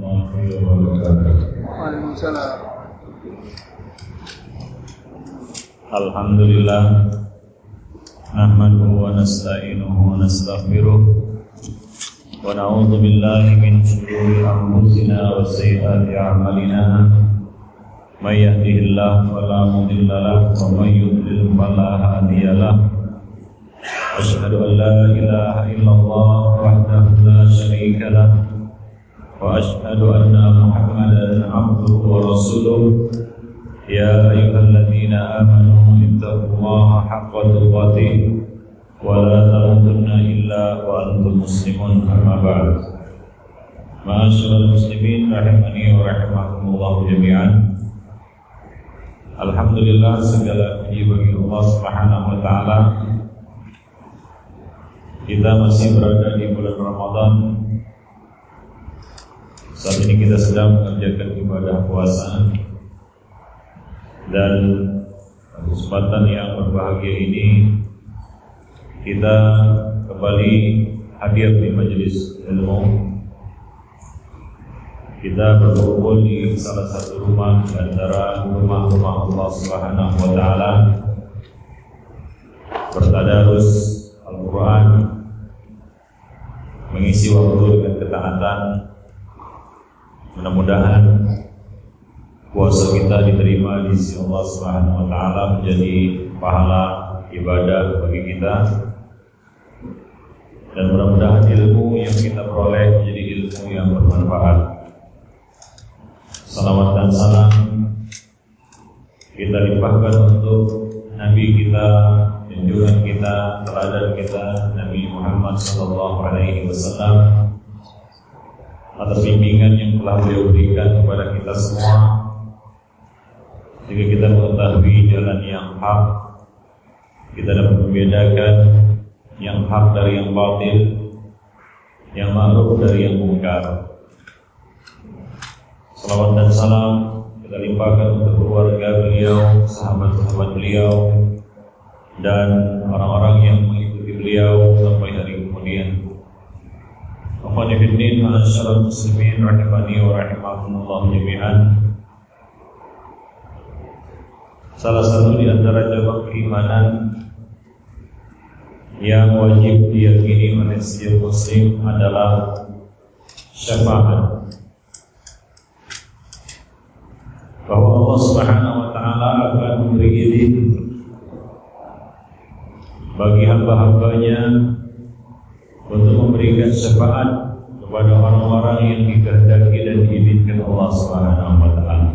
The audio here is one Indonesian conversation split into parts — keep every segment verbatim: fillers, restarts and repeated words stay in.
warahmatullahi wabarakatuh. Waalaikumsalam. Alhamdulillah, nahmaduhu wa nasta'inuhu wa nastaghfiruh wa na'udzu billahi min shururi anfusina wa sayyiati a'malina. May yahdihillahu fala mudilla lahu wa may yudlil fala hadiya lahu. Asyhadu an la ilaha illallah wahdahu la syarika lahu wa asyhadu anna Muhammadan abduhu wa rasuluh. Ya ayyuhalladzina amanu ittaqullaha haqqa tuqatih wa la tamutunna illa wa antum muslimun. Amma ba'd. Ma'asyiral muslimin rahimani wa rahimakumullah jami'an. Alhamdulillah, segala puji bagi Allah Subhanahu wa taala. Kita masih berada di bulan Ramadan. Saat ini kita sedang mengerjakan ibadah puasa. Dan kesempatan yang berbahagia ini kita kembali hadir di majelis ilmu. Kita berkumpul di salah satu rumah di antara rumah-rumah Allah Subhanahu wa taala, bertadarus Al-Quran, mengisi waktu dengan ketaatan. Mudah-mudahan puasa kita diterima di sisi Allah Subhanahu wa taala, menjadi pahala ibadah bagi kita, dan mudah-mudahan ilmu yang kita peroleh menjadi ilmu yang bermanfaat. Salawat dan salam kita limpahkan untuk Nabi kita, junjungan kita, teladan kita, Nabi Muhammad sallallahu alaihi wasallam, atas bimbingan yang telah beliau berikan kepada kita semua, jika kita mengetahui jalan yang hak, kita dapat membedakan yang hak dari yang batil, yang ma'ruf dari yang mungkar. Salawat dan salam kita limpahkan untuk keluarga beliau, sahabat-sahabat beliau, dan orang-orang yang mengikuti beliau sampai hari kemudian. Akhwani fiddin, ma'asyiral muslimin rahimani wa rahimakumullah jami'an. Salah satu di antara cabang keimanan yang wajib diyakini oleh setiap muslim adalah syafaat. Bahwa Allah Subhanahu wa taala akan memberi izin bagi hamba-hambanya untuk memberikan syafaat kepada orang-orang yang dikehendaki dan diizinkan Allah Subhanahu wa taala.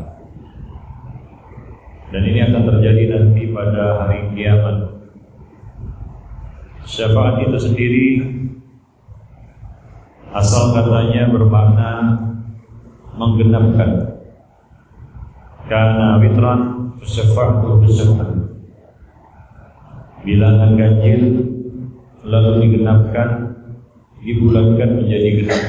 Dan ini akan terjadi nanti pada hari kiamat. Syafaat itu sendiri asal katanya bermakna menggenapkan. Karena witran syafa'atu bisyafa'at, bilangan ganjil lalu digenapkan, dibulatkan menjadi genap,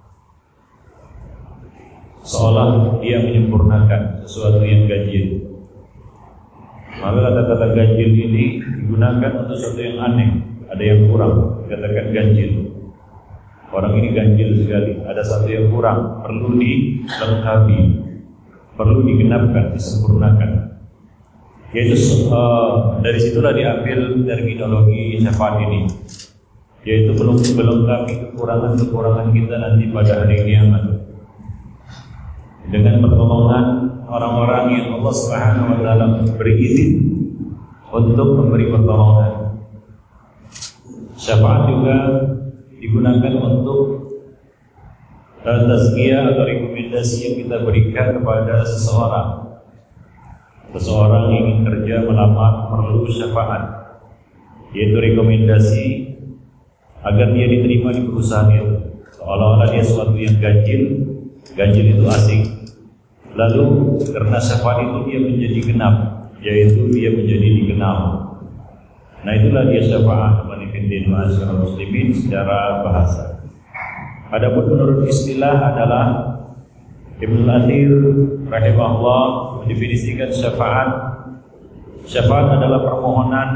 seolah dia menyempurnakan sesuatu yang ganjil. Maka kata-kata ganjil ini digunakan untuk sesuatu yang aneh, ada yang kurang, katakan ganjil. Orang ini ganjil sekali, ada satu yang kurang, perlu dilengkapi, perlu digenapkan, disempurnakan. Yaitu uh, dari situlah diambil terminologi syafaat ini, yaitu melengkapi kekurangan-kekurangan kita nanti pada hari kiamat dengan pertolongan orang-orang yang Allah Subhanahu wa taala berizin untuk memberi pertolongan. Syafaat juga digunakan untuk tazkiyah atau rekomendasi yang kita berikan kepada seseorang. Seseorang ingin kerja, melamar, perlu syafaat, yaitu rekomendasi agar dia diterima di perusahaan itu. Seolah-olah dia sesuatu yang ganjil, ganjil itu asing. Lalu karena syafaat itu dia menjadi genap, yaitu dia menjadi dikenal. Nah itulah dia syafaat manifestin ma'asyiral muslimin secara bahasa. Adapun menurut istilah adalah Ibnu Athir rahimahullah mendefinisikan syafaat. Syafaat adalah permohonan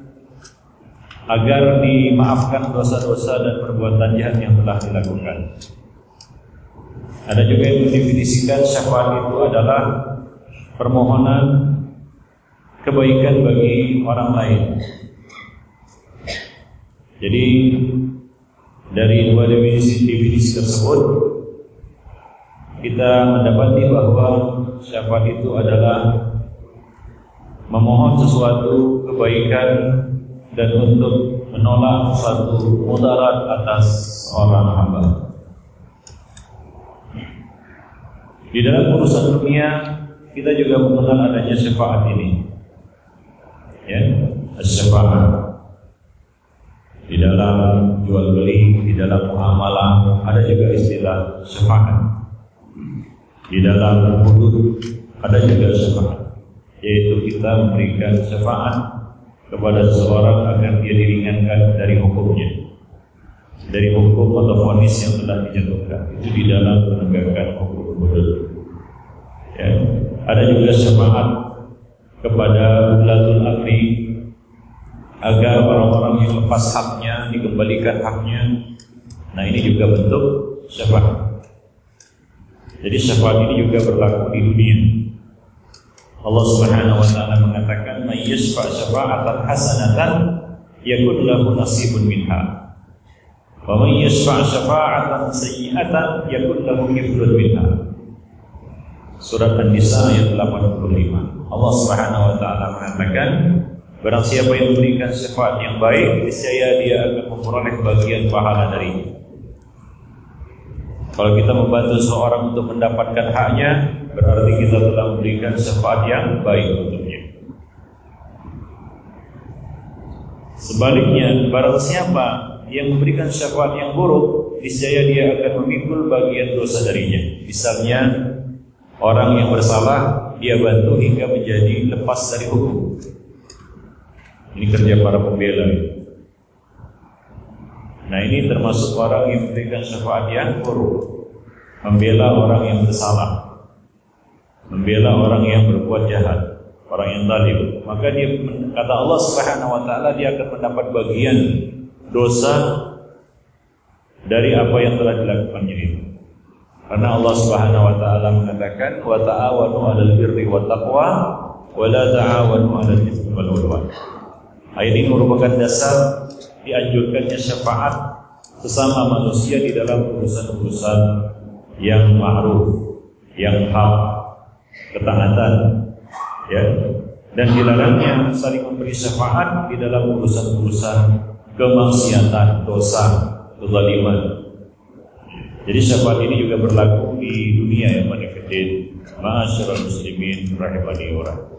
agar dimaafkan dosa-dosa dan perbuatan jahat yang telah dilakukan. Ada juga yang mendefinisikan syafaat itu adalah permohonan kebaikan bagi orang lain. Jadi dari dua definisi, definisi tersebut kita mendapati bahwa syafaat itu adalah memohon sesuatu kebaikan dan untuk menolak suatu mudarat atas orang hamba. Di dalam urusan dunia kita juga mengenal adanya syafaat ini, ya, syafaat. Di dalam jual beli, di dalam muamalah ada juga istilah syafaat. Di dalam hudud ada juga syafaat, yaitu kita memberikan syafaat kepada seseorang agar dia diringankan dari hukumnya, dari hukum atau vonis yang telah dijatuhkan. Itu di dalam menegakkan hukum hudud. Ya. Ada juga syafaat kepada ulatul amri, agar orang-orang yang lepas haknya dikembalikan haknya. Nah, ini juga bentuk syafaat. Jadi syafaat ini juga berlaku di dunia. Allah Subhanahu wa taala mengatakan, "May yashfa' syafa'atan hasanatan yakun lahu nasibun minha. Wa may yashfa' syafa'atan sayyi'atan yakun lahu kiflun minha." Surat An-Nisa ayat delapan puluh lima. Allah Subhanahu wa taala mengatakan, barang siapa yang memberikan syafaat yang baik, niscaya dia akan memperoleh bagian pahala darinya. Kalau kita membantu seorang untuk mendapatkan haknya, berarti kita telah memberikan syafaat yang baik untuknya. Sebaliknya, barang siapa yang memberikan syafaat yang buruk, niscaya dia akan memikul bagian dosa darinya. Misalnya, orang yang bersalah dia bantu hingga menjadi lepas dari hukum. Ini kerja para pembela. Nah, ini termasuk orang yang memberikan syafaat yang buruk, membela orang yang bersalah, membela orang yang berbuat jahat, orang yang zalim. Maka dia, kata Allah Subhanahu wa taala, dia akan mendapat bagian dosa dari apa yang telah dilakukannya itu. Karena Allah Subhanahu wa taala mengatakan, "Wa ta'awanu 'alal birri wat taqwa wa la ta'awanu 'alal itsmi wal 'udwan." Ayat ini merupakan dasar dianjurkannya syafaat sesama manusia di dalam urusan-urusan yang ma'ruf, yang hak, ketaatan, ya, dan dilarangnya saling memberi syafaat di dalam urusan-urusan kemaksiatan, dosa, kezaliman. Jadi syafaat ini juga berlaku di dunia yang manifestin. Ma'asyiral muslimin rahimani wa rahmatullahi.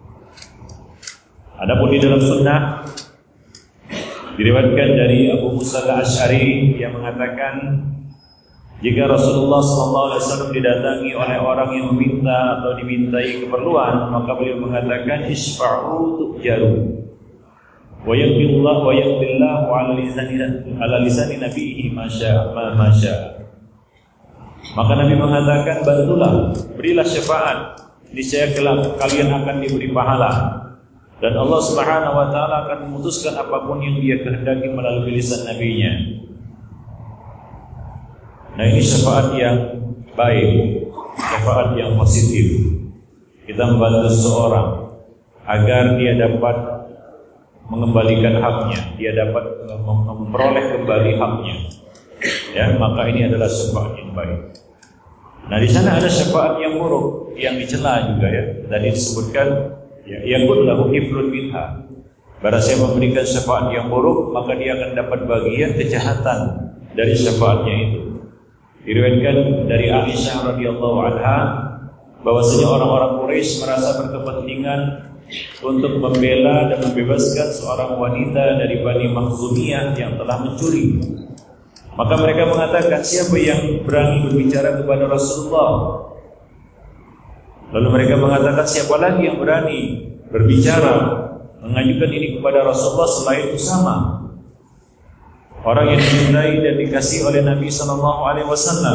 Adapun di dalam sunnah diriwayatkan dari Abu Musa al-Asy'ari yang mengatakan, jika Rasulullah sallallahu alaihi wasallam didatangi oleh orang yang meminta atau dimintai keperluan, maka beliau mengatakan, "Isfa'u tu'jaru wa yaqbillah wa yaqbillahu 'ala lisani 'ala lisani nabiyhi ma syaa ma ma syaa." Maka Nabi mengatakan, bantulah, berilah syafaat, niscaya kalian akan diberi pahala. Dan Allah Subhanahu wa taala akan memutuskan apapun yang Dia kehendaki melalui lisan nabinya. Nah, ini syafaat yang baik, syafaat yang positif. Kita membantu seseorang agar dia dapat mengembalikan haknya, dia dapat memperoleh kembali haknya. Ya, maka ini adalah syafaat yang baik. Nah, di sana ada syafaat yang buruk, yang dicela juga, ya. Tadi disebutkan, ya, yakun lahu kiflun minha. Barang siapa memberikan syafaat yang buruk, maka dia akan dapat bagian kejahatan dari syafaatnya itu. Diriwayatkan dari Aisyah radhiyallahu anha bahwasanya orang-orang Quraisy merasa berkepentingan untuk membela dan membebaskan seorang wanita dari Bani Makhzumiyah yang telah mencuri. Maka mereka mengatakan, siapa yang berani berbicara kepada Rasulullah? Lalu mereka mengatakan, siapa lagi yang berani berbicara, mengajukan ini kepada Rasulullah selain Usama, orang yang dicintai dan dikasihi oleh Nabi sallallahu alaihi wasallam.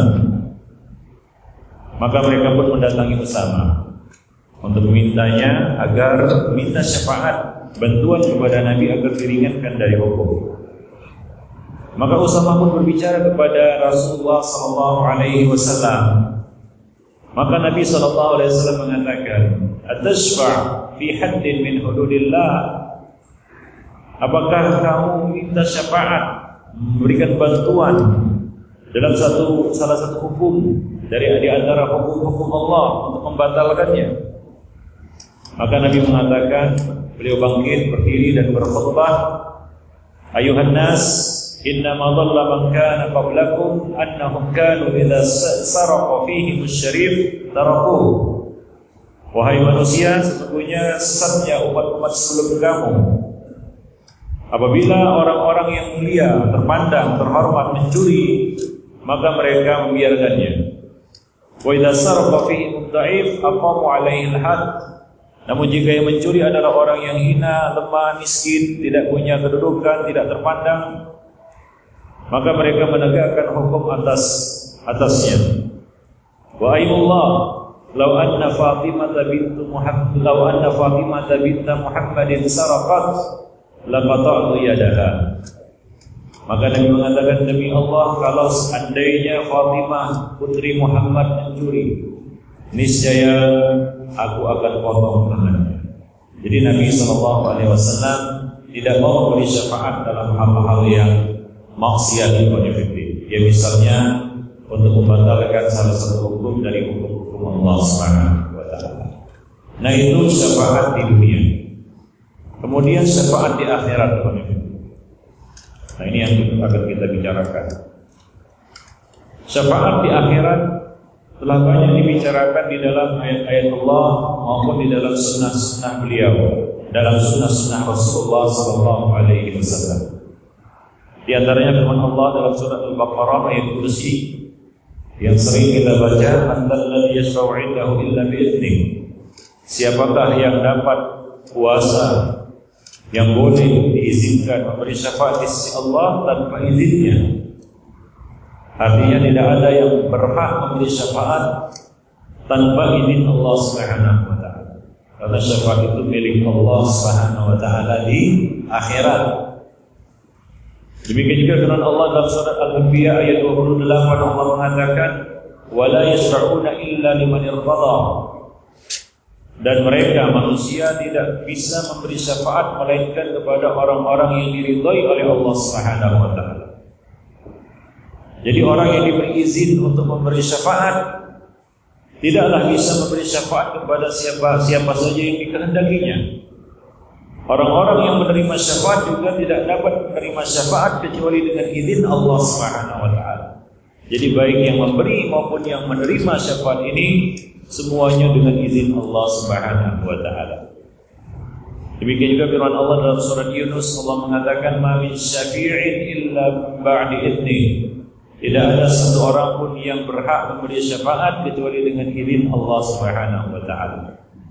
Maka mereka pun mendatangi Usama untuk memintanya agar minta syafaat, bantuan kepada Nabi agar diringankan dari hukum. Maka Usamah pun berbicara kepada Rasulullah sallallahu alaihi wasallam. Maka Nabi sallallahu alaihi wasallam mengatakan, "Atashfa' fi haddin min hududillah?" Apakah kamu minta syafaat, memberikan bantuan dalam satu salah satu hukum dari di antara hukum-hukum Allah untuk membatalkannya? Maka Nabi mengatakan, beliau bangkit berdiri dan berkhutbah, "Ayuhan nas, innama dhalla man kana qablakum annahum kanu idza saraqa fihim asy-syarif tarakuhu." Wahai manusia, sesungguhnya sesatnya umat-umat sebelum kamu, apabila orang-orang yang mulia, terpandang, terhormat mencuri, maka mereka membiarkannya. Wa idza saraqa fihim ad-dha'if aqamu 'alaihi al-hadd. Namun jika yang mencuri adalah orang yang hina, lemah, miskin, tidak punya kedudukan, tidak terpandang, maka mereka menegakkan hukum atas atasnya. Wa aymullah law anna Fatimah bint Muhammad law anna Fatimah bint Muhammadin saraqat laqata'tu yadaha. Maka Nabi mengatakan, demi Allah, kalau seandainya Fatimah putri Muhammad mencuri, niscaya aku akan potong tangannya. Jadi Nabi sallallahu alaihi wasallam tidak mau memberi syafaat dalam hal-hal yang maksiat kepada fikih. Ya, misalnya untuk membatalkan salah satu hukum dari hukum-hukum Allah Subhanahu wa taala. Nah, itu syafaat di dunia. Kemudian syafaat di akhirat. Nah, ini yang akan kita bicarakan. Syafaat di akhirat telah banyak dibicarakan di dalam ayat-ayat Allah maupun di dalam sunnah-sunnah beliau, dalam sunnah-sunnah Rasulullah sallallahu alaihi wasallam. Di antaranya firman Allah dalam surat Al-Baqarah ayat kursi yang sering kita baca, "Alladzi yashfa'u 'indahu illa bi'idzni." Siapakah yang dapat kuasa, yang boleh diizinkan memberi syafaat di sisi Allah tanpa izinnya? Artinya tidak ada yang berhak memberi syafaat tanpa izin Allah Subhanahu wa taala. Karena syafaat itu milik Allah Subhanahu wa taala di akhirat. Demikian juga firman Allah dalam surat Al-Anbiya ayat dua puluh delapan, Allah mengatakan, "Wa la yashfa'una illa liman irtada." Dan mereka manusia tidak bisa memberi syafaat melainkan kepada orang-orang yang diridhai oleh Allah Subhanahu wa taala. Jadi orang yang diberi izin untuk memberi syafaat tidaklah bisa memberi syafaat kepada siapa siapa saja yang dikehendakinya. Orang-orang yang menerima syafaat juga tidak dapat menerima syafaat kecuali dengan izin Allah Subhanahu wa taala. Jadi baik yang memberi maupun yang menerima syafaat ini semuanya dengan izin Allah Subhanahu wa taala. Demikian juga firman Allah dalam surat Yunus, Allah mengatakan, "Ma min syafi'in illa ba'di idzni." Tidak ada satu orang pun yang berhak memberi syafaat kecuali dengan izin Allah Subhanahu wa taala.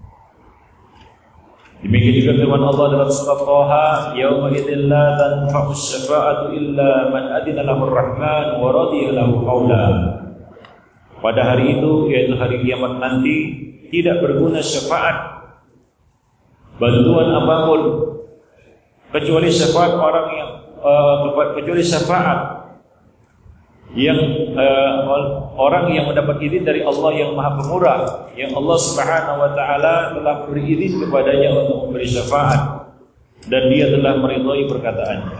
Demikian juga firman Allah dalam surat Thaha, "Yauma idzin la tanfa'u syafa'atu illa man adina lahu ar-rahman wa radiya lahu qawla." Pada hari itu, yaitu hari kiamat nanti, tidak berguna syafaat, bantuan apapun, kecuali syafaat orang yang uh, kecuali syafaat yang uh, orang yang mendapat izin dari Allah yang Maha Pemurah, yang Allah Subhanahu wa taala telah beri izin kepadanya untuk memberi syafaat dan dia telah meridhai perkataannya.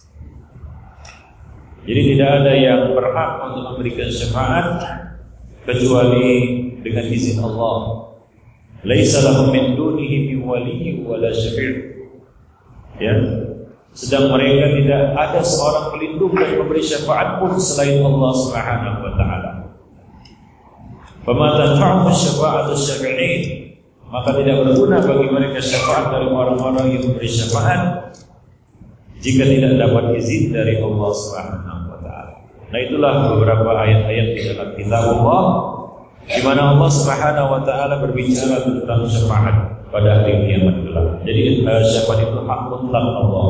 Jadi tidak ada yang berhak untuk memberikan syafaat kecuali dengan izin Allah. Laisa lahum min dunihi min waliyyin wala syafi'. Ya. Sedang mereka tidak ada seorang pelindung dan pemberi syafaat pun selain Allah Subhanahu wa taala. Fama tanfa'uhum syafa'atu syafi'in, maka tidak berguna bagi mereka syafaat dari orang-orang yang memberi syafaat jika tidak dapat izin dari Allah Subhanahu wa taala. Nah, itulah beberapa ayat-ayat di dalam kitab Allah di mana Allah Subhanahu wa taala berbicara tentang syafaat pada hari kiamat kelak. Jadi syafaat itu hak mutlak Allah.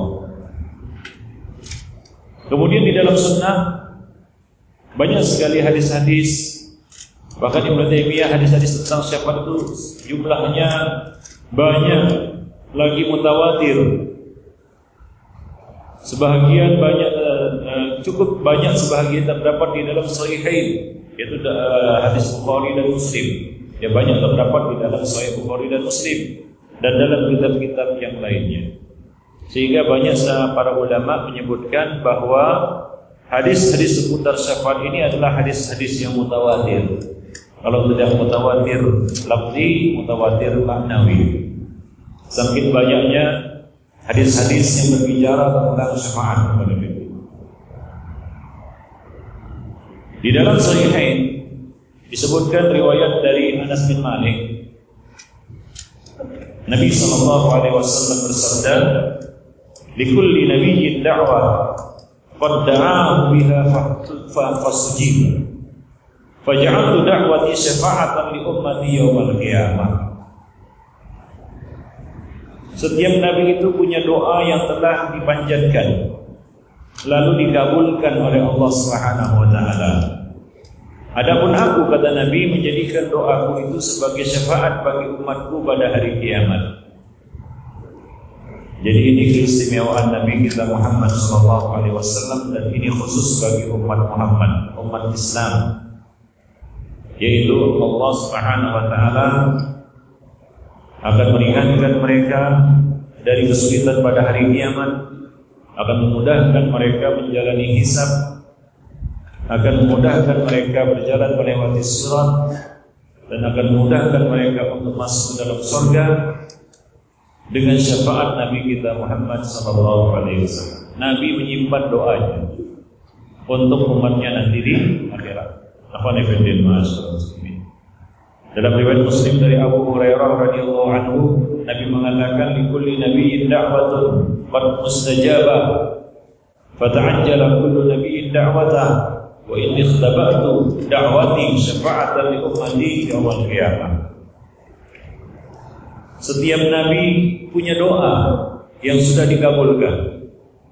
Kemudian di dalam sunnah banyak sekali hadis-hadis, bahkan Ibnu Taimiyah hadis-hadis tentang syafaat itu jumlahnya banyak, lagi mutawatir. Sebahagian banyak uh, cukup banyak sebahagian terdapat di dalam Sahihain, yaitu uh, hadis Bukhari dan Muslim. Ya, banyak terdapat di dalam Sahih Bukhari dan Muslim dan dalam kitab-kitab yang lainnya. Sehingga banyak para ulama menyebutkan bahwa hadis-hadis seputar syafaat ini adalah hadis-hadis yang mutawatir. Kalau tidak mutawatir lafzi, mutawatir maknawi. Saking banyaknya hadis-hadis yang berbicara tentang syafaat. Di dalam Sahihain disebutkan riwayat dari Anas bin Malik. Nabi sallallahu alaihi wasallam bersabda, "Likulli nabiyyin da'wah, qad da'ahu biha fastajib. Faj'altu da'wati syafa'atan li ummati yaumil qiyamah." Setiap nabi itu punya doa yang telah dipanjatkan, lalu dikabulkan oleh Allah Subhanahu wa taala. Adapun aku, kata Nabi, menjadikan doaku itu sebagai syafaat bagi umatku pada hari kiamat. Jadi ini keistimewaan Nabi kita Muhammad sallallahu alaihi wasallam, dan ini khusus bagi umat Muhammad, umat Islam, yaitu Allah Subhanahu wa taala akan meringankan mereka dari kesulitan pada hari kiamat, akan memudahkan mereka menjalani hisab, akan memudahkan mereka berjalan melewati sirat, dan akan memudahkan mereka untuk masuk ke dalam surga dengan syafaat Nabi kita Muhammad sallallahu alaihi wasallam. Nabi menyimpan doanya untuk umatnya nanti di akhirat. Akhwan fillah ma'asyiral muslimin. Dalam riwayat Muslim dari Abu Hurairah radhiyallahu anhu, Nabi mengatakan, "Likulli nabiyyin da'watun qad mustajabah, fata'ajjala kullu nabiyyin da'watah. Wa inni ikhtaba'tu da'wati syafa'atan li ummati yaumil qiyamah." Setiap nabi punya doa yang sudah dikabulkan,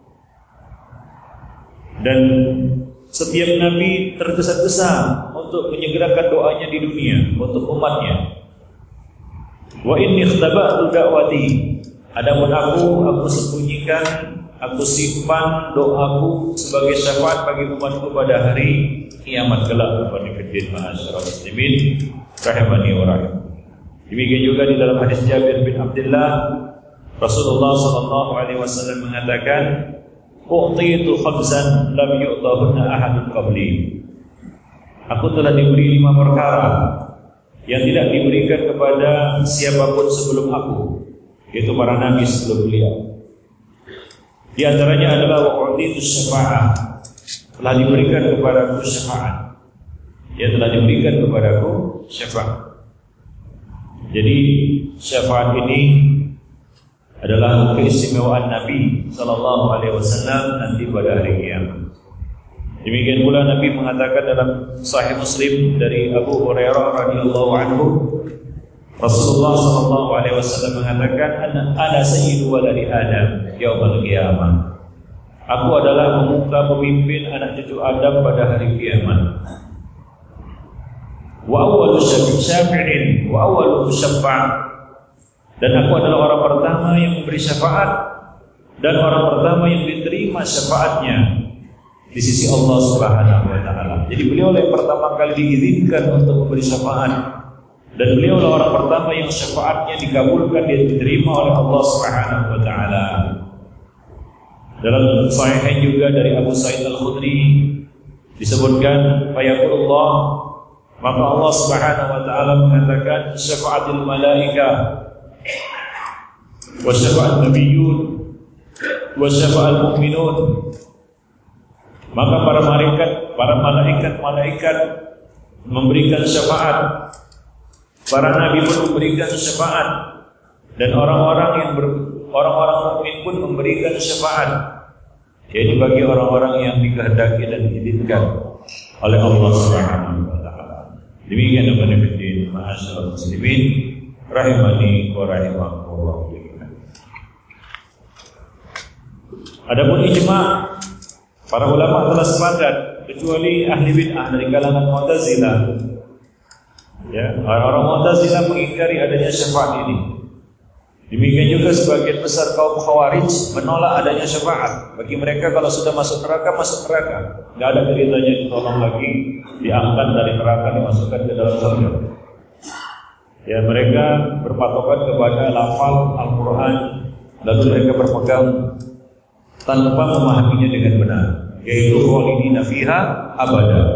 dan setiap nabi tergesa-gesa untuk menyegerakan doanya di dunia untuk umatnya. Wa inni ikhtaba'tu da'wati, adapun aku, aku sembunyikan, aku simpan doaku sebagai syafaat bagi umatku pada hari kiamat kelak. Qanifiddin ma'asyiral muslimin rahimani wa rahim. Demikian juga di dalam hadis Jabir bin Abdullah, Rasulullah sallallahu alaihi wasallam mengatakan, "U'titu khamsan lam yu'tahunna ahadun qabli." Aku telah diberi lima perkara yang tidak diberikan kepada siapapun sebelum aku, yaitu para nabi sebelum beliau. Di antaranya adalah wa'uditu syafa'ah, telah diberikan kepadaku syafaat. Ya, telah diberikan kepadaku syafaat. Jadi syafaat ini adalah keistimewaan Nabi sallallahu alaihi wasallam nanti pada hari kiamat. Demikian pula Nabi mengatakan dalam Sahih Muslim dari Abu Hurairah radhiyallahu anhu, Rasulullah sallallahu alaihi wasallam mengatakan, "Ana sayyidu waladi Adam yaumil qiyamah." Aku adalah pemuka pemimpin anak cucu Adam pada hari kiamat. Wa awwalu syafi'in wa awwalu musyafa'. Dan aku adalah orang pertama yang memberi syafaat dan orang pertama yang diterima syafaatnya di sisi Allah Subhanahu wa taala. Jadi beliau yang pertama kali diizinkan untuk memberi syafaat, dan beliau adalah orang pertama yang syafaatnya dikabulkan dan diterima oleh Allah Subhanahu wa taala. Dalam Sahihain juga dari Abu Sa'id Al-Khudri disebutkan, fayaqulullah, maka Allah Subhanahu wa taala mengatakan, syafa'atul malaikah wa syafa'al nabiyyun wa syafa'al mu'minun. Maka para malaikat, para malaikat-malaikat memberikan syafaat, para nabi pun memberikan syafaat, dan orang-orang yang ber, orang-orang mukmin pun memberikan syafaat. Jadi bagi orang-orang yang dikehendaki dan diizinkan oleh Allah Subhanahu wa taala. Demikian Bapak Ibu ma'asyiral muslimin rahimani wa rahimakumullah. Adapun ijma', para ulama telah sepakat, kecuali ahli bid'ah dari kalangan Mu'tazilah. Ya, orang-orang Mu'tazilah mengingkari adanya syafaat ini. Demikian juga sebagian besar kaum Khawarij menolak adanya syafaat. Bagi mereka kalau sudah masuk neraka, masuk neraka. Tidak ada ceritanya ditolong lagi, diangkat dari neraka, dimasukkan ke dalam surga. Ya, mereka berpatokan kepada lafal Al-Quran, lalu mereka berpegang tanpa memahaminya dengan benar, yaitu khalidina fiha abada.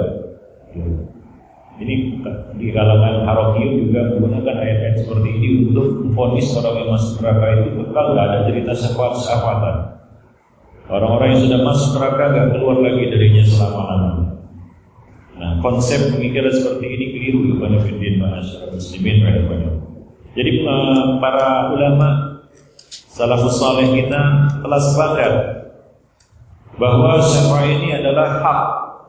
Ini di kalangan Harokiyun juga menggunakan ayat-ayat seperti ini untuk memvonis orang yang masuk neraka itu kekal, tidak ada cerita syafaat-syafaatan. Orang-orang yang sudah masuk neraka tidak keluar lagi darinya selama-lamanya. Nah, konsep pemikiran seperti ini keliru kepada fiddin ma'asyarakat muslimin rahimahullah. Jadi para ulama salafus saleh kita telah sepakat bahwa syafaat ini adalah hak,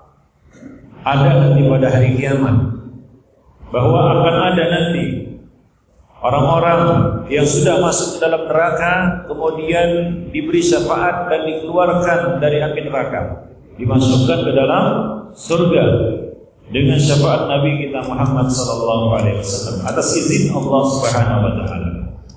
ada nanti pada hari kiamat, bahwa akan ada nanti orang-orang yang sudah masuk ke dalam neraka kemudian diberi syafaat dan dikeluarkan dari api neraka, dimasukkan ke dalam surga dengan syafaat Nabi kita Muhammad sallallahu alaihi wasallam atas izin Allah Subhanahu wa taala.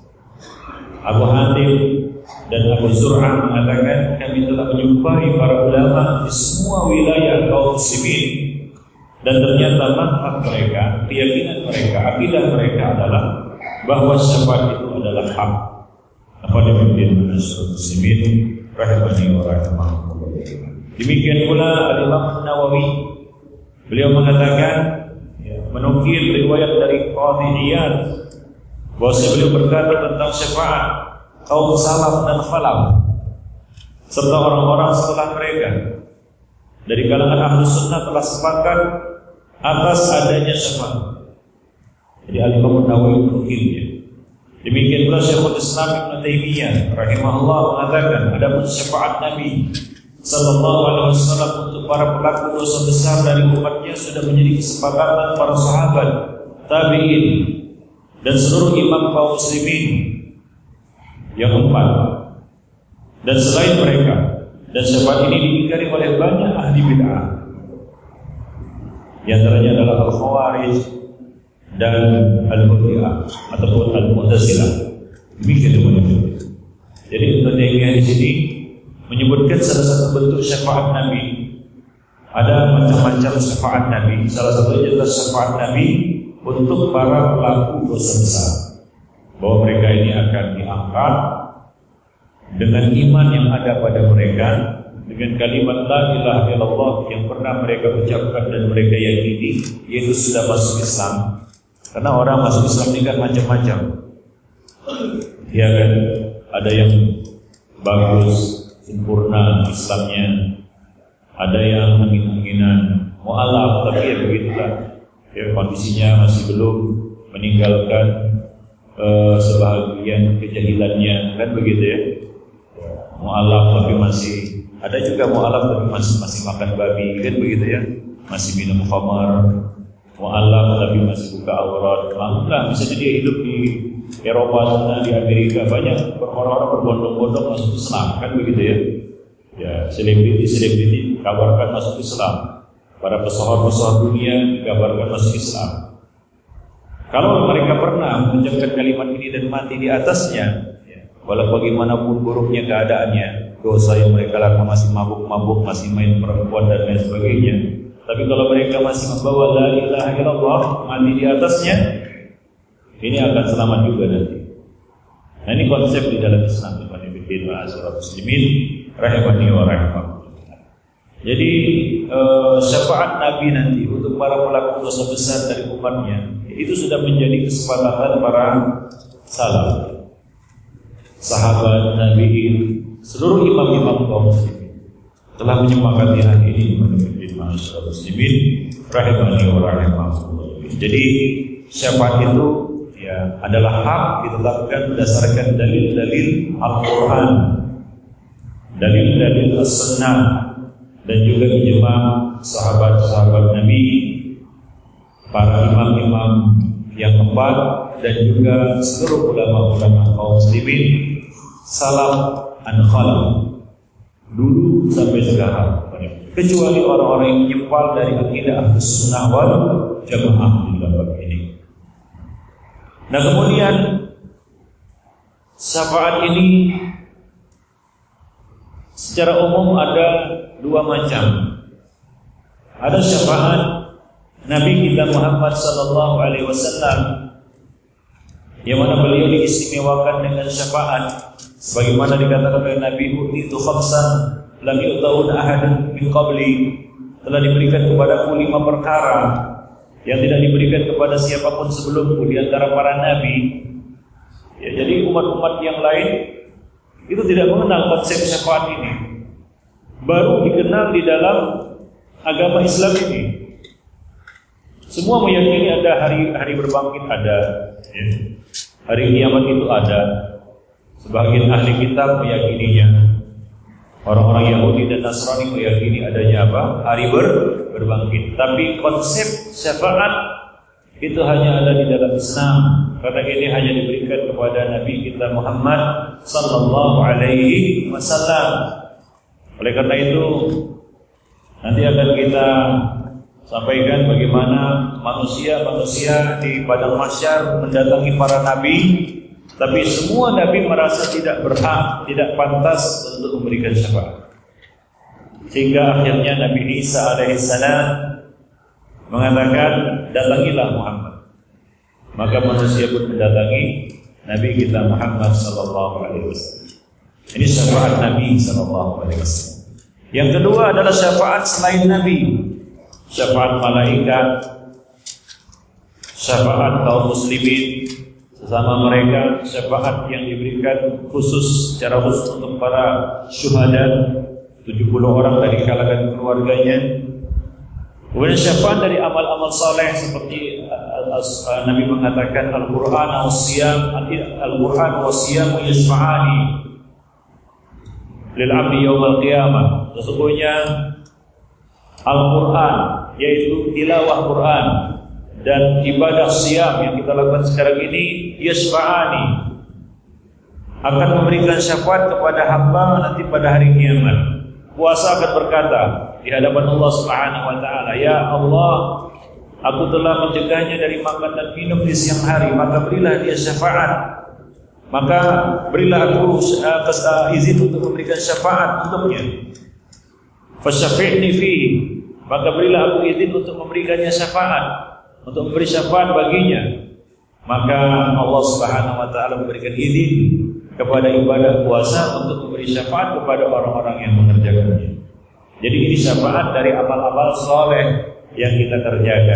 Abu Hatim dan Abu Zur'ah mengatakan, kami telah menjumpai para ulama di semua wilayah kaum muslimin, dan ternyata manhaj mereka, keyakinan mereka, akidah mereka adalah bahwa syafaat itu adalah hak. Apa demikian muslimin rahimani wa rahimakumullah. Demikian pula Al-Imam Nawawi, beliau mengatakan, ya, menukil riwayat dari Qadhi Iyad bahwa beliau berkata tentang syafaat kaum salaf dan khalaf serta orang-orang setelah mereka dari kalangan ahlu sunnah telah sepakat atas adanya syafaat. Jadi Al-Imam Nawawi menukilnya. Demikian pula Syekhul Islam Ibnu Taimiyah rahimahullah mengatakan, adapun syafaat Nabi sallallahu alaihi wasallam untuk para pelaku dosa besar dari umatnya sudah menjadi kesepakatan para sahabat, tabi'in, dan seluruh imam kaum muslimin yang empat. Dan selain mereka, dan syafaat ini diingkari oleh banyak ahli bid'ah. Di antaranya adalah Al-Khawarij dan Al-Murji'ah ataupun Al-Mu'tazilah. Demikian teman-teman. Jadi Ibnu Taimiyah di sini menyebutkan salah satu bentuk syafaat Nabi. Ada macam-macam syafaat Nabi. Salah satunya adalah syafaat Nabi untuk para pelaku dosa besar, bahwa mereka ini akan diangkat dengan iman yang ada pada mereka, dengan kalimat la ilaha illallah yang pernah mereka ucapkan dan mereka yakini, yaitu sudah masuk Islam. Karena orang masuk Islam ini kan macam-macam, ya kan, ada yang bagus, sempurna Islamnya, ada yang angin-anginan, mu'alaf, tapi ya begitulah, ya kondisinya masih belum meninggalkan uh, sebahagian kejahilannya, kan begitu ya. Mu'alaf tapi masih, ada juga mu'alaf tapi masih masih makan babi, kan begitu ya, masih minum khamar. Mu'alaf tapi masih buka aurat. Alhamdulillah, misalnya dia hidup di Eropa sana, di Amerika, banyak orang-orang berbondong-bondong masuk Islam, kan begitu ya. Ya, selebriti-selebriti dikabarkan masuk Islam, para pesohor-pesohor dunia dikabarkan masuk Islam. Kalau mereka pernah mengucapkan kalimat ini dan mati di atasnya, ya, walau bagaimanapun buruknya keadaannya, dosa yang mereka lakukan, masih mabuk-mabuk, masih main perempuan dan lain sebagainya, tapi kalau mereka masih membawa la ilaha illallah, mati di atasnya, ini akan selamat juga nanti. Nah, ini konsep di dalam Islam, ibn ma'asyiral muslimin rahimani wa rahimakumullah. Jadi uh, syafaat Nabi nanti untuk para pelaku dosa besar dari umatnya itu sudah menjadi kesepakatan para salaf, sahabat, nabiin, seluruh imam-imam kaum muslimin telah menyepakati hal ini. Ibn ma'asyiral muslimin rahimani wa rahimakumullah. Jadi syafaat itu ya adalah hak ditetapkan berdasarkan dalil-dalil Al-Quran, dalil-dalil As-Sunnah, dan juga ijma' sahabat-sahabat Nabi, para imam-imam yang empat, dan juga seluruh ulama-ulama kaum muslimin salaf an khalaf, dulu sampai sekarang, kecuali orang-orang yang menyimpang dari akidah Ahlus Sunnah wal Jamaah di dalam bab ini. Nah, kemudian syafaat ini secara umum ada dua macam. Ada syafaat Nabi kita Muhammad sallallahu alaihi wasallam yang mana beliau diistimewakan dengan syafaat sebagaimana dikatakan oleh Nabi, utitu khamsan lam yu'tahun ahadun min qabli, telah diberikan kepadaku lima perkara yang tidak diberikan kepada siapapun sebelumku di antara para nabi. Ya, jadi umat-umat yang lain itu tidak mengenal konsep syafaat ini. Baru dikenal di dalam agama Islam ini. Semua meyakini ada hari hari berbangkit, ada ya. Hari kiamat itu ada. Sebagian ahli kitab meyakininya. Orang-orang Yahudi dan Nasrani meyakini adanya apa? Hari ber, berbangkit. Tapi konsep syafaat itu hanya ada di dalam Islam. Karena ini hanya diberikan kepada Nabi kita Muhammad sallallahu alaihi wasallam. Oleh karena itu nanti akan kita sampaikan bagaimana manusia-manusia di padang mahsyar mendatangi para nabi, tapi semua nabi merasa tidak berhak, tidak pantas untuk memberikan syafaat. Sehingga akhirnya Nabi Isa alaihissalam mengatakan, datangilah Muhammad. Maka manusia pun mendatangi Nabi kita Muhammad sallallahu alaihi wasallam. Ini syafaat Nabi sallallahu alaihi wasallam. Yang kedua adalah syafaat selain Nabi. Syafaat malaikat, syafaat kaum muslimin sesama mereka, syafaat yang diberikan khusus secara khusus untuk para syuhada, tujuh puluh orang dari kalangan keluarganya. Kemudian syafaat dari amal-amal saleh seperti uh, Nabi mengatakan Al-Qur'an was-siyam, Al-Qur'an was-siyam yashfa'ani lil 'abdi yaumil qiyamah. Sesungguhnya Al-Quran, yaitu tilawah Quran dan ibadah siyam yang kita lakukan sekarang ini, yashfa'ani, akan memberikan syafaat kepada hamba nanti pada hari kiamat. Puasa akan berkata di hadapan Allah Subhanahu wa taala, ya Allah, aku telah mencegahnya dari makan dan minum di siang hari, maka berilah dia syafaat. Maka berilah aku uh, izin untuk memberikan syafaat untuknya. Fasyafi'ni fihi, maka berilah aku izin untuk memberikannya syafaat, untuk memberi syafaat baginya. Maka Allah Subhanahu wa taala memberikan izin kepada ibadah puasa untuk memberi syafaat kepada orang-orang yang mengerjakannya. Jadi ini syafaat dari amal-amal soleh yang kita kerjakan.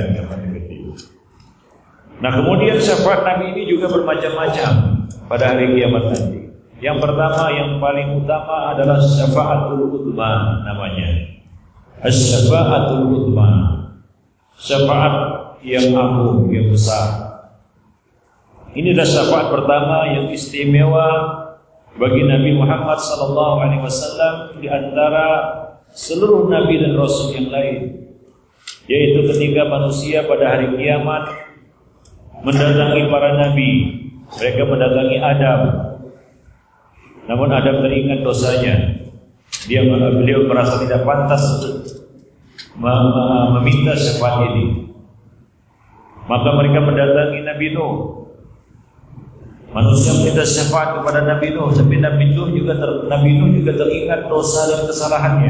Nah, kemudian syafaat Nabi ini juga bermacam-macam pada hari kiamat nanti. Yang pertama, yang paling utama adalah syafaatul uzma namanya. Asy-syafaatul uzma. Syafaat yang agung, yang besar. Ini adalah syafaat pertama yang istimewa bagi Nabi Muhammad sallallahu alaihi wasallam di antara seluruh nabi dan rasul yang lain, yaitu ketika manusia pada hari kiamat mendatangi para nabi. Mereka mendatangi Adam. Namun Adam teringat dosanya. Dia beliau merasa tidak pantas untuk meminta syafaat ini. Maka mereka mendatangi Nabi Nuh. Manusia meminta syafaat kepada Nabi Nuh, tapi Nabi Nuh juga ter, Nabi Nuh juga teringat dosa dan kesalahannya.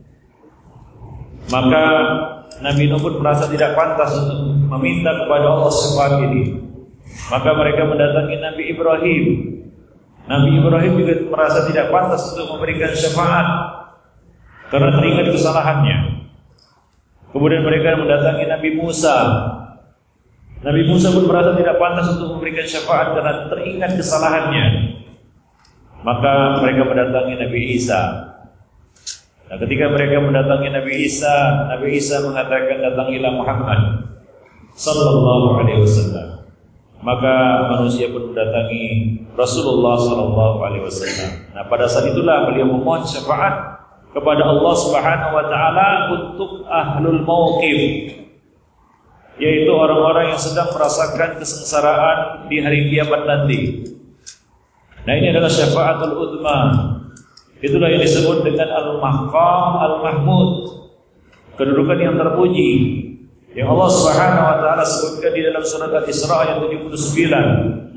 Maka Nabi Nuh pun merasa tidak pantas untuk meminta kepada Allah syafaat ini. Maka mereka mendatangi Nabi Ibrahim. Nabi Ibrahim juga merasa tidak pantas untuk memberikan syafaat karena teringat kesalahannya. Kemudian mereka mendatangi Nabi Musa. Nabi Musa pun merasa tidak pantas untuk memberikan syafaat karena teringat kesalahannya. Maka mereka mendatangi Nabi Isa. Nah, ketika mereka mendatangi Nabi Isa, Nabi Isa mengatakan, datangilah Muhammad sallallahu alaihi wasallam. Maka manusia pun mendatangi Rasulullah sallallahu alaihi wasallam. Nah, pada saat itulah beliau memohon syafaat kepada Allah Subhanahu wa taala untuk ahlul mauqif, yaitu orang-orang yang sedang merasakan kesengsaraan di hari kiamat nanti. Nah, ini adalah syafaatul uzma. Itulah yang disebut dengan al-maqam al-mahmud, kedudukan yang terpuji yang Allah Subhanahu wa taala sebutkan di dalam surat Al-Isra ayat tujuh puluh sembilan.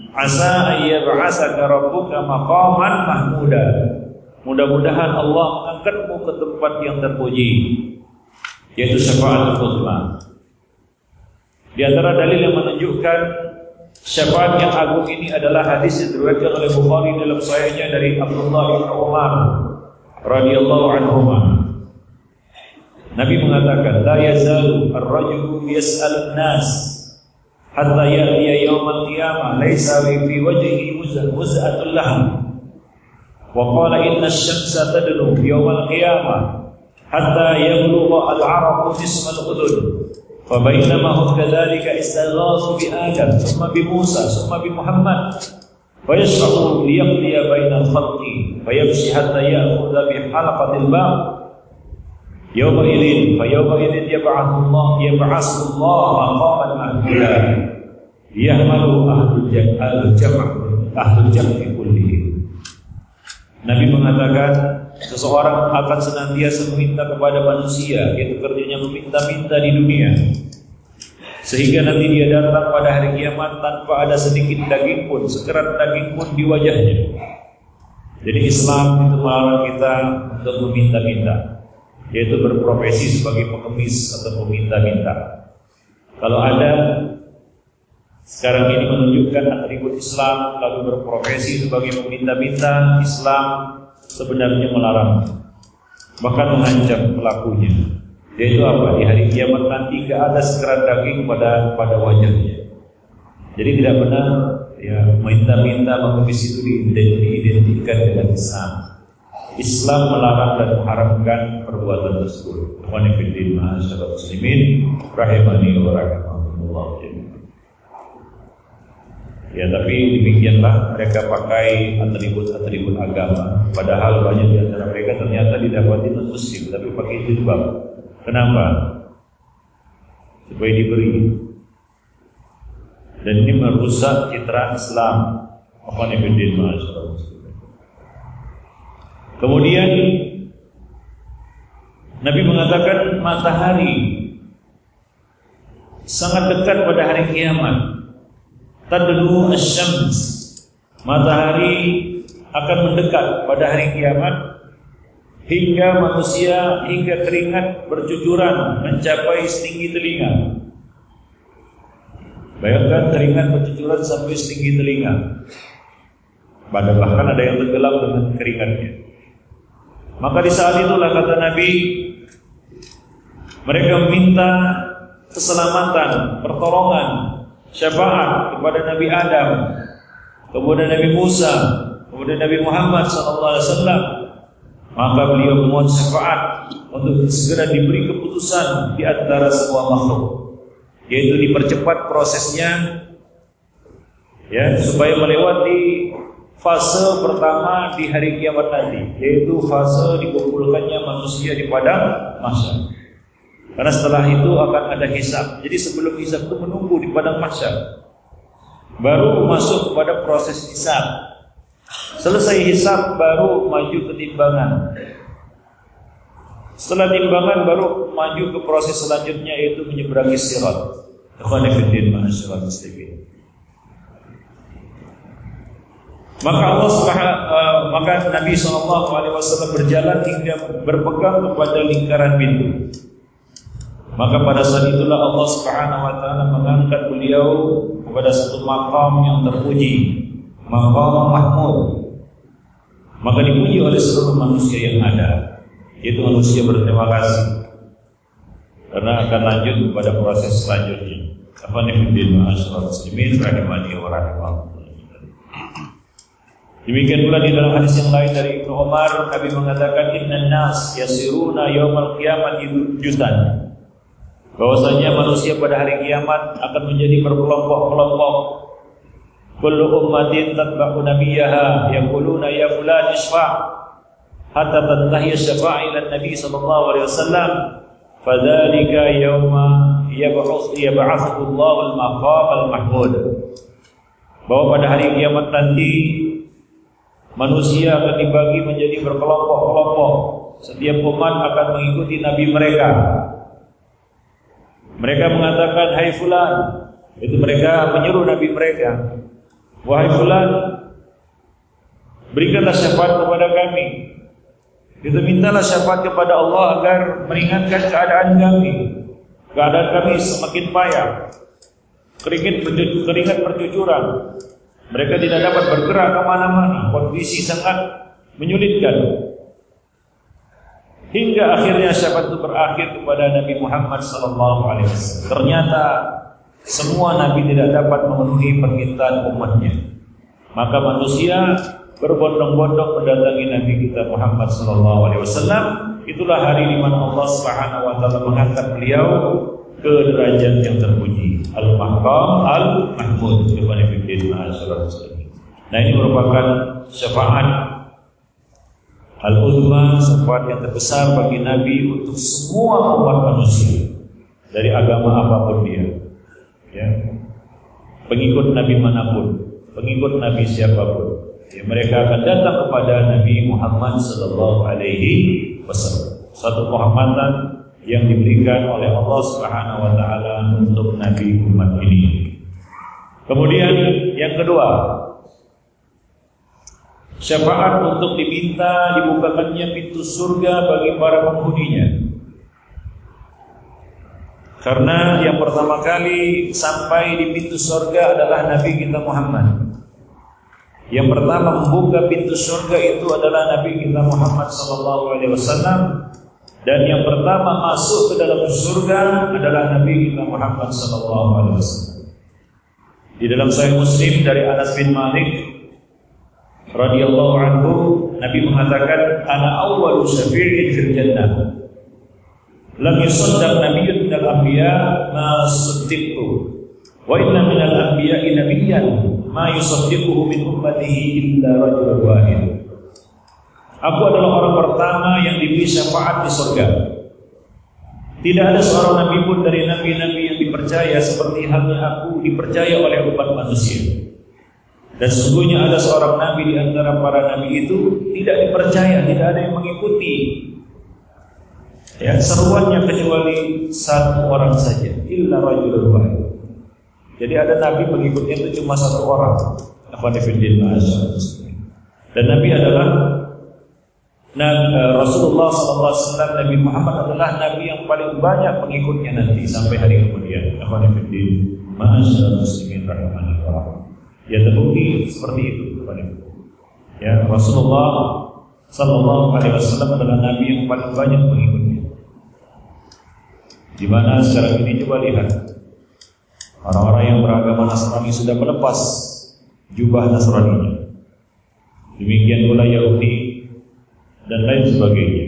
asa ayyab'asaka rabbuka maqaman mahmuda. Mudah-mudahan Allah mengangkatmu ke tempat yang terpuji, yaitu syafaatul uzma. Di antara dalil yang menunjukkan syafaat yang agung ini adalah hadis yang diriwayatkan oleh Bukhari dalam sahihnya dari Abdullah bin Umar radhiyallahu anhuma. Nabi mengatakan, la yazalu ar-rajulu yas'alun nas hatta ya'tiya yawmal qiyamah laysa fi wajhihi muz'atul lahm. Wa qala inna asy-syamsa tadnu yawmal qiyamah hatta yablugha al-'araqu nisfa al-udhun. Fa bainama hum kadzalika istaghatsu bi Adam thumma bi Musa thumma bi Muhammad fa yashfa'u liyaqdiya bainal khalqi fa yamshi hatta ya'khudha bi halaqatil bab. Yawma idzin fa yawma idzin yab'athu Allah yab'athu Allah maqaman mahmuda yahmalu ahlul jannah ahlul jannah kullihim. Nabi mengatakan seseorang akan senantiasa meminta kepada manusia, yaitu kerjanya meminta-minta di dunia, sehingga nanti dia datang pada hari kiamat tanpa ada sedikit daging pun, sekerat daging pun di wajahnya. Jadi Islam itu melarang kita untuk meminta-minta, yaitu berprofesi sebagai pengemis atau meminta-minta. Kalau ada sekarang ini menunjukkan atribut Islam lalu berprofesi sebagai meminta-minta, Islam sebenarnya melarang, bahkan mengancam pelakunya. Yaitu apa? Di hari kiamat nanti tidak ada sekerat daging pada pada wajahnya. Jadi tidak benar ya minta-minta mengemis itu diidentikan dengan Islam. Islam melarang dan mengharamkan perbuatan tersebut. Wa nafidin ma'asyarul muslimin rahimani wa rahimakumullah. Ya, tapi demikianlah mereka pakai atribut-atribut agama, padahal banyak di antara mereka ternyata didapati non-muslim tapi pakai jilbab. Kenapa? Supaya diberi. Dan ini merusak citra Islam. Kemudian Nabi mengatakan matahari sangat dekat pada hari kiamat. Tadlu asy-syams, matahari akan mendekat pada hari kiamat hingga manusia hingga keringat bercucuran mencapai setinggi telinga. Bayangkan keringat bercucuran sampai setinggi telinga. Bahkan ada yang tenggelam dengan keringatnya. Maka di saat itulah kata Nabi, mereka meminta keselamatan, pertolongan, syafaat kepada Nabi Adam, kemudian Nabi Musa, kemudian Nabi Muhammad sallallahu alaihi wasallam. Maka beliau memohon syafaat untuk segera diberi keputusan di antara semua makhluk, yaitu dipercepat prosesnya, ya, supaya melewati fase pertama di hari kiamat nanti, yaitu fase dikumpulkannya manusia di padang mahsyar. Karena setelah itu akan ada hisab. Jadi sebelum hisab itu menunggu di padang mahsyar, baru masuk kepada proses hisab. Selesai hisab baru maju ke timbangan. Setelah timbangan baru maju ke proses selanjutnya, yaitu menyeberangi sirat. Ikhwani fillah ma'asyiral muslimin. Maka Allah Subhanahu uh, maka Nabi sallallahu alaihi wasallam berjalan hingga berpegang kepada lingkaran pintu. Maka pada saat itulah Allah Subhanahu wa taala mengangkat beliau kepada satu maqam yang terpuji, maqam mahmud. Maka dipuji oleh seluruh manusia yang ada, yaitu manusia berterima kasih karena akan lanjut kepada proses selanjutnya. Afanifuddin ma'asyiral muslimin rahimani wa rahimakumullah. Demikian pula di dalam hadis yang lain dari Ibnu Umar, Nabi mengatakan innan nas yasiruna yaumal qiyamati jutan. Bahwasanya manusia pada hari kiamat akan menjadi berkelompok-kelompok. Kullu ummatin tatba'u nabiyyaha yaquluna ya fulan isfa' hatta tantahi syafa'a ila Nabi sallallahu alaihi wasallam. Fadzalika yauma yab'ats yab'atsu Allahu al-maqam al-mahmud. Bahwa pada hari kiamat nanti manusia akan dibagi menjadi berkelompok-kelompok. Setiap umat akan mengikuti nabi mereka. Mereka mengatakan hai fulan, itu mereka menyeru nabi mereka. wahai fulan, berikanlah syafaat kepada kami. Kita mintalah syafaat kepada Allah agar meringankan keadaan kami. Keadaan kami semakin payah. Keringat bercucuran, keringat bercucuran. Mereka tidak dapat bergerak kemana-mana. Kondisi sangat menyulitkan. Hingga akhirnya syafaat itu berakhir kepada Nabi Muhammad sallallahu alaihi wasallam. Ternyata semua nabi tidak dapat memenuhi permintaan umatnya. Maka manusia berbondong-bondong mendatangi Nabi kita Muhammad sallallahu alaihi wasallam. Itulah hari di mana Allah Subhanahu wa taala mengangkat beliau ke derajat yang terpuji, Al-Maqam Al-Mahmud. Nah, ini merupakan syafaat Al-Uzma, syafaat yang terbesar bagi Nabi untuk semua umat manusia dari agama apapun dia, ya, pengikut Nabi manapun, pengikut Nabi siapapun, ya, mereka akan datang kepada Nabi Muhammad sallallahu alaihi wasallam. Satu kehormatan yang diberikan oleh Allah Subhanahu wa taala untuk Nabi umat ini. Kemudian yang kedua, syafaat untuk diminta dibukakannya pintu surga bagi para penghuninya. Karena yang pertama kali sampai di pintu surga adalah Nabi kita Muhammad. Yang pertama membuka pintu surga itu adalah Nabi kita Muhammad sallallahu alaihi wasallam, dan yang pertama masuk ke dalam surga adalah Nabi kita Muhammad sallallahu alaihi wasallam. Di dalam Sahih Muslim dari Anas bin Malik radhiyallahu anhu, Nabi mengatakan, "Ana awwalu syafi'in fil jannah. Lam yusaddaq nabiyyun minal anbiya ma saddiqtu. Wa inna minal anbiya'i nabiyyan ma yusaddiquhu min ummatihi illa rajulun wahid." Aku adalah orang pertama yang diberi syafaat di surga. Tidak ada seorang nabi pun dari nabi-nabi yang dipercaya seperti halnya aku dipercaya oleh umat manusia. Dan sesungguhnya ada seorang nabi di antara para nabi itu tidak dipercaya, tidak ada yang mengikuti, ya, seruannya kecuali satu orang saja, illa rajulun wahid. Jadi ada nabi pengikutnya itu cuma satu orang. Dan nabi adalah Nabi, Rasulullah sallallahu alaihi wasallam, Nabi Muhammad adalah nabi yang paling banyak pengikutnya nanti sampai hari kemudian. Ma'asyiral muslimin rahimanallah. Ya, terbukti seperti itu, ya, Rasulullah sallallahu alaihi wasallam adalah nabi yang paling banyak pengikutnya. Di mana sekarang ini coba lihat, orang-orang yang beragama Nasrani sudah melepas jubah Nasraninya. Demikian pula Yahudi dan lain sebagainya.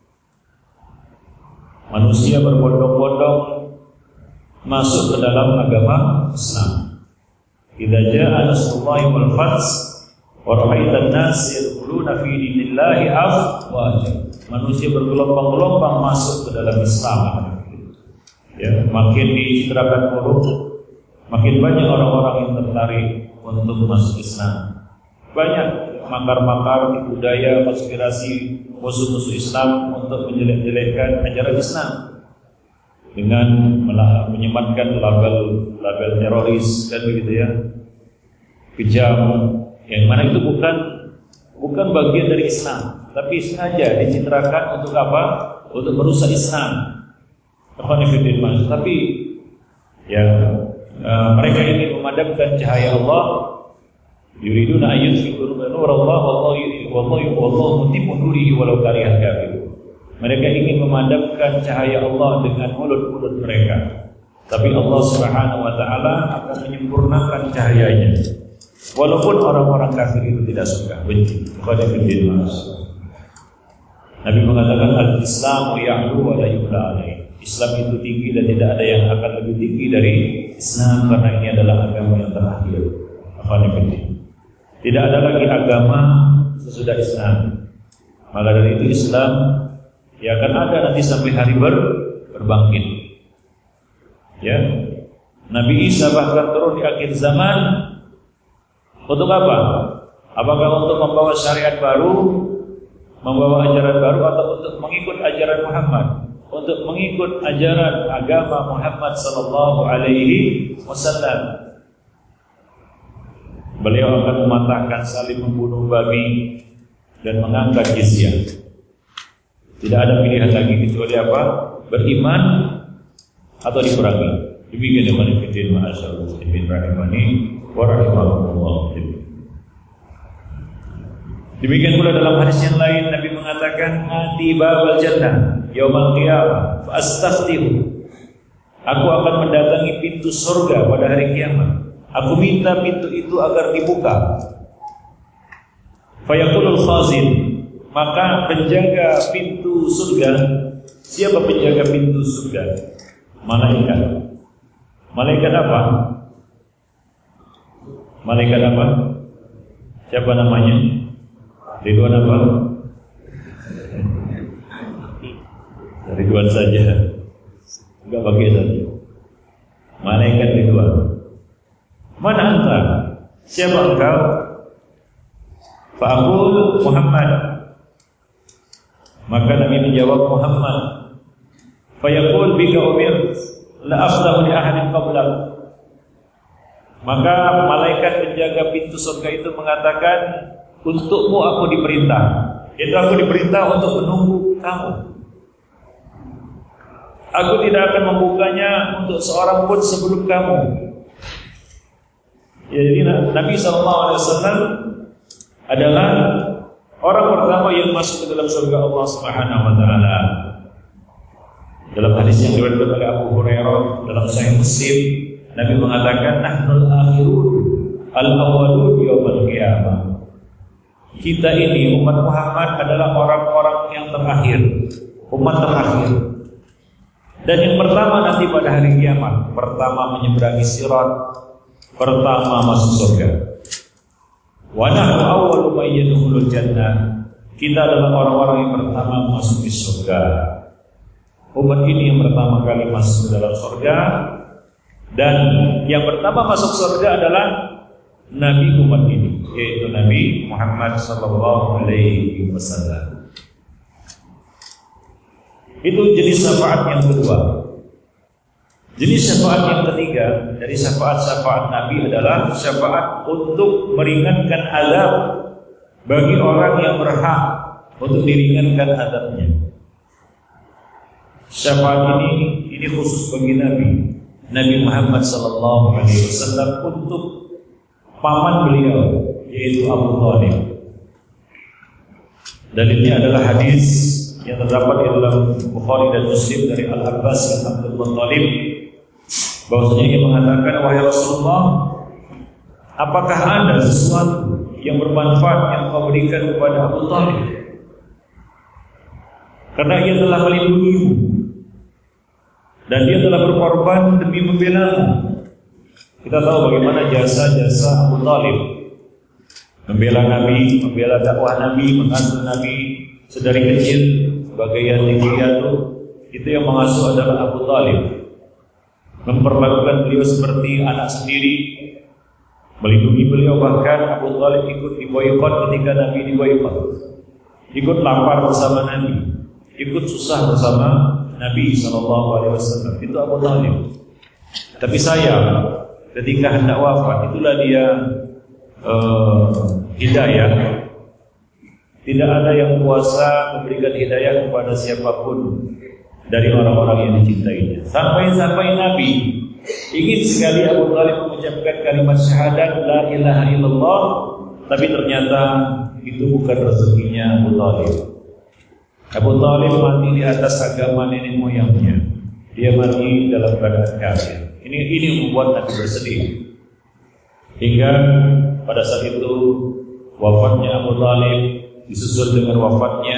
Manusia berbondong-bondong masuk ke dalam agama Islam. Idza jaa nasrullahi wal fath wa ra'aitan nas yadkhuluna fi dinillahi afwaja. Manusia bergelombang-gelombang masuk ke dalam Islam. Ya, makin dicitrakan buruk, makin banyak orang-orang yang tertarik untuk masuk Islam. Banyak makar-makar, tipu daya, konspirasi musuh-musuh Islam untuk menjelek-jelekkan ajaran Islam dengan menyematkan label-label teroris dan begitu, ya, kejam, yang mana itu bukan bukan bagian dari Islam, tapi sengaja dicitrakan untuk apa? Untuk merusak Islam. Tapi ya, uh, mereka ingin memadamkan cahaya Allah. Yuriduna ayyutfi'u nurallah wallahu wallahu mutimmu nurihi walau karihal kafirun. Mereka ingin memadamkan cahaya Allah dengan mulut-mulut mereka, tapi Allah Subhanahu wa taala akan menyempurnakan cahayanya walaupun orang-orang kafir itu tidak suka, benci. Nabi mengatakan, al-Islamu ya'lu wa la yu'la alaih. Islam itu tinggi dan tidak ada yang akan lebih tinggi dari Islam, karena ini adalah agama yang terakhir. Tidak ada lagi agama sesudah Islam. Maka dari itu Islam ya akan ada nanti sampai hari ber, berbangkit. Ya, Nabi Isa bahkan turun di akhir zaman untuk apa? Apakah untuk membawa syariat baru, membawa ajaran baru, atau untuk mengikut ajaran Muhammad? Untuk mengikut ajaran agama Muhammad sallallahu alaihi wasallam. beliau akan mematahkan salib, membunuh babi, dan mengangkat jizyah. Tidak ada pilihan lagi kecuali apa? Beriman atau diperangi. Demikian yang manifestin ma'asyarul muslimin rahimani wa rahimakumullah. Demikian pula dalam hadis yang lain Nabi mengatakan, ati babal jannah yaumal qiyamah fa astaftihu. Aku akan mendatangi pintu surga pada hari kiamat. Aku minta pintu itu agar dibuka. Fayaqulul khazin, maka penjaga pintu surga, siapa penjaga pintu surga? Malaikat. Malaikat apa? Malaikat apa? Siapa namanya? Ridwan apa? Ridwan saja, enggak pakai saja. Malaikat Ridwan. Mana anta? Siapa engkau? Fa'aqul Muhammad. Maka Nabi menjawab Muhammad. Fayaqul bika umir la afdahu li ahadin qablak. Maka malaikat penjaga pintu surga itu mengatakan, untukmu aku diperintah. Itu aku diperintah untuk menunggu kamu. Aku tidak akan membukanya untuk seorang pun sebelum kamu. Jadi Nabi shallallahu alaihi wasallam adalah orang pertama yang masuk ke dalam surga Allah Subhanahu wa taala. Dalam hadis yang diriwayatkan oleh Abu Hurairah dalam Sahih Muslim, Nabi mengatakan, nahnul akhirun al-awwalun yaumil qiyamah. Kita ini umat Muhammad adalah orang-orang yang terakhir, umat terakhir. Dan yang pertama nanti pada hari kiamat, pertama menyeberangi sirat, pertama masuk surga. Wa nahnu awwalu man yadkhulul jannah. Kita adalah orang-orang yang pertama masuk di surga. Umat ini yang pertama kali masuk ke dalam surga, dan yang pertama masuk surga adalah Nabi umat ini, yaitu Nabi Muhammad sallallahu alaihi wasallam. Itu jenis syafaat yang kedua. Jenis syafaat yang ketiga dari syafaat-syafaat Nabi adalah syafaat untuk meringankan azab bagi orang yang berhak untuk diringankan azabnya. Syafaat ini ini khusus bagi Nabi Nabi Muhammad sallallahu alaihi wasallam untuk paman beliau, yaitu Abu Thalib. Dalilnya adalah hadis yang terdapat di dalam Bukhari dan Muslim dari Al-Abbas bin Abdul Muttalib, bahwasanya ia mengatakan, wahai Rasulullah, apakah ada sesuatu yang bermanfaat yang kau berikan kepada Abu Thalib? Karena ia telah melindungimu dan dia telah berkorban demi membela-Mu. Kita tahu bagaimana jasa-jasa Abu Thalib, membela Nabi, membela dakwah Nabi, mengasuh Nabi sedari kecil sebagai yatim piatu. Itu yang mengasuh adalah Abu Thalib, memperlakukan beliau seperti anak sendiri, melindungi beliau. Bahkan Abu Thalib ikut diboikot ketika Nabi diboikot, ikut lapar bersama Nabi, ikut susah bersama Nabi sallallahu alaihi wasallam. Itu Abu Thalib. Tapi sayang, ketika hendak wafat, itulah dia uh, hidayah. Tidak ada yang kuasa memberikan hidayah kepada siapapun dari orang-orang yang dicintainya. Sampai-sampai Nabi ingin sekali Abu Thalib mengucapkan kalimat syahadat la ilaha illallah, tapi ternyata itu bukan rezekinya Abu Thalib. Abu Thalib mati di atas agama nenek moyangnya. Dia mati dalam keadaan kafir. Ini ini membuat Nabi bersedih. Hingga pada saat itu wafatnya Abu Thalib disusul dengan wafatnya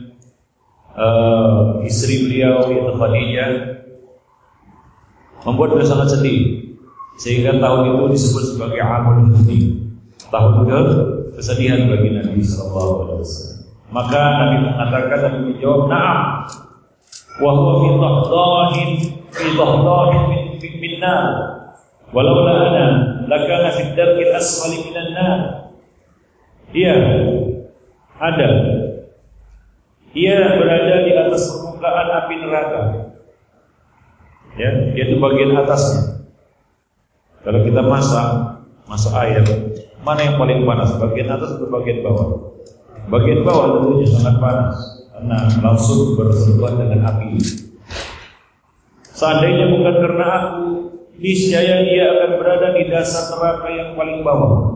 uh, istri beliau yaitu Khadijah, membuat beliau sangat sedih. Sehingga tahun itu disebut sebagai Amul Huzni, tahun ke kesedihan bagi Nabi sallallahu alaihi wasallam. Maka Nabi mengatakan dan menjawab, "Na'am, wa huwa fi dhahdahin fi dhahdahin min min nar. Walau la ana lakana fi darkil asfali minan nar." Ia ada. Ia berada di atas permukaan api neraka. Ya, yaitu bagian atasnya. Kalau kita masak, masak ayam, mana yang paling panas? Bagian atas atau bagian bawah? Bagian bawah tentunya sangat panas karena langsung bersentuhan dengan api. Seandainya bukan karena aku, niscaya dia akan berada di dasar neraka yang paling bawah.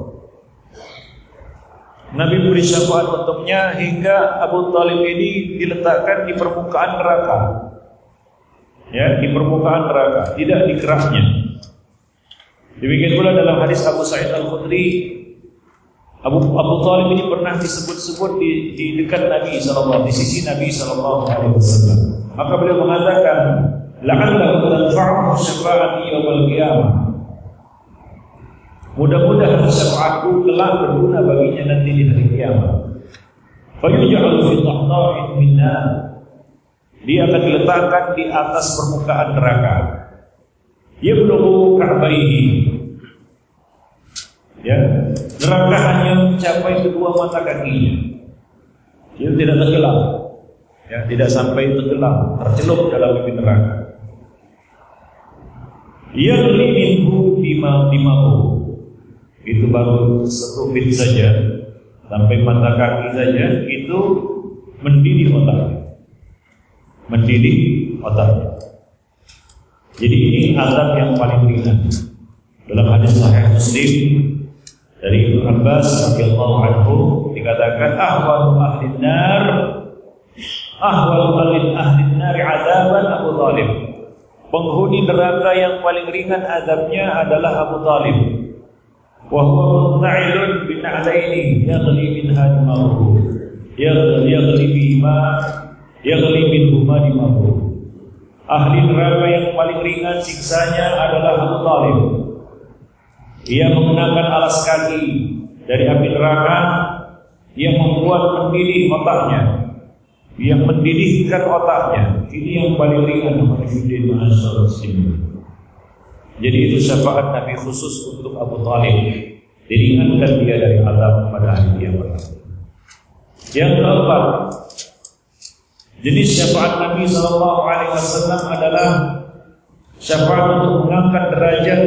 Nabi beri syafaat untuknya hingga Abu Talib ini diletakkan di permukaan neraka. Ya, di permukaan neraka, tidak di keraknya. Demikian pula dalam hadis Abu Sa'id Al-Khudri, Abu Abu Talib ini pernah disebut-sebut di, di dekat Nabi sallallahu alaihi wasallam, di sisi Nabi sallallahu alaihi wasallam. Maka beliau mengatakan, la'allahu tanfa'uhu syafa'ati yaumil qiyamah. Mudah-mudahan syafaatku kelak berguna baginya nanti di hari kiamat. Fayuj'alu fi tahta'in min nar. Dia akan diletakkan di atas permukaan neraka. Yablughu ka'baihi. Ya, neraka hanya mencapai kedua mata kakinya. Dia tidak tenggelam. Ya, tidak sampai tenggelam, tercelup dalam api neraka. Yaghli minhu bima bimahu. Itu baru satu bit saja, sampai mata kaki saja, itu mendidih otaknya, mendidih otaknya. Jadi ini azab yang paling ringan. Dalam hadis Sahih Muslim dari Ibnu Abbas radhiyallahu anhu dikatakan, ahwalu ahli nar, ahwalu ahli ahli nar azaban Abu Talib. Penghuni neraka yang paling ringan azabnya adalah Abu Talib. Wa huwa munta'ilun bin alaini yaghli min hadimahu yaghli bima yaghli min huma dimahu. Ahli neraka yang paling ringan siksanya adalah Abu Talib. Ia mengenakan alas kaki dari api neraka yang membuat mendidih otaknya, yang mendidihkan otaknya. Ini yang paling ringan Muhammadin ma'asyar muslimin. Jadi itu syafaat Nabi khusus untuk Abu Talib, diringankan dia dari azab pada hari kiamat. Yang keempat, jenis syafaat Nabi sallallahu alaihi wasallam adalah syafaat untuk mengangkat derajat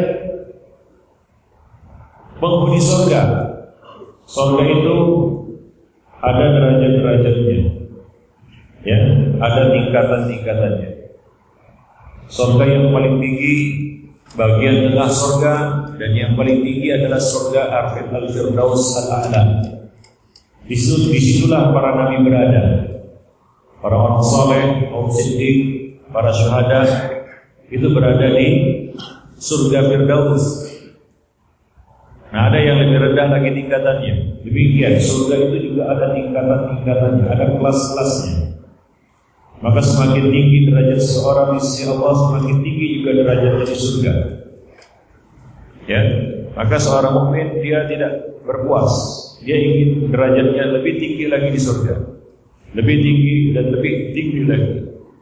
penghuni surga. Surga itu ada derajat-derajatnya, ya, ada tingkatan-tingkatannya. Surga yang paling tinggi bagian tengah surga, dan yang paling tinggi adalah surga Al-Firdaus Al-A'la. Disitulah para nabi berada, para orang saleh, kaum siddiq, para syuhada itu berada di surga Firdaus. Nah, ada yang lebih rendah lagi tingkatannya. Demikian, surga itu juga ada tingkatan-tingkatannya, ada kelas-kelasnya. Maka semakin tinggi derajat seorang di sisi Allah, semakin tinggi juga derajatnya di surga. Ya, maka seorang mukmin dia tidak berpuas, dia ingin derajatnya lebih tinggi lagi di surga, lebih tinggi dan lebih tinggi lagi.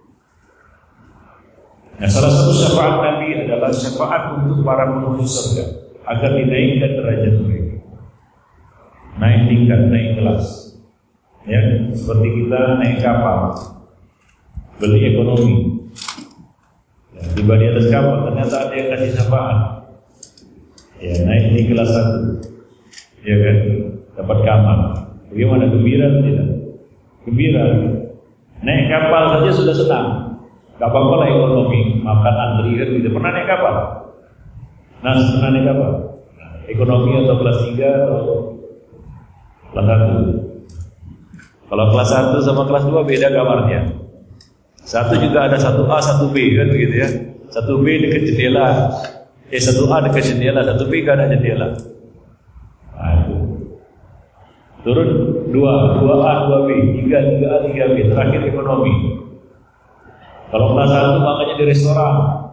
Nah, salah satu syafaat Nabi adalah syafaat untuk para penghuni surga agar dinaikkan derajat mereka, naik tingkat, naik kelas. Ya, seperti kita naik kapal, beli ekonomi, ya, tiba di atas kapal, ternyata ada yang kasih syafaat, ya, naik di kelas satu, ya kan, dapat kamar. Bagaimana, gembira atau tidak? Gembira. Naik kapal saja sudah senang, gak apa-apa lah ekonomi, makan antri kan gitu. Pernah naik kapal? Nah, pernah naik kapal? Nah, ekonomi atau kelas tiga atau kelas satu? Kalau kelas satu sama kelas dua beda kamarnya. Satu juga ada satu A, satu B kan begitu ya. Satu B dekat jendela, eh satu A dekat jendela, satu B gak ada jendela. Nah, itu. Turun dua, dua A, dua B, tiga, tiga A, tiga B, terakhir ekonomi. Kalau kelas satu makanya di restoran.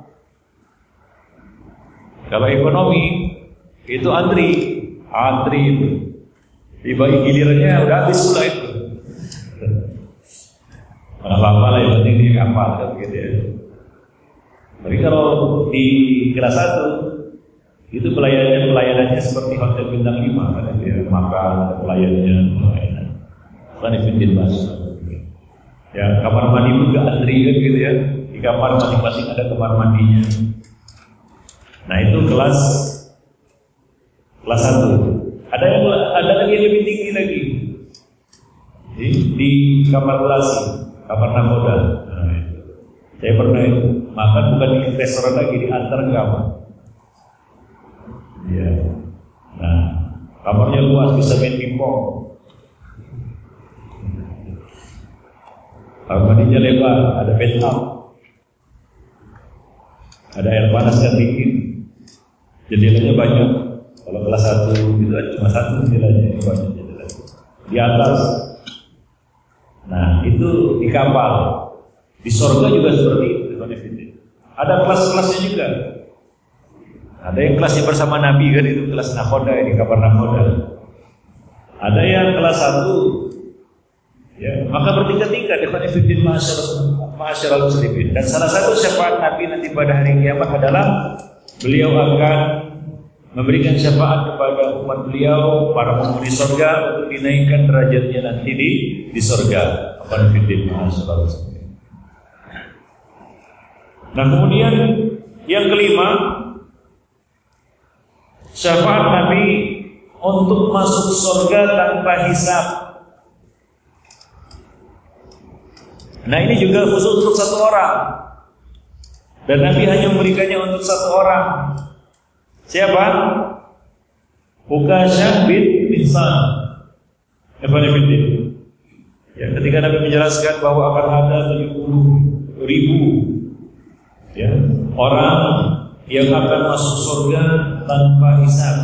Kalau ekonomi itu antri, antri itu. Tiba gilirannya udah habis pula itu. Mana apa-apa lah, yang penting dia kapal kan begitu ya. Tapi kalau di kelas satu itu pelayanannya pelayanannya seperti hotel bintang lima kan, dia makan, pelayanannya pelayanan. Kan dipinjin masuk. Ya, kamar mandi pun gak antri kan gitu ya. Di kamar masing-masing ada kamar mandinya. Nah, itu kelas kelas satu. Ada yang ada lagi yang lebih tinggi lagi. Di, di kamar kelas, kamar nakoda. Nah, saya pernah itu makan bukan di restoran lagi, di antar kamar. Ya. Nah, kamarnya luas, bisa main pingpong. Kamar mandinya lebar, ada bathtub, ada air panas dan dingin, jendelanya banyak. Kalau kelas satu itu cuma satu jendelanya, banyak jendelanya di atas. Nah, itu di kapal. Di surga juga seperti itu. Ada kelas-kelasnya juga. Ada yang kelasnya bersama Nabi kan, itu kelas nakoda, di kamar nakoda. Ada yang kelas satu. Ya, maka bertingkat-tingkat dengan ifidin ma'asyiral muslimin. Dan salah satu syafaat Nabi nanti pada hari kiamat adalah beliau akan memberikan syafaat kepada umat beliau, para penghuni surga, untuk dinaikkan derajatnya nanti di di surga. Apa ifidin ma'asyiral muslimin. Nah, kemudian yang kelima, syafaat Nabi untuk masuk surga tanpa hisab. Nah, ini juga khusus untuk satu orang. Dan Nabi hanya memberikannya untuk satu orang. Siapa? Uqasyah bin Mihsan. Ya, ketika Nabi menjelaskan bahwa akan ada tujuh puluh ribu ya, orang yang akan masuk surga tanpa hisab.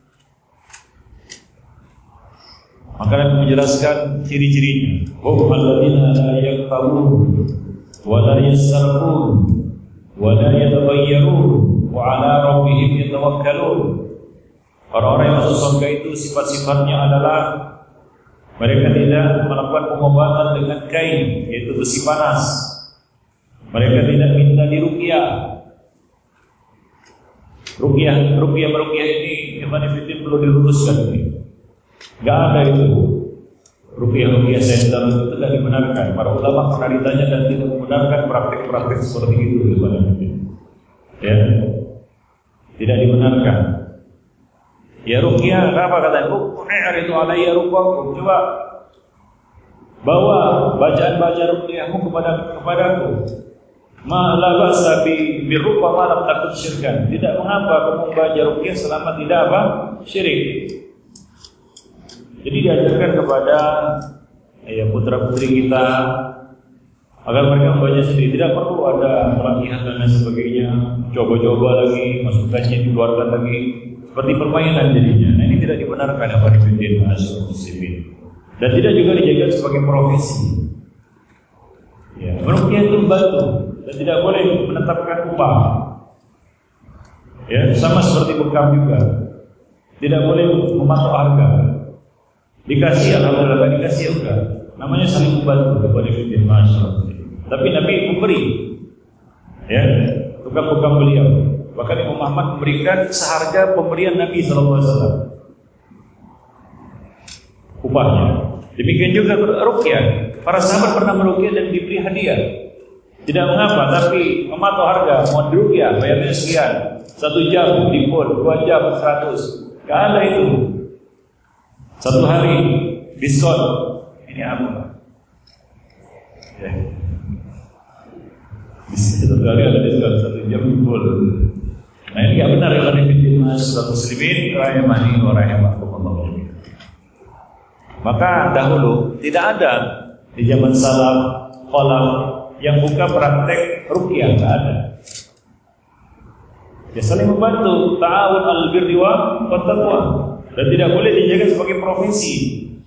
Maka Nabi menjelaskan ciri-cirinya. Hum alladzina la yaqtawun wa la yasarqun wa la yataghayyarun wa 'ala rabbihim yatawakkalun. Orang-orang yang masuk surga itu sifat-sifatnya adalah mereka tidak melakukan pengobatan dengan kain, yaitu besi panas. Mereka tidak minta diruqyah. Ruqyah, ruqyah meruqyah ini gimana fitin perlu diluruskan ini. Enggak ada itu. Ruqyah-ruqyah center itu tidak dibenarkan. Para ulama pernah ditanya dan tidak membenarkan praktik-praktik seperti itu gimana fitin. Ya. Tidak dibenarkan. Ya ruqyah, apa katanya? Qur'an itu alayya ruqyakum. Coba bawa bacaan-bacaan ruqyahmu kepada kepadaku. Ma la ba'sa bi birruqa ma lam takun syirkan. Tidak mengapa kamu membaca ruqyah selama tidak apa? Syirik. Jadi diajarkan kepada ya putra-putri kita agar mereka membaca sendiri. Tidak perlu ada pelatihan dan lain sebagainya. Coba-coba lagi, masukannya dikeluarkan lagi. Seperti permainan jadinya. Nah, ini tidak dibenarkan apa dipintin masuk muslimin. Dan tidak juga dijadikan sebagai profesi. Ya, ruqyah itu membantu. Dan tidak boleh menetapkan upah. Ya, sama seperti bekam juga. Tidak boleh mematok harga. Dikasih alhamdulillah, tidak dikasih enggak. Namanya saling membantu kepada fitin masyarakat. Tapi Nabi memberi. Ya, bekam-bekam beliau. Bahkan Imam Muhammad memberikan seharga pemberian Nabi sallallahu alaihi wasallam. Upahnya. Demikian juga ruqyah. Para sahabat pernah meruqyah dan diberi hadiah. Tidak mengapa, tapi mematok harga, mau diruqyah, bayarnya sekian. Satu jam di full, dua jam seratus. Gak ada itu. Satu hari diskon. Ini apa? Ya. Satu hari ada diskon, satu jam di full. Nah, ini gak benar ya, ini masyarakat muslimin rahimani wa rahimakumullah. Maka dahulu tidak ada di zaman salaf khalaf yang buka praktek ruqyah, enggak ada. Ya saling membantu, ta'awun al-birri wa taqwa, dan tidak boleh dijadikan sebagai profesi.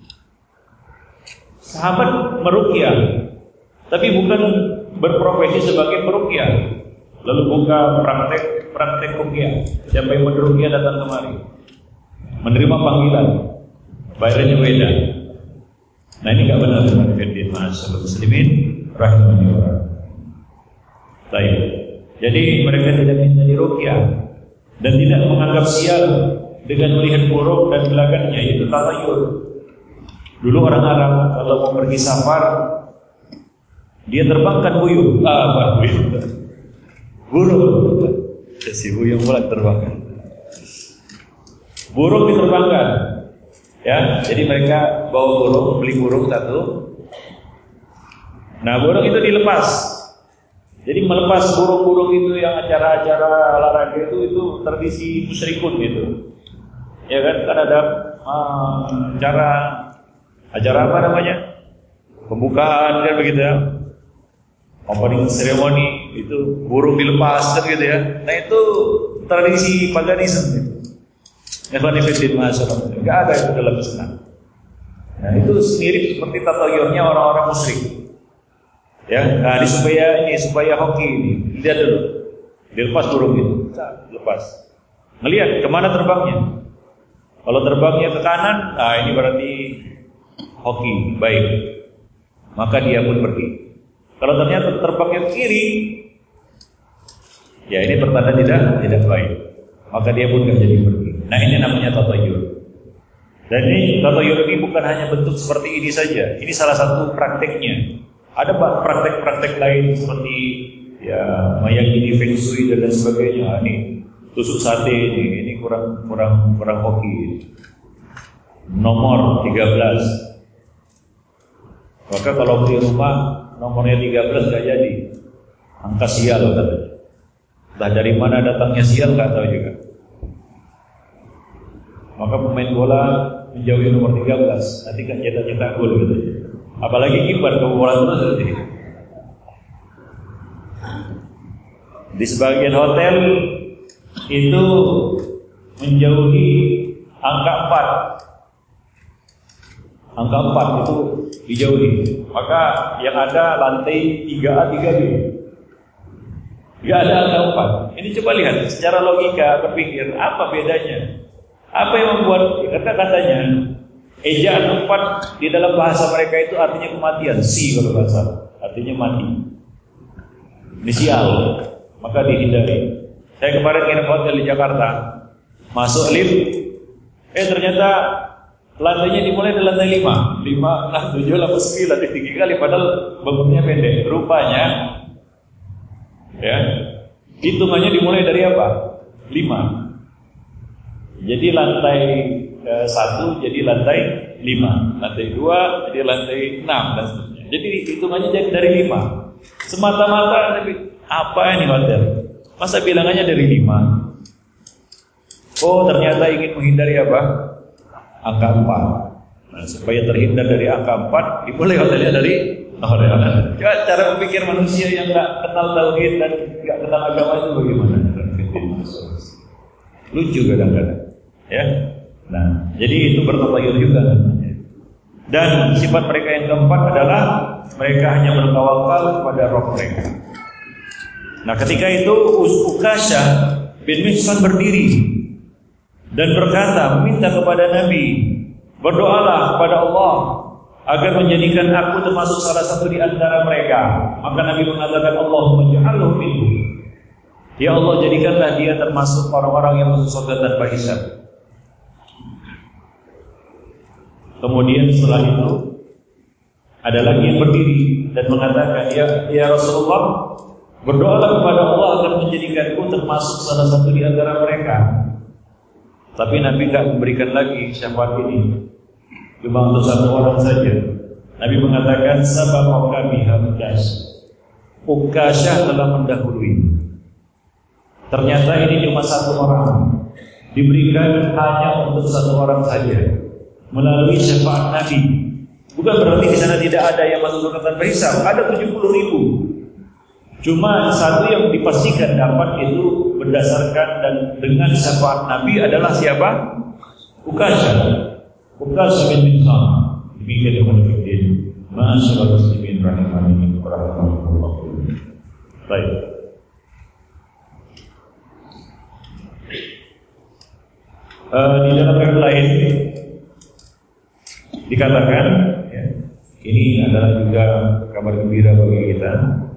Sahabat meruqyah, tapi bukan berprofesi sebagai peruqyah. Lalu buka praktek praktek ruqyah. Siapa yang meruqyah datang kemari, menerima panggilan, bayarnya beda. Nah, ini enggak benar dengan fitin masyarakat muslimin rahimani wa rahimah. Jadi mereka tidak minta diruqyah dan tidak menganggap sial dengan melihat buruk dan gelagatnya, itu tatayur. Dulu orang Arab kalau mau pergi safar, dia terbangkan buyung, ah, buyung, burung, si buyung pula terbangkan. Burung diterbangkan. Ya, jadi mereka bawa burung, beli burung satu. Nah, burung itu dilepas. Jadi melepas burung-burung itu yang acara-acara olahraga itu itu tradisi musyrikun gitu. Ya kan, kan ada uh, acara acara apa namanya? Pembukaan kan begitu ya. Opening ceremony itu burung dilepas kan gitu ya. Nah, itu tradisi paganisme gitu. Evanifidin masyarakat. Enggak ada itu dalam Islam. Nah, itu mirip seperti tatayurnya orang-orang musyrik. Ya, nah ini supaya ini supaya hoki ini lihat dulu, dilepas burung itu, lepas, ngelihat kemana terbangnya. Kalau terbangnya ke kanan, nah ini berarti hoki baik, maka dia pun pergi. Kalau ternyata terbangnya ke kiri, ya ini pertanda tidak tidak baik, maka dia pun nggak jadi pergi. Nah ini namanya tatayur. Dan ini tatayur ini bukan hanya bentuk seperti ini saja, ini salah satu prakteknya. Ada praktek-praktek lain seperti ya meyakini feng shui dan lain sebagainya. Ini tusuk sate ini, ini kurang kurang kurang hoki. Nomor tiga belas. Maka kalau beli rumah nomornya tiga belas enggak jadi. Angka sial katanya. Entah dari mana datangnya sial enggak tahu juga. Maka pemain bola menjauhi nomor tiga belas, nanti kan cetak-cetak gol gitu. Apalagi kiper kebobolan terus nanti. Di sebagian hotel itu menjauhi angka empat. Angka empat itu dijauhi. Maka yang ada lantai tiga A, tiga B. Enggak ada angka empat. Ini coba lihat secara logika berpikir apa bedanya? Apa yang membuat karena katanya ejaan empat di dalam bahasa mereka itu artinya kematian, si kalau bahasa artinya mati, inisial, maka dihindari. Saya kemarin nginep hotel di Jakarta, masuk lift, eh ternyata lantainya dimulai dari lantai lima, lima, enam, tujuh, delapan, sembilan, tinggi kali, padahal bangunnya pendek. Rupanya, ya, hitungannya dimulai dari apa? Lima. Jadi lantai eh, satu jadi lantai lima, lantai dua jadi lantai enam dan seterusnya. Jadi hitungannya jadi dari lima. Semata-mata apa ini hotel? Masa bilangannya dari lima? Oh ternyata ingin menghindari apa? Angka empat. Nah, supaya terhindar dari angka empat, dimulai hotelnya dari hotel. Coba cara berpikir manusia yang nggak kenal tauhid dan nggak kenal agama itu bagaimana? Lucu kadang-kadang. Ya, nah, jadi itu bertatayur juga namanya. Dan sifat mereka yang keempat adalah mereka hanya bertawakal kepada roh mereka. Nah, ketika itu Ukasha bin Mihsan berdiri dan berkata, meminta kepada Nabi, berdoalah kepada Allah agar menjadikan aku termasuk salah satu di antara mereka. Maka Nabi mengatakan, Allahumma ja'alhu minhum. Ya Allah, jadikanlah dia termasuk orang-orang yang masuk surga tanpa hisab. Kemudian setelah itu ada lagi yang berdiri dan mengatakan, ya, ya Rasulullah, berdoalah kepada Allah agar menjadikanku termasuk salah satu di antara mereka. Tapi Nabi tidak memberikan lagi syafaat ini, cuma untuk satu orang saja. Nabi mengatakan, sabaqaka biha Ukasha. Ukasha telah mendahului. Ternyata ini cuma satu orang, diberikan hanya untuk satu orang saja melalui syafaat Nabi. Bukan berarti di sana tidak ada yang masuk surga tanpa hisab. Ada tujuh puluh ribu. Cuma satu yang dipastikan dapat itu berdasarkan dan dengan syafaat Nabi adalah siapa? Ukasha. Ukasha bin Mihsan. Demikian yang menunjukkan masyarakat muslimin rahimahani wa rahmatullah. Baik. Uh, di dalam yang lain dikatakan, ya, ini adalah juga kabar gembira bagi kita.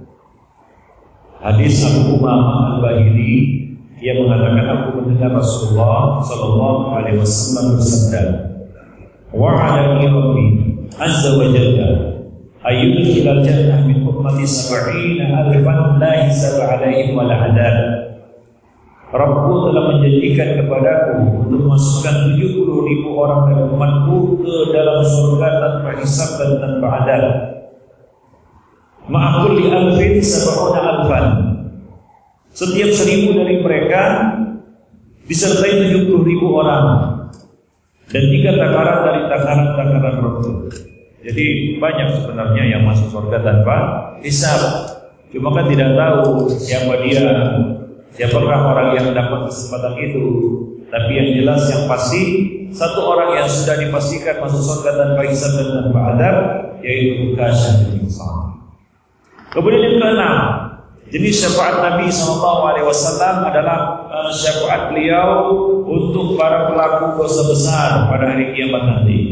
Hadis Abu Umamah Al-Bahili, ia mengatakan, aku mendengar Rasulullah Sallallahu Alaihi Wasallam bersabda, wa'adani Rabbi Azza wa Jalla ayyudkhilal jannah min ummati sab'ina alfan la hisab alaihim wa la adab. Rabbku telah menjanjikan kepadaku untuk memasukkan tujuh puluh ribu orang dari umatku ke dalam surga tanpa hisab dan tanpa adab. Ma'akul li alfin sab'una alfan. Setiap seribu dari mereka disertai tujuh puluh ribu orang dan tiga takaran dari takaran-takaran Rabbku. Jadi banyak sebenarnya yang masuk surga tanpa hisab. Cuma kan tidak tahu siapa dia, siapakah orang yang dapat kesempatan itu. Tapi yang jelas, yang pasti, satu orang yang sudah dipastikan masuk surga tanpa hisab dan tanpa adab, yaitu Uqasyah bin Mihsan. Kemudian yang keenam, jenis syafaat Nabi shallallahu alaihi wasallam adalah uh, syafaat beliau untuk para pelaku dosa besar pada hari kiamat nanti.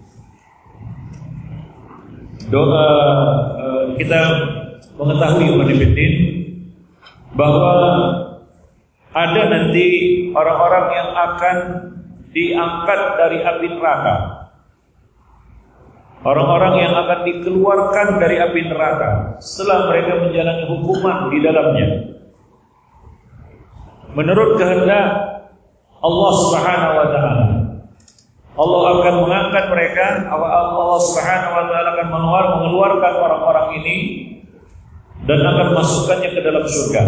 Doa uh, kita mengetahui Ibn bahwa ada nanti orang-orang yang akan diangkat dari api neraka, orang-orang yang akan dikeluarkan dari api neraka setelah mereka menjalani hukuman di dalamnya. Menurut kehendak Allah Subhanahu wa taala, Allah akan mengangkat mereka. Allah Subhanahu wa taala akan mengeluarkan orang-orang ini dan akan masukkannya ke dalam surga.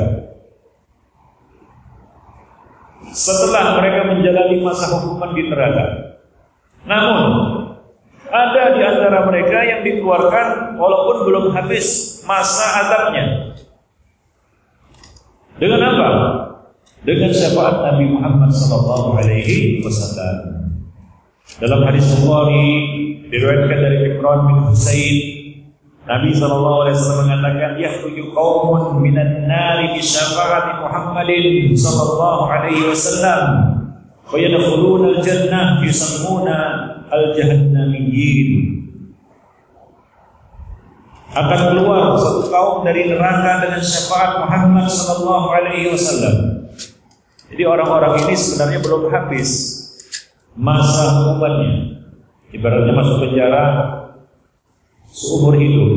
Setelah mereka menjalani masa hukuman di neraka. Namun ada di antara mereka yang dikeluarkan walaupun belum habis masa azabnya. Dengan apa? Dengan syafaat Nabi Muhammad sallallahu alaihi wasallam. Dalam hadis Bukhari diriwayatkan dari Imran bin Husain, Nabi sallallahu alaihi wasallam mengatakan, "Yakhruju qaumun minan nari bi syafaati Muhammadin sallallahu alaihi wasallam, wa yadkhuluna al-jannah yusammuna al-jahannamiyyin." Akan keluar satu kaum dari neraka dengan syafaat Muhammad sallallahu alaihi wasallam. Jadi orang-orang ini sebenarnya belum habis masa hukumannya. Ibaratnya masuk penjara seumur hidup.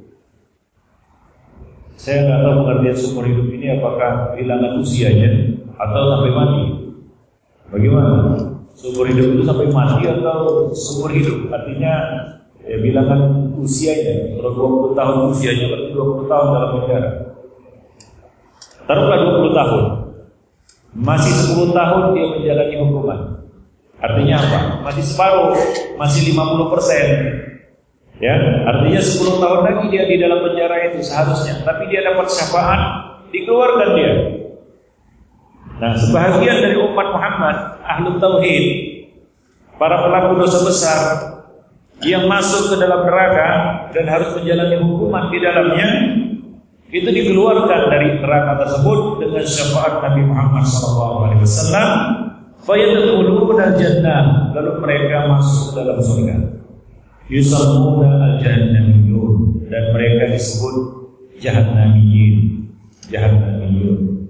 Saya nggak tahu pengertian seumur hidup ini apakah kehilangan usianya atau sampai mati. Bagaimana? Seumur hidup itu sampai mati atau seumur hidup? Artinya ya, bilangan usianya. Kalau dua puluh tahun usianya berarti dua puluh tahun dalam penjara. Taruhlah dua puluh tahun. Masih sepuluh tahun dia menjalani hukuman. Artinya apa? Masih separuh, masih lima puluh persen. Ya, artinya sepuluh tahun lagi dia di dalam penjara itu seharusnya, tapi dia dapat syafaat, dikeluarkan dia. Nah, sebahagian dari umat Muhammad, ahlu tauhid, para pelaku dosa besar yang masuk ke dalam neraka dan harus menjalani hukuman di dalamnya, itu dikeluarkan dari neraka tersebut dengan syafaat Nabi Muhammad sallallahu alaihi wasallam. Fayadkhuluna al-jannah, lalu mereka masuk ke dalam surga. Yusammuna al-jahannamiyyun, dan mereka disebut jahannamiyyin, jahannamiyun.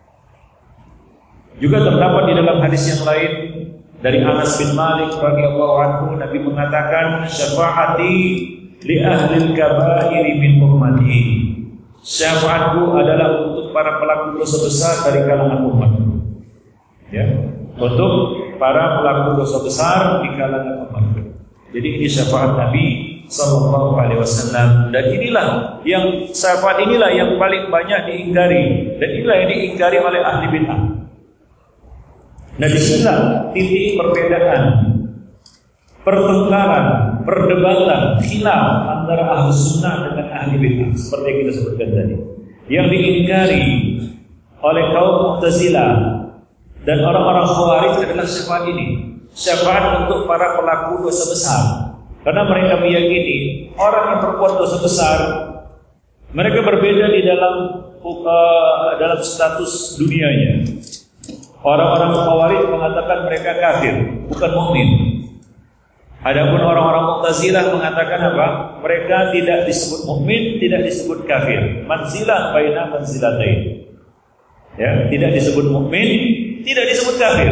Juga terdapat di dalam hadis yang lain dari Anas bin Malik radhiyallahu anhu, Nabi mengatakan, "Syafaati li ahli al-kaba'ir min ummati." Syafaatku adalah untuk para pelaku dosa besar dari kalangan umatku. Ya, untuk para pelaku dosa besar di kalangan umatku. Jadi ini syafaat Nabi sallallahu alaihi wasallam, dan inilah yang syafaat inilah yang paling banyak diingkari, dan inilah yang diingkari oleh ahli bid'ah. Nah, disinilah titik perbedaan, pertengkaran, perdebatan, khilaf antara ahli sunnah dengan ahli bid'ah seperti yang kita sebutkan tadi. Yang diingkari oleh kaum Mu'tazilah dan orang-orang Khawarij adalah syafaat ini. Syafaat untuk para pelaku dosa besar. Karena mereka meyakini orang yang berbuat dosa besar, mereka berbeda di dalam uh, dalam status dunianya. Orang-orang Khawarij mengatakan mereka kafir, bukan mukmin. Adapun orang-orang Mu'tazilah mengatakan apa? Mereka tidak disebut mukmin, tidak disebut kafir. Manzilah baina manzilatain. Ya, tidak disebut mukmin, tidak disebut kafir.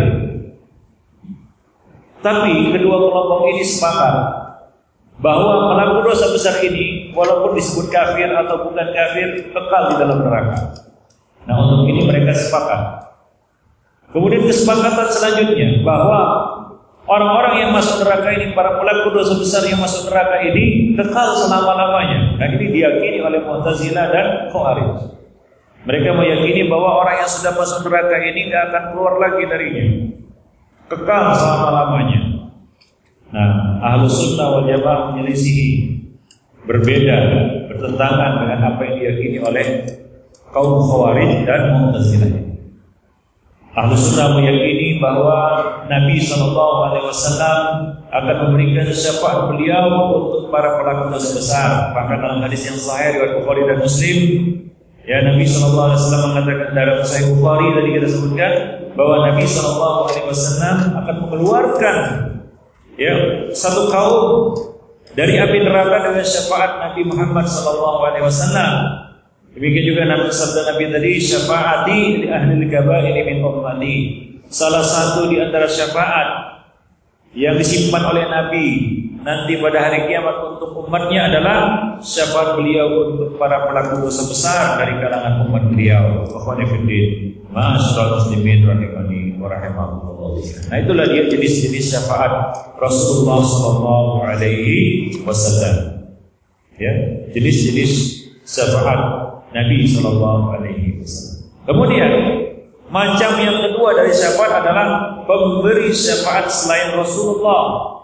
Tapi kedua kelompok ini sepakat bahwa pelaku dosa besar ini walaupun disebut kafir atau bukan kafir, kekal di dalam neraka. Nah, untuk ini mereka sepakat. Kemudian kesepakatan selanjutnya bahwa orang-orang yang masuk neraka ini, para pelaku dosa besar yang masuk neraka ini kekal selama-lamanya. Nah, ini diyakini oleh Mu'tazilah dan Khawarij. Mereka meyakini bahwa orang yang sudah masuk neraka ini tidak akan keluar lagi darinya, kekal selama-lamanya. Nah, Ahlus Sunnah wal Jamaah menyelisihi, berbeda, bertentangan dengan apa yang diyakini oleh kaum Khawarij dan Mu'tazilah. Ahlus Sunnah meyakini bahwa Nabi shallallahu alaihi wasallam akan memberikan syafaat beliau untuk para pelaku dosa besar. Bahkan dalam hadis yang sahih riwayat Bukhari dan Muslim, ya, Nabi shallallahu alaihi wasallam mengatakan dalam Sahih Bukhari tadi kita sebutkan bahwa Nabi shallallahu alaihi wasallam akan mengeluarkan, ya, satu kaum dari api neraka dengan syafaat Nabi Muhammad shallallahu alaihi wasallam. Demikian juga Nabi sabda Nabi tadi, syafaati li ahli al-kaba'ir min ummati. Salah satu di antara syafaat yang disimpan oleh Nabi nanti pada hari kiamat untuk umatnya adalah syafaat beliau untuk para pelaku dosa besar dari kalangan umat beliau. Akhwani fillah, ma'asyiral muslimin rahimani wa rahimakumullah. Nah, itulah dia jenis-jenis syafaat Rasulullah sallallahu alaihi wasallam. Ya, jenis-jenis syafaat Nabi shallallahu alaihi wasallam. Kemudian macam yang kedua dari syafaat adalah pemberi syafaat selain Rasulullah.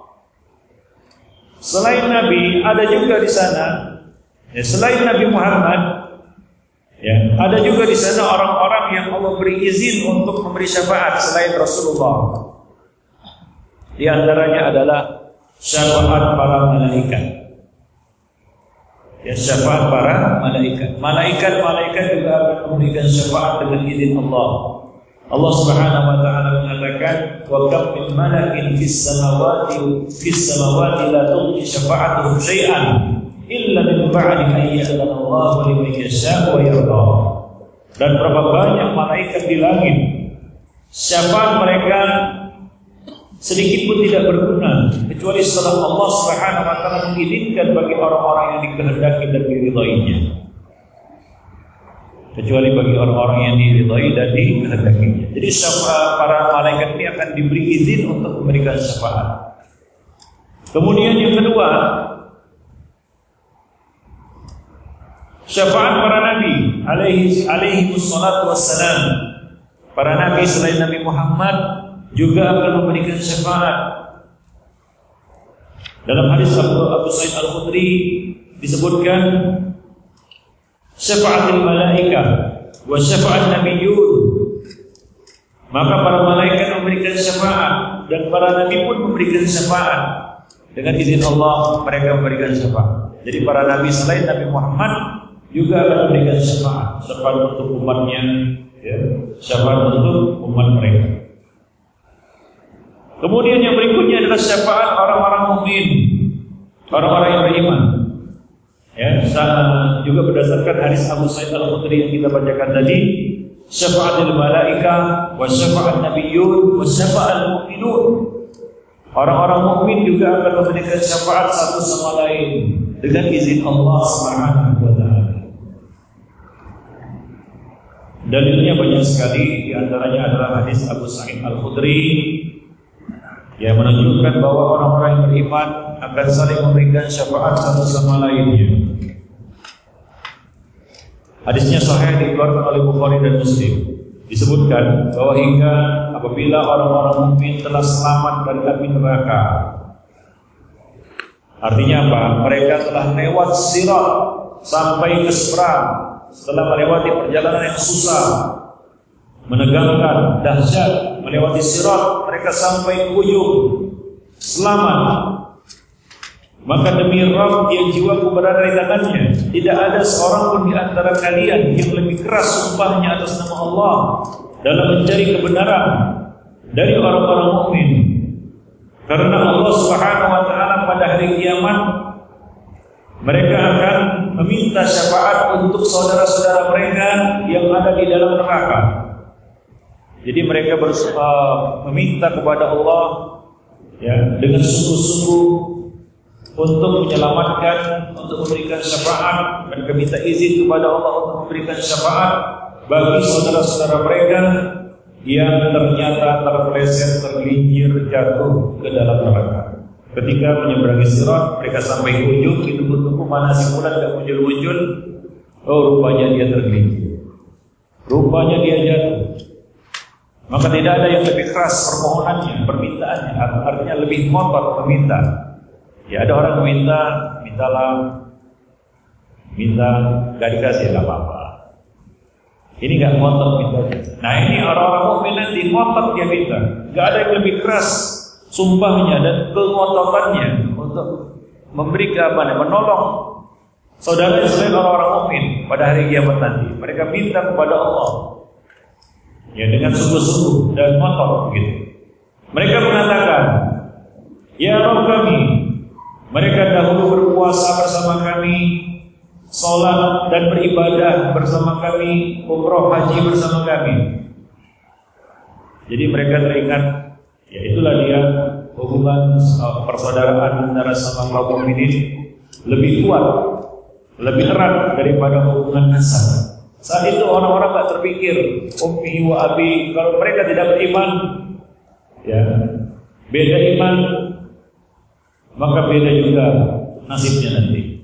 Selain Nabi ada juga di sana, ya, selain Nabi Muhammad, ya, ada juga di sana orang-orang yang Allah beri izin untuk memberi syafaat selain Rasulullah. Di antaranya adalah syafaat para malaikat. Ya, syafaat para malaikat. Malaikat-malaikat juga akan memberikan syafaat dengan izin Allah. Allah Subhanahu wa taala mengatakan, "Wa kam min malakin fis samawati fis samawati la tughni syafa'atuhum syai'an illa min ba'di an ya'zana Allahu liman yasha'u wa yarda." Dan berapa banyak malaikat di langit, syafaat mereka sedikit pun tidak berguna kecuali setelah Allah Subhanahu wa taala mengizinkan bagi orang-orang yang dikehendaki dan diridainya. Kecuali bagi orang-orang yang diridai dan dikehendakinya. Jadi syafaat para malaikat ini akan diberi izin untuk memberikan syafaat. Kemudian yang kedua, syafaat para nabi alaihi alaihi wassalatu wassalam. Para nabi selain Nabi Muhammad juga akan memberikan syafaat. Dalam hadis Abu, Abu Sa'id Al-Khudri disebutkan syafaatul malaikah wa syafa'at nabiyyun. Maka para malaikat memberikan syafaat dan para nabi pun memberikan syafaat. Dengan izin Allah mereka memberikan syafaat. Jadi para nabi selain Nabi Muhammad juga akan memberikan syafaat, syafaat untuk umatnya, ya, syafaat untuk umat mereka. Kemudian yang berikutnya adalah syafaat orang-orang mukmin, orang-orang yang beriman. Ya, juga berdasarkan hadis Abu Sa'id Al-Khudri yang kita bacakan tadi, syafaatul malaikah wa syafa'at nabiyyun wa syafa'al mu'minun. Orang-orang mukmin juga akan memberikan syafaat satu sama lain dengan izin Allah Subhanahu wa taala. Dalilnya banyak sekali, di antaranya adalah hadis Abu Sa'id Al-Khudri yang menunjukkan bahwa orang-orang yang beriman akan saling memberikan syafaat satu sama lainnya. Hadisnya sahih dikeluarkan oleh Bukhari dan Muslim. Disebutkan bahwa hingga apabila orang-orang mukmin telah selamat dari api neraka. Artinya apa? Mereka telah lewat sirat sampai ke seberang. Setelah melewati perjalanan yang susah, menegangkan, dahsyat, melewati sirat, mereka sampai ke ujung, selamat. Maka demi Rabb yang jiwaku berada di tangannya, tidak ada seorang pun di antara kalian yang lebih keras sumpahnya atas nama Allah dalam mencari kebenaran dari orang-orang mukmin. Karena Allah Subhanahu wa taala pada hari kiamat mereka akan meminta syafaat untuk saudara-saudara mereka yang ada di dalam neraka. Jadi mereka ber, uh, meminta kepada Allah, ya, dengan sungguh-sungguh untuk menyelamatkan, untuk memberikan syafaat, dan meminta izin kepada Allah untuk memberikan syafaat bagi saudara-saudara mereka yang ternyata terpeleset, tergelincir, jatuh ke dalam neraka. Ketika menyeberangi sirat, mereka sampai ke ujung, ditunggu-tunggu mana si fulan tidak muncul-muncul. Oh, rupanya dia tergelincir, rupanya dia jatuh. Maka tidak ada yang lebih keras permohonannya, permintaannya, artinya lebih ngotot meminta. Ya, ada orang meminta, mintalah, minta, gak dikasih, gak apa-apa. Ini gak ngotot mintanya. Nah, ini orang-orang mukmin nanti ngotot dia minta. Gak ada yang lebih keras sumpahnya dan kengototannya untuk memberi keamanan, menolong saudara selain orang-orang mukmin pada hari kiamat nanti. Mereka minta kepada Allah, ya, dengan sungguh-sungguh dan ngotot gitu. Mereka mengatakan, ya Rabb kami, mereka dahulu berpuasa bersama kami, sholat dan beribadah bersama kami, umroh haji bersama kami. Jadi mereka teringat, ya itulah dia hubungan persaudaraan antara sama kaum mukminin lebih kuat, lebih erat daripada hubungan nasab. Saat itu orang-orang tak terpikir ummi wa abi, kalau mereka tidak beriman, ya beda iman, maka beda juga nasibnya nanti.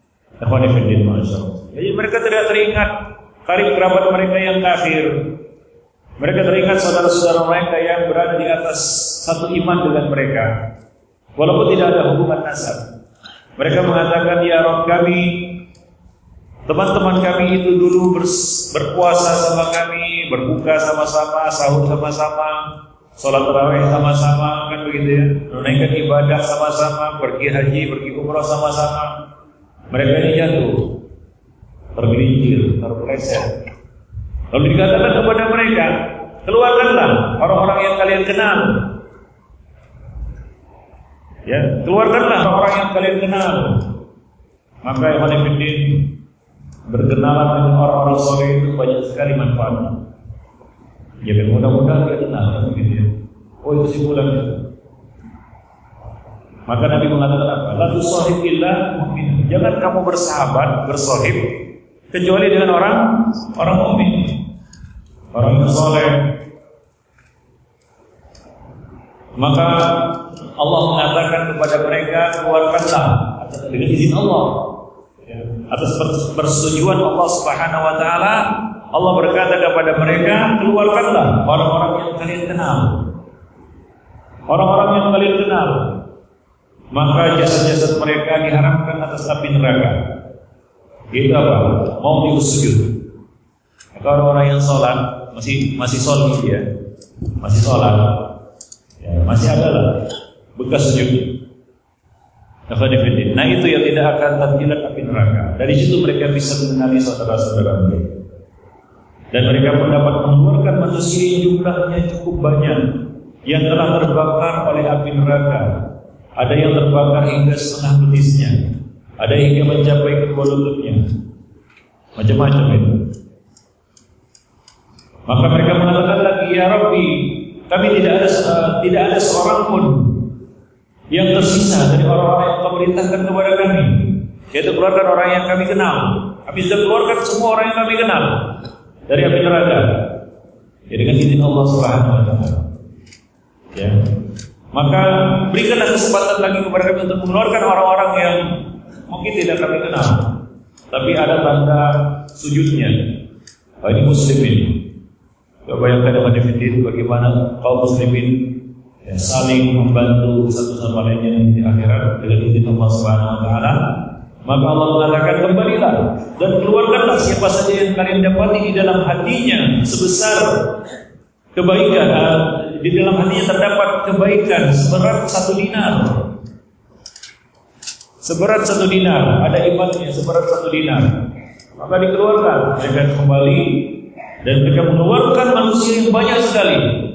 Jadi mereka tidak teringat karib kerabat mereka yang kafir. Mereka teringat saudara-saudara mereka yang berada di atas satu iman dengan mereka, walaupun tidak ada hubungan nasab. Mereka mengatakan, ya Rabb kami, teman-teman kami itu dulu berpuasa sama kami, berbuka sama-sama, sahur sama-sama, sholat tarawih sama-sama, kan begitu ya, menunaikan ibadah sama-sama, pergi haji, pergi umrah sama-sama. Mereka ini jatuh, tergelincir, terpeleset. Lalu dikatakan kepada mereka, keluarkanlah orang-orang yang kalian kenal. Ya, keluarkanlah orang-orang yang kalian kenal. Maka Ikhwan Fillah, berkenalan dengan orang-orang soleh itu banyak sekali manfaatnya. Ya kan, mudah-mudahan dia kenal kan begitu ya. Oh, itu si fulan itu. Maka Nabi mengatakan apa? La tusahib illa mu'min. Jangan kamu bersahabat, bersohib kecuali dengan orang orang mukmin, orang yang soleh. Maka Allah mengatakan kepada mereka, keluarkanlah dengan izin Allah, atas persetujuan Allah Subhanahu wa taala. Allah berkata kepada mereka, keluarkanlah orang-orang yang kalian kenal, orang-orang yang kalian kenal. Maka jasad-jasad mereka diharamkan atas api neraka. Itu apa? Mau diusujud. Maka orang-orang yang sholat masih masih sholat ya, masih sholat, ya, masih ada lah bekas sujud. Nah itu yang tidak akan terjilat api neraka. Dari situ mereka bisa mengenali saudara-saudara mereka. Dan mereka pun dapat mengeluarkan manusia yang jumlahnya cukup banyak yang telah terbakar oleh api neraka. Ada yang terbakar hingga setengah betisnya, ada hingga mencapai kedua lututnya, macam-macam itu. Maka mereka mengatakan lagi, ya Rabbi, kami tidak ada uh, tidak ada seorang pun yang tersisa dari orang-orang yang kau perintahkan kepada kami, yaitu keluarkan orang yang kami kenal. Kami sudah keluarkan semua orang yang kami kenal dari api neraka, ya, dengan izin Allah Subhanahu wa taala. Ya. Maka berikanlah kesempatan lagi kepada kami untuk mengeluarkan orang-orang yang mungkin tidak kami kenal, tapi ada tanda sujudnya. Oh, ini muslimin. Coba bayangkan dengan definitif bagaimana kaum muslimin ya, saling membantu satu sama lainnya di akhirat dengan izin Allah Subhanahu wa taala. Maka Allah mengatakan, kembalilah dan keluarkanlah siapa saja yang kalian dapati di dalam hatinya sebesar kebaikan, di dalam hatinya terdapat kebaikan seberat satu dinar. Seberat satu dinar, ada imannya seberat satu dinar. Maka dikeluarkan, mereka kembali dan mereka mengeluarkan manusia yang banyak sekali.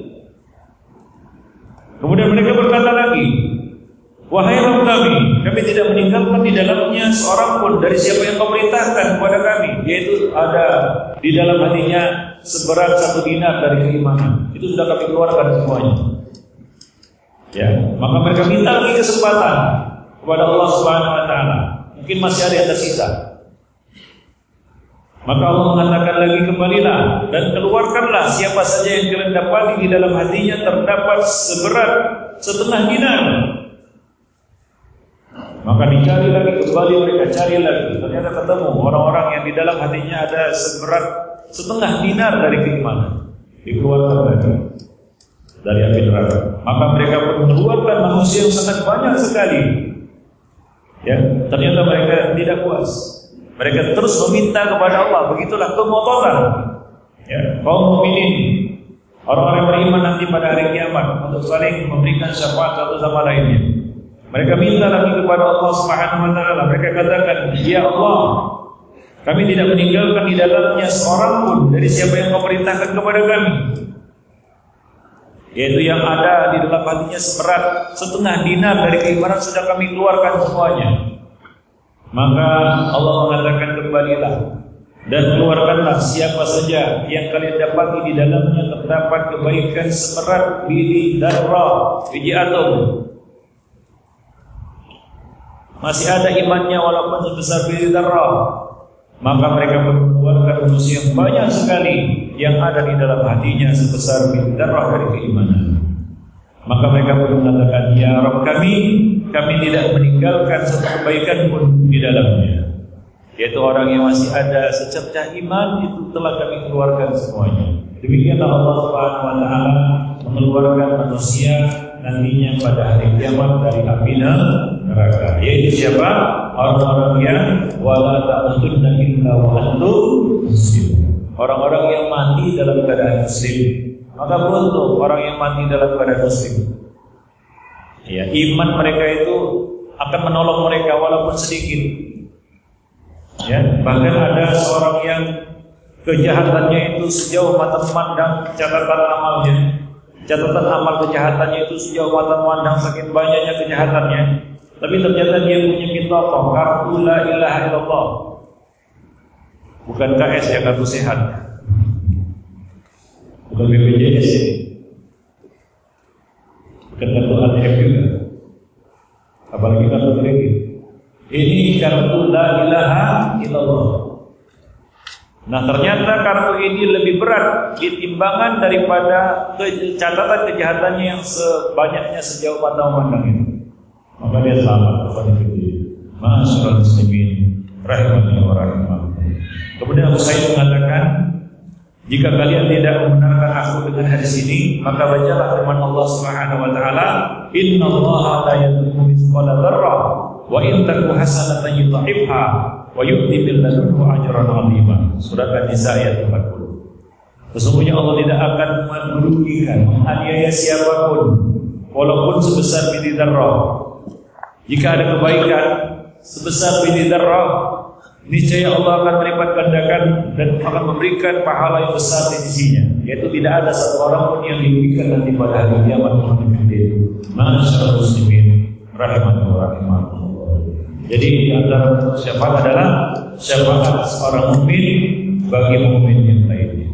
Kemudian mereka berkata lagi, wahai Rabb kami, kami tidak meninggalkan di dalamnya seorang pun dari siapa yang kau perintahkan kepada kami, yaitu ada di dalam hatinya seberat satu dinar dari keimanan. Itu sudah kami keluarkan semuanya. Ya, maka mereka minta lagi kesempatan kepada Allah Subhanahu wa taala. Mungkin masih ada yang tersisa. Maka Allah mengatakan lagi, kembalilah dan keluarkanlah siapa saja yang kalian dapati di dalam hatinya terdapat seberat setengah dinar. Maka dicari lagi, kembali mereka cari lagi. Ternyata ketemu orang-orang yang di dalam hatinya ada seberat setengah dinar dari keimanan. Dikeluarkan lagi dari api neraka. Maka mereka pun mengeluarkan manusia yang sangat banyak sekali. Ya, ternyata mereka tidak puas. Mereka terus meminta kepada Allah. Begitulah kemototan. Ya, kaum mukminin, orang-orang beriman nanti pada hari kiamat untuk saling memberikan syafaat satu sama lainnya. Mereka minta lagi kepada Allah Subhanahu wa taala. Mereka katakan, "Ya Allah, kami tidak meninggalkan di dalamnya seorang pun dari siapa yang kau perintahkan kepada kami." Yaitu yang ada di dalam hatinya seberat setengah dinar dari keimanan sudah kami keluarkan semuanya. Maka Allah mengatakan, kembalilah dan keluarkanlah siapa saja yang kalian dapati di dalamnya terdapat kebaikan seberat biji darah, biji atom. Masih ada imannya walaupun sebesar biji darah. Maka mereka mengeluarkan manusia yang banyak sekali yang ada di dalam hatinya sebesar biji darah dari keimanan. Maka mereka pun mengatakan, ya Rabb kami, kami tidak meninggalkan satu kebaikan pun di dalamnya. Yaitu orang yang masih ada secercah iman, itu telah kami keluarkan semuanya. Demikianlah Allah Subhanahu wa taala mengeluarkan manusia nantinya pada hari kiamat dari api neraka. Yaitu siapa? Orang-orang yang wala ta'tunna illa wa antum muslimun. Orang-orang yang mati dalam keadaan muslim. Maka beruntung orang yang mati dalam keadaan muslim. Ya, iman mereka itu akan menolong mereka walaupun sedikit. Ya, bahkan ada seorang yang kejahatannya itu sejauh mata memandang catatan amalnya. Catatan amal kejahatannya itu sejauh mata memandang saking banyaknya kejahatannya. Tapi ternyata dia punya bitokoh kartu la ilaha illallah. Bukan K S ya, kartu sehat. Bukan B P J S ya. Bukan kartu A T M juga. Apalagi kartu kredit. Ini kartu la ilaha illallah. Nah, ternyata kartu ini lebih berat ditimbangan daripada catatan kejahatannya yang sebanyaknya sejauh mata memandang itu. Maka dia selamat kepada kita. Masyaallah muslimin rahimani wa rahimakumullah. Kemudian Abu Sa'id mengatakan, jika kalian tidak membenarkan aku dengan hadis ini, maka bacalah firman Allah Subhanahu wa taala, innallaha la yadhlimu mithqala dzarrah wa in taku hasanatan yudha'ifha wa yu'ti min ladunhu ajran 'azima. Surat An-Nisa ayat empat puluh. Sesungguhnya Allah tidak akan merugikan, menganiaya siapapun walaupun sebesar biji dzarrah. Jika ada kebaikan sebesar biji dzarrah, niscaya Allah akan melipat gandakan dan akan memberikan pahala yang besar di sisinya. Yaitu tidak ada satu orang pun yang dirugikan nanti pada hari kiamat. Masyaallah muslimin rahimani wa rahimakumullah. Jadi antara syafaat adalah syafaat seorang mukmin bagi mukmin yang lainnya.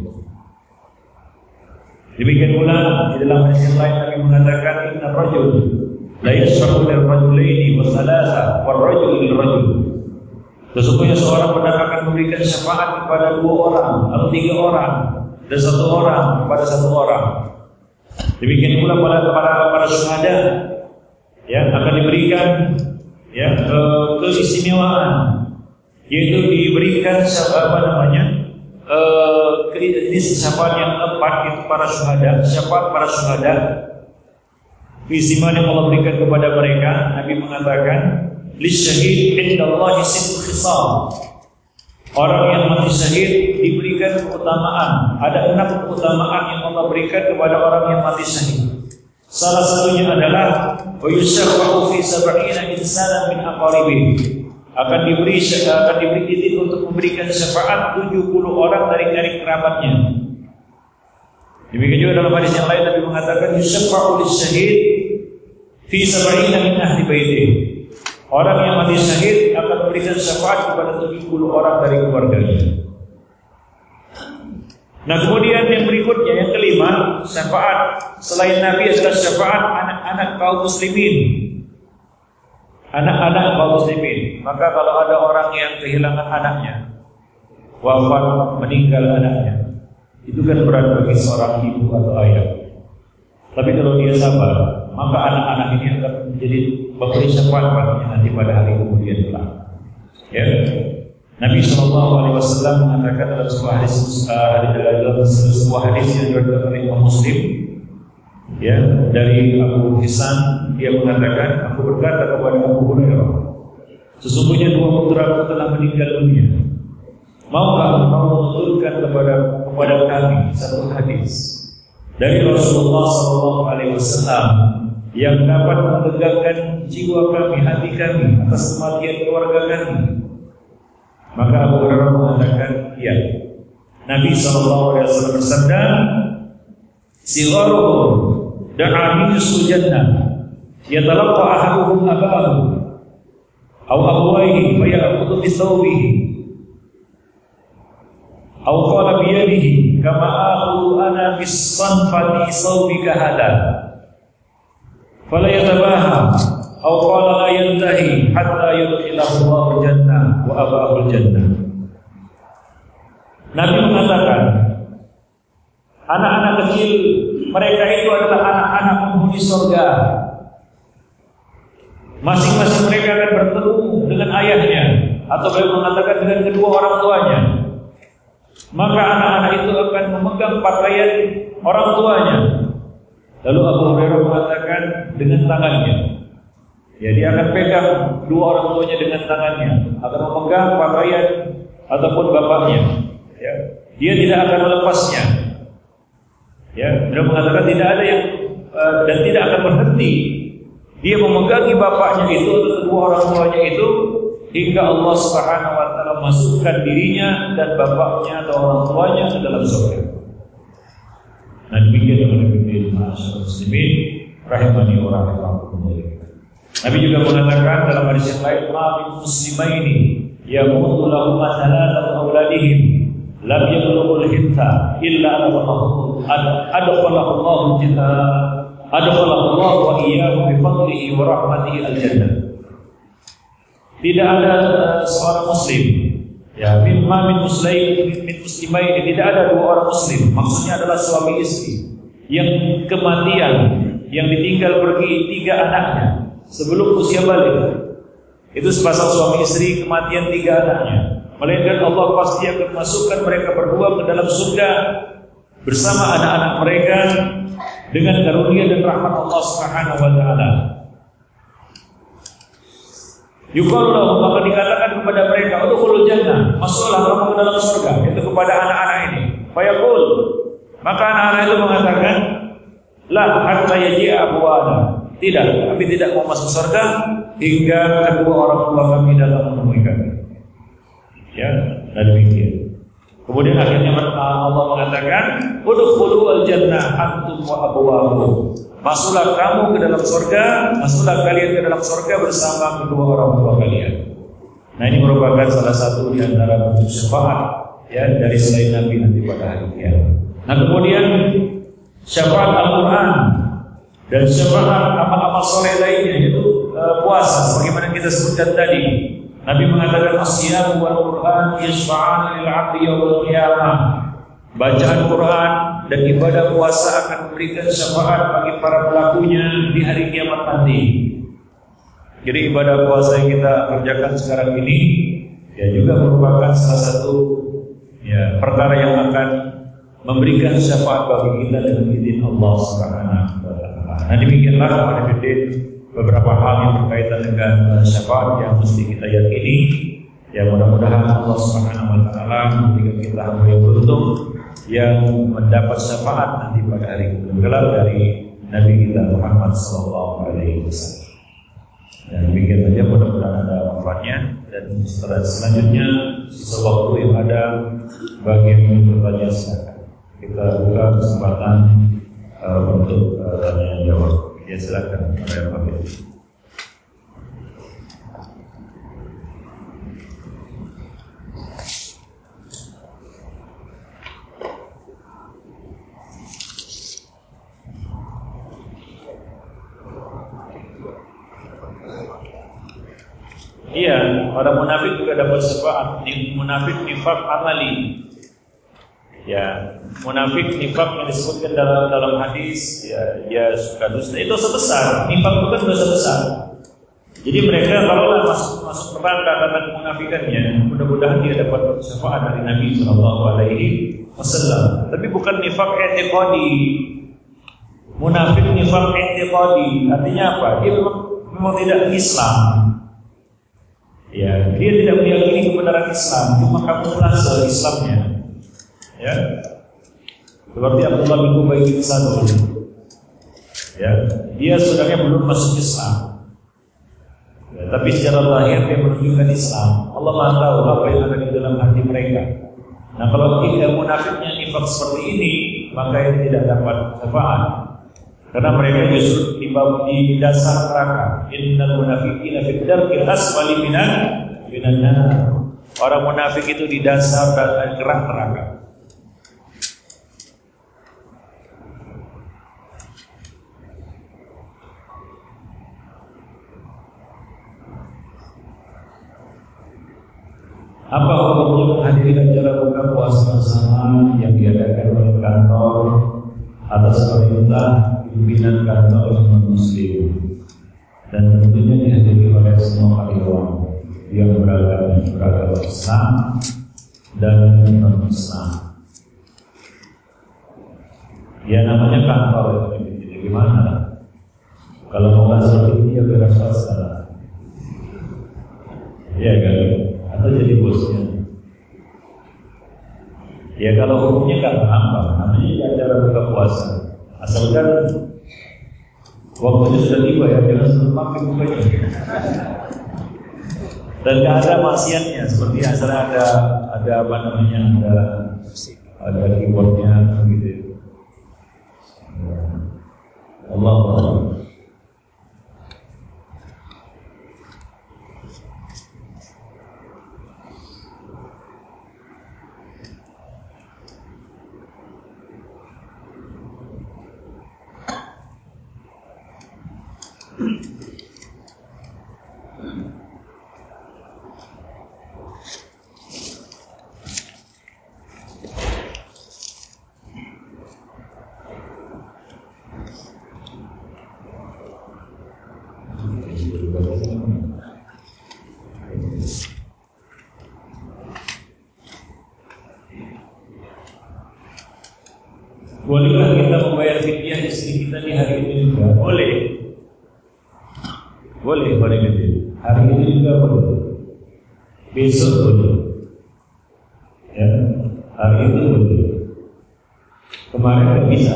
Demikian pula di dalam hadis lain Nabi mengatakan, inna rajul la yashfa'u lil rajulaini wa thalatha war rajul lil rajul. Sesungguhnya seorang akan memberikan syafaat kepada dua orang atau tiga orang dan satu orang kepada satu orang. Demikian pula pada para para syuhada, ya, akan diberikan ya ke, keistimewaan, yaitu diberikan apa namanya eh jenis syafaat yang keempat, itu para syuhada, syafaat para syuhada. Keistimewaan yang Allah berikan kepada mereka, Nabi mengatakan, lisyahid indallahi sittu khisal. Orang yang mati syahid diberikan keutamaan. Ada enam keutamaan yang Allah berikan kepada orang yang mati syahid. Salah satunya adalah wa yusyafa'u fi sab'ina insanan min aqaribihi. Akan diberi akan diberi izin untuk memberikan syafaat tujuh puluh orang dari dari kerabatnya. Demikian juga dalam hadis yang lain Nabi mengatakan yusyafa'u lisyahid fi sab'ina min ahli baitihi. Orang yang mati syahid akan memberikan syafaat kepada tujuh puluh orang dari keluarganya. Nah, kemudian yang berikutnya, yang kelima, syafaat selain Nabi adalah syafaat anak-anak kaum muslimin. Anak-anak kaum muslimin. Maka kalau ada orang yang kehilangan anaknya, wafat, meninggal anaknya, itu kan berat bagi seorang ibu atau ayah. Tapi kalau dia sabar, maka anak-anak ini akan menjadi memberi syafaat baginya nanti pada hari kemudian kelak. Ya. Nabi Shallallahu Alaihi Wasallam mengatakan dalam sebuah hadis, uh, dalam sebuah hadis yang diriwayatkan oleh Imam Muslim, ya, dari Abu Hisan, dia mengatakan, aku berkata kepada Abu Hurairah, sesungguhnya dua putraku telah meninggal dunia. Maukah engkau menuturkan kepada kepada kami satu hadis dari Rasulullah Shallallahu Alaihi Wasallam yang dapat menegakkan jiwa kami, hati kami atas kematian keluarga kami? Maka Abu Hurairah mengatakan, ya. Nabi Shallallahu Alaihi Wasallam bersabda, "Sigharuhum da'a minsul jannah, yatalaqqa ahaduhum abahu, aw abawayhi faya'khudhu bi thawbihi, aw qala bi yadihi kama akhudhu ana bis sanfati thawbika hadha, fala yatabaha, aw qala la yantahi hatta yudkhilahu Allahu jannah wa abahu jannah." Nabi mengatakan, anak-anak kecil mereka itu adalah anak-anak penghuni surga. Masing-masing mereka akan bertemu dengan ayahnya, atau beliau mengatakan dengan kedua orang tuanya. Maka anak-anak itu akan memegang pakaian orang tuanya. Lalu Abu Hurairah mengatakan dengan tangannya. Ya, dia akan pegang dua orang tuanya dengan tangannya, akan memegang pakaian ataupun bapaknya. Ya, dia tidak akan melepasnya. Ya, beliau mengatakan tidak ada yang uh, dan tidak akan berhenti. Dia memegangi bapaknya itu atau kedua orang tuanya itu hingga Allah Subhanahu wa taala masukkan dirinya dan bapaknya atau orang tuanya ke dalam surga. Nah, demikian teman-teman muslimin rahimani wa rahimakumullah. Nabi juga mengatakan dalam hadis yang lain, "Ma min muslimaini yamutu lahum thalathat auladihim lam yablughul hinta illa adkhalahu adkhalahu Allahu jannah adkhalahu Allah wa iyyahu bi fadlihi wa rahmatihi al-jannah." Tidak ada uh, seorang muslim, ya, min ma min muslimin min muslimain, tidak ada dua orang muslim, maksudnya adalah suami istri yang kematian, yang ditinggal pergi tiga anaknya sebelum usia balik. Itu sepasang suami istri kematian tiga anaknya, melainkan Allah pasti akan masukkan mereka berdua ke dalam surga bersama anak-anak mereka dengan karunia dan rahmat Allah Subhanahu wa taala. Yuqalu lahum, maka dikatakan kepada mereka, udkhulul jannah, masuklah kamu ke dalam surga, itu kepada anak-anak ini. Fayaqul, maka anak-anak itu mengatakan, la hatta yaji'a abwana, tidak, kami tidak mau masuk surga hingga kedua orang tua kami datang menemui kami. Ya, dan demikian. Kemudian akhirnya Allah mengatakan, udkhulul jannah antum wa abwakum, masuklah kamu ke dalam surga, masuklah kalian ke dalam surga bersama kedua orang tua kalian. Nah, ini merupakan salah satu di antara bentuk syafaat, ya, dari selain Nabi nanti pada hari kiamat. Nah, kemudian syafaat Al-Quran dan syafaat amal-amal soleh lainnya, yaitu uh, puasa, sebagaimana kita sebutkan tadi. Nabi mengatakan, as-siyam wal Quran yashfa'an lil 'abdi yaumil qiyamah. Bacaan Quran dan ibadah puasa akan memberikan syafaat bagi para pelakunya di hari kiamat nanti. Jadi ibadah puasa yang kita kerjakan sekarang ini ya juga merupakan salah satu ya perkara yang akan memberikan syafaat bagi kita dengan izin Allah Subhanahu wa taala. Nah, demikianlah para hadirin beberapa hal yang berkaitan dengan syafaat yang mesti kita yakini. Ya, mudah-mudahan Allah Subhanahu wa taala memberikan kita hamba yang beruntung yang mendapat syafaat nanti pada hari kelak dari Nabi kita Muhammad sallallahu alaihi wasallam. Dan demikian saja, mudah-mudahan ada manfaatnya, dan setelah selanjutnya sisa waktu yang ada bagi yang ingin bertanya silakan. Kita buka kesempatan uh, untuk uh, tanya jawab. Ya, silakan Pak Habib. Iya, orang munafik juga dapat syafaat. Munafik nifak amali. Ya, munafik nifak yang disebutkan dalam dalam hadis, ya dia suka dusta, itu dosa besar. Nifak itu kan dosa besar. Jadi mereka kalau masuk masuk neraka karena kemunafikannya, mudah-mudahan dia dapat syafaat dari Nabi Shallallahu Alaihi Wasallam. Tapi bukan nifak i'tiqadi. Munafik nifak i'tiqadi, artinya apa? Dia memang, memang tidak Islam. Ya, dia tidak meyakini kebenaran Islam, cuma kamuflase Islamnya. Ya, seperti Abdullah bin Ubay bin Salul. Ya, dia sebenarnya belum masuk Islam. Ya, tapi secara lahir dia menunjukkan Islam. Allah Maha tahu apa yang ada di dalam hati mereka. Nah, kalau tidak munafiknya nifak seperti ini, maka ini tidak dapat syafaat. Karena mereka justru di bawah di dasar neraka. Innal munafiqina fid darkil asfali minan minan nar. Orang munafik itu di dasar dan kerak neraka. Apa hukumnya menghadiri acara buka puasa bersama yang diadakan oleh kantor atas perintah pimpinan kantor non-muslim dan tentunya dihadiri oleh semua karyawan yang beragama beragama Islam dan non-Islam. Ya namanya kantor itu gimana? Kalau mau nggak seperti ini ya biar swasta. Iya kan? Atau jadi bosnya. Ya kalau hukumnya kan apa? Namanya acara buka puasa. Asalkan waktunya sudah tiba ya, jangan sebelum makin bukanya. Dan nggak ada maksiatnya, seperti asalnya ada ada apa namanya ada ada keyboardnya gitu. Allah Allah. Bolehkah kita membayar fidyah istri kita di hari ini juga? Boleh. Boleh, boleh gitu. Hari ini juga boleh. Besok boleh. Ya, hari itu boleh. Kemarin tidak bisa.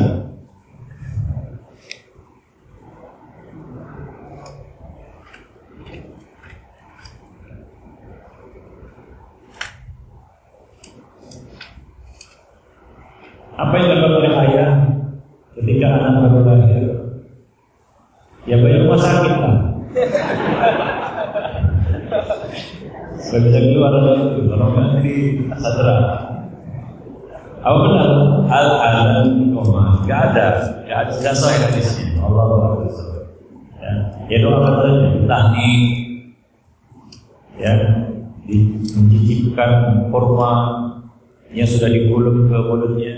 Apa yang dilakukan oleh ayah ketika anak baru lahir? Ya bayar rumah sakit lah. Gak bisa keluar dari itu, kalau nggak di sadra. Apa benar? Al-Alam koma. Gak ada, gak ada. Gak sahih hadisnya. Allah Allah. Ya, ya doakan saja. Tahni, ya, dicicipkan kurma yang sudah digulung ke mulutnya.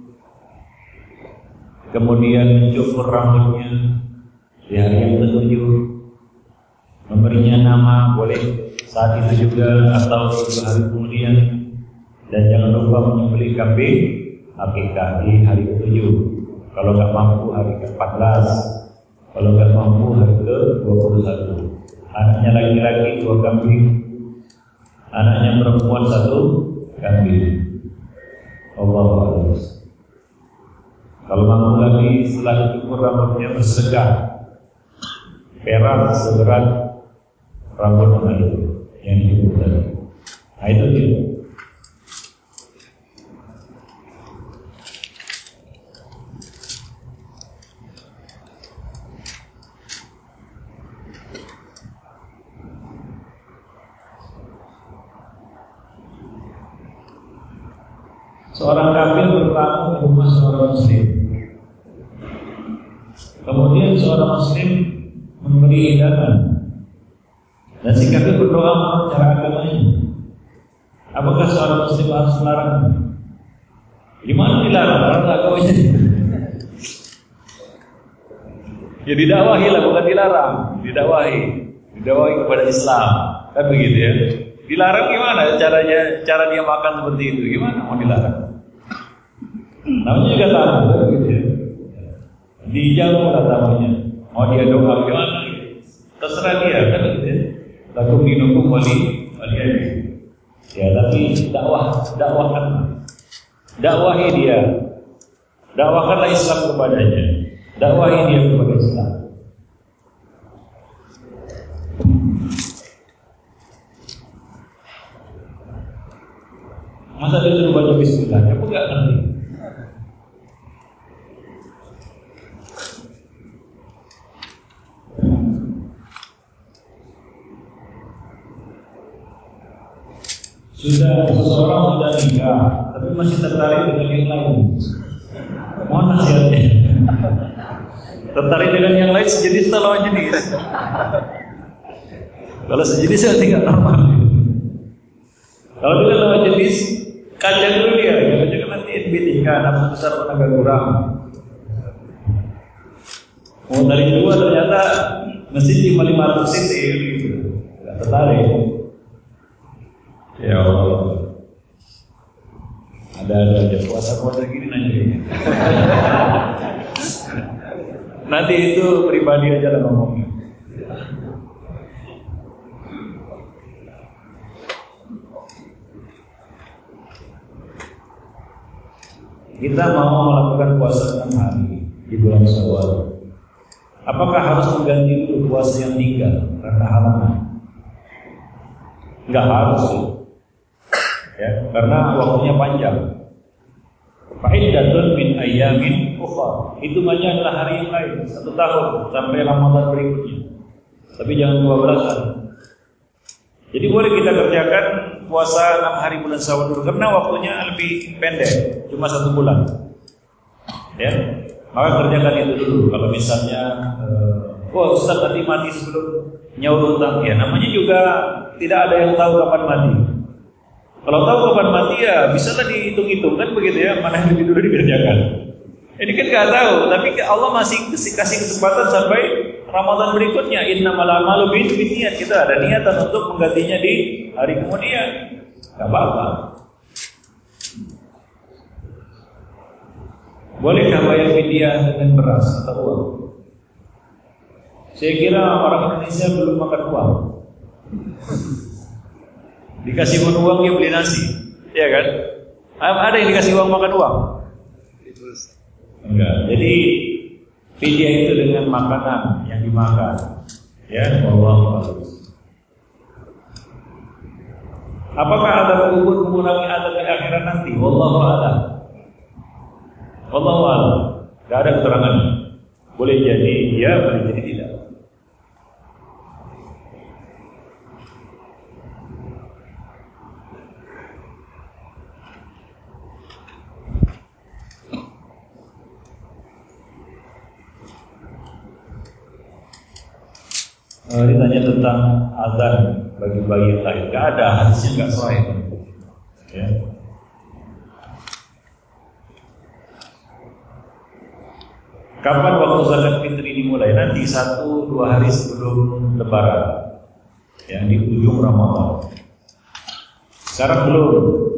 Kemudian mencukur rambutnya di hari yang ketujuh, memberinya nama boleh saat itu juga atau dua hari kemudian, dan jangan lupa menyembelih kambing akikah di hari ketujuh. Kalau nggak mampu hari ke empat belas, kalau nggak mampu hari ke dua puluh satu. Anaknya laki-laki dua kambing, anaknya perempuan satu kambing. Allah. Kalau mampu lagi setelah cukur rambutnya bersegah perak seberat rambut anak itu yang dicukur tadi. Nah itu dia. Seorang kafir bertamu di rumah seorang muslim. Kemudian seorang muslim memberi hidangan Dan sikapnya berdoa menurut cara agamanya. Apakah seorang muslim harus melarang? Gimana dilarang? Larang agamanya. Ya didakwahi lah, bukan dilarang. Didakwahi, didakwahi kepada Islam. Kan begitu ya. Dilarang gimana caranya? Cara dia makan seperti itu, gimana mau dilarang? Namanya juga tamu, kan begitu ya. Dijauh lah tamunya. Mau dia doa gimana? Terserah dia, kan begitu ya. Lakum dinukum wali wali aja. Ya tapi dakwah, dakwahkan, dakwahi dia, dakwahkanlah Islam kepadanya, dakwahi dia kepada Islam. Masa disuruh baca Bismillah, apa enggak ngerti? Sudah seseorang sudah nikah, tapi masih tertarik dengan yang lain. Mohon nasihatnya. Tertarik dengan yang lain sejenis atau lawan jenis? Kalau sejenis ya tidak normal. Kalau dengan lawan jenis, kajian dulu dia. Jangan nanti N B T K, nafsu besar pun agak kurang. Mau dari dua ternyata mesin cuma lima ratus cc, tidak tertarik. Ya Allah, ada ada puasa-puasa gini nanya gini. Nanti itu pribadi aja lah ngomongnya. Kita mau melakukan puasa enam hari di bulan Syawal. Apakah harus mengganti dulu puasa yang tinggal karena halangan? Enggak harus sih. Ya, karena waktunya panjang. Fa'iddatun min ayyamin ukhra. Hitungannya adalah hari yang lain, satu tahun sampai Ramadan berikutnya. Tapi jangan dua belasan. Jadi boleh kita kerjakan puasa enam hari bulan Syawal dulu karena waktunya lebih pendek, cuma satu bulan. Ya, maka kerjakan itu dulu. Kalau misalnya, uh, oh Ustaz nanti mati sebelum nyaur utang, ya namanya juga tidak ada yang tahu kapan mati. Kalau tahu kapan mati ya bisalah dihitung-hitung kan begitu ya, mana yang lebih dulu dikerjakan. Ini kan nggak tahu, tapi Allah masih kasih kesempatan sampai Ramadan berikutnya. Innamal a'malu binniyat, kita ada niatan untuk menggantinya di hari kemudian. Nggak apa-apa. Bolehkah bayar fidyah dengan beras atau uang? Saya kira orang Indonesia belum makan uang. Dikasih uang dia beli nasi, ya kan? Ada yang dikasih uang makan uang? Enggak. Jadi fidyah itu dengan makanan yang dimakan, ya. Wallahu a'lam. Apakah ada kubur mengurangi adab di akhirat nanti? Wallahu a'lam. Wallahu a'lam. Enggak ada keterangan. Boleh jadi iya, boleh jadi tidak. Uh, ditanya tentang azan bagi bayi yang lain, nggak ada, hadisnya nggak sahih. Ya. Kapan waktu zakat fitri dimulai? Nanti satu dua hari sebelum Lebaran, ya, di ujung Ramadan. Sekarang belum.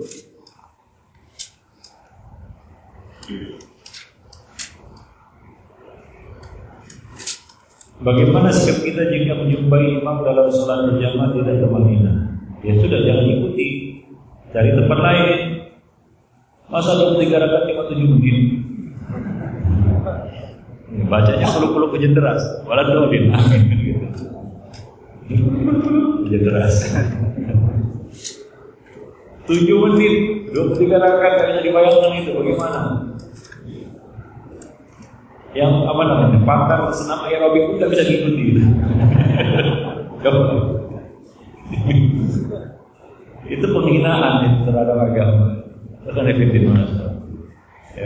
Bagaimana sikap kita jika menjumpai imam dalam salat berjamaah tidak bermakna? Ya sudah, jangan ikuti, cari tempat lain. Masa dua puluh tiga rakaat lima tujuh mungkin? Bacanya puluh-puluh hujan deras, walau dolin, amin kan gitu. Hujan deras. Tujuh menit, dua puluh tiga rakaat, tak bisa dibayangkan itu bagaimana? Yang apa namanya, pakar senam aerobik pun tidak bisa diikuti. Itu penghinaan ya, terhadap agama. Bukan efektif masalah. Ya.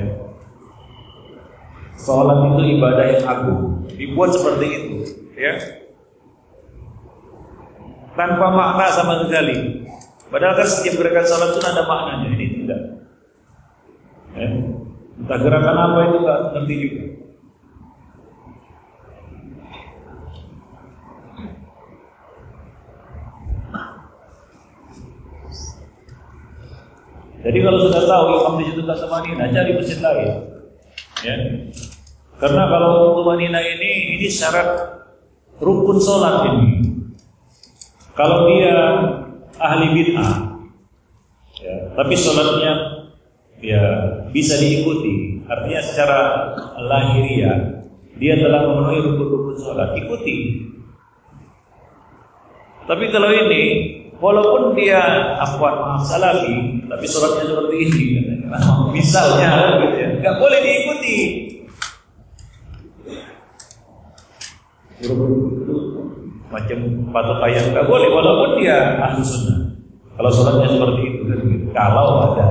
Salat itu ibadah yang agung, dibuat seperti itu. Ya. tanpa makna sama sekali. Padahal kan setiap gerakan salat itu ada maknanya. Ini tidak. Ya. Entah gerakan apa itu nggak ngerti juga. Jadi kalau sudah tahu imam di situ tak tumanina, cari masjid lain. Ya. Karena kalau tumanina ini ini syarat rukun sholat ini. Kalau dia ahli bid'ah, ya, tapi sholatnya ya bisa diikuti. Artinya secara lahiriah dia telah memenuhi rukun-rukun sholat, ikuti. Tapi kalau ini, walaupun dia afwan maaf salafi, tapi sholatnya seperti ini, misalnya, gitu ya, nggak boleh diikuti. Macam patok ayam nggak boleh, walaupun dia ahli sunnah. Kalau sholatnya seperti itu, kalau ada.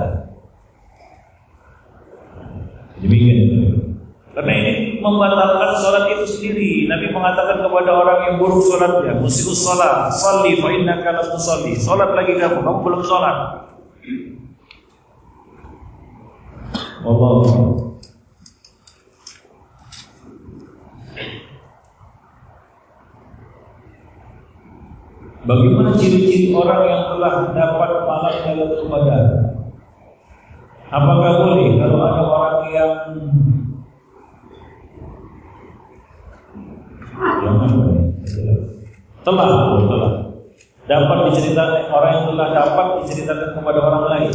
Demikian itu. Karena ini membatalkan sholat itu sendiri. Nabi mengatakan kepada orang yang buruk sholatnya, musius sholat, sholli fa innaka lam tusalli. Sholat lagi kamu, kamu belum sholat. Wallahu. Bagaimana ciri-ciri orang yang telah dapat malam Lailatul Qadar? Apakah boleh kalau ada orang yang yang telah telah dapat diceritakan, orang yang telah dapat diceritakan kepada orang lain?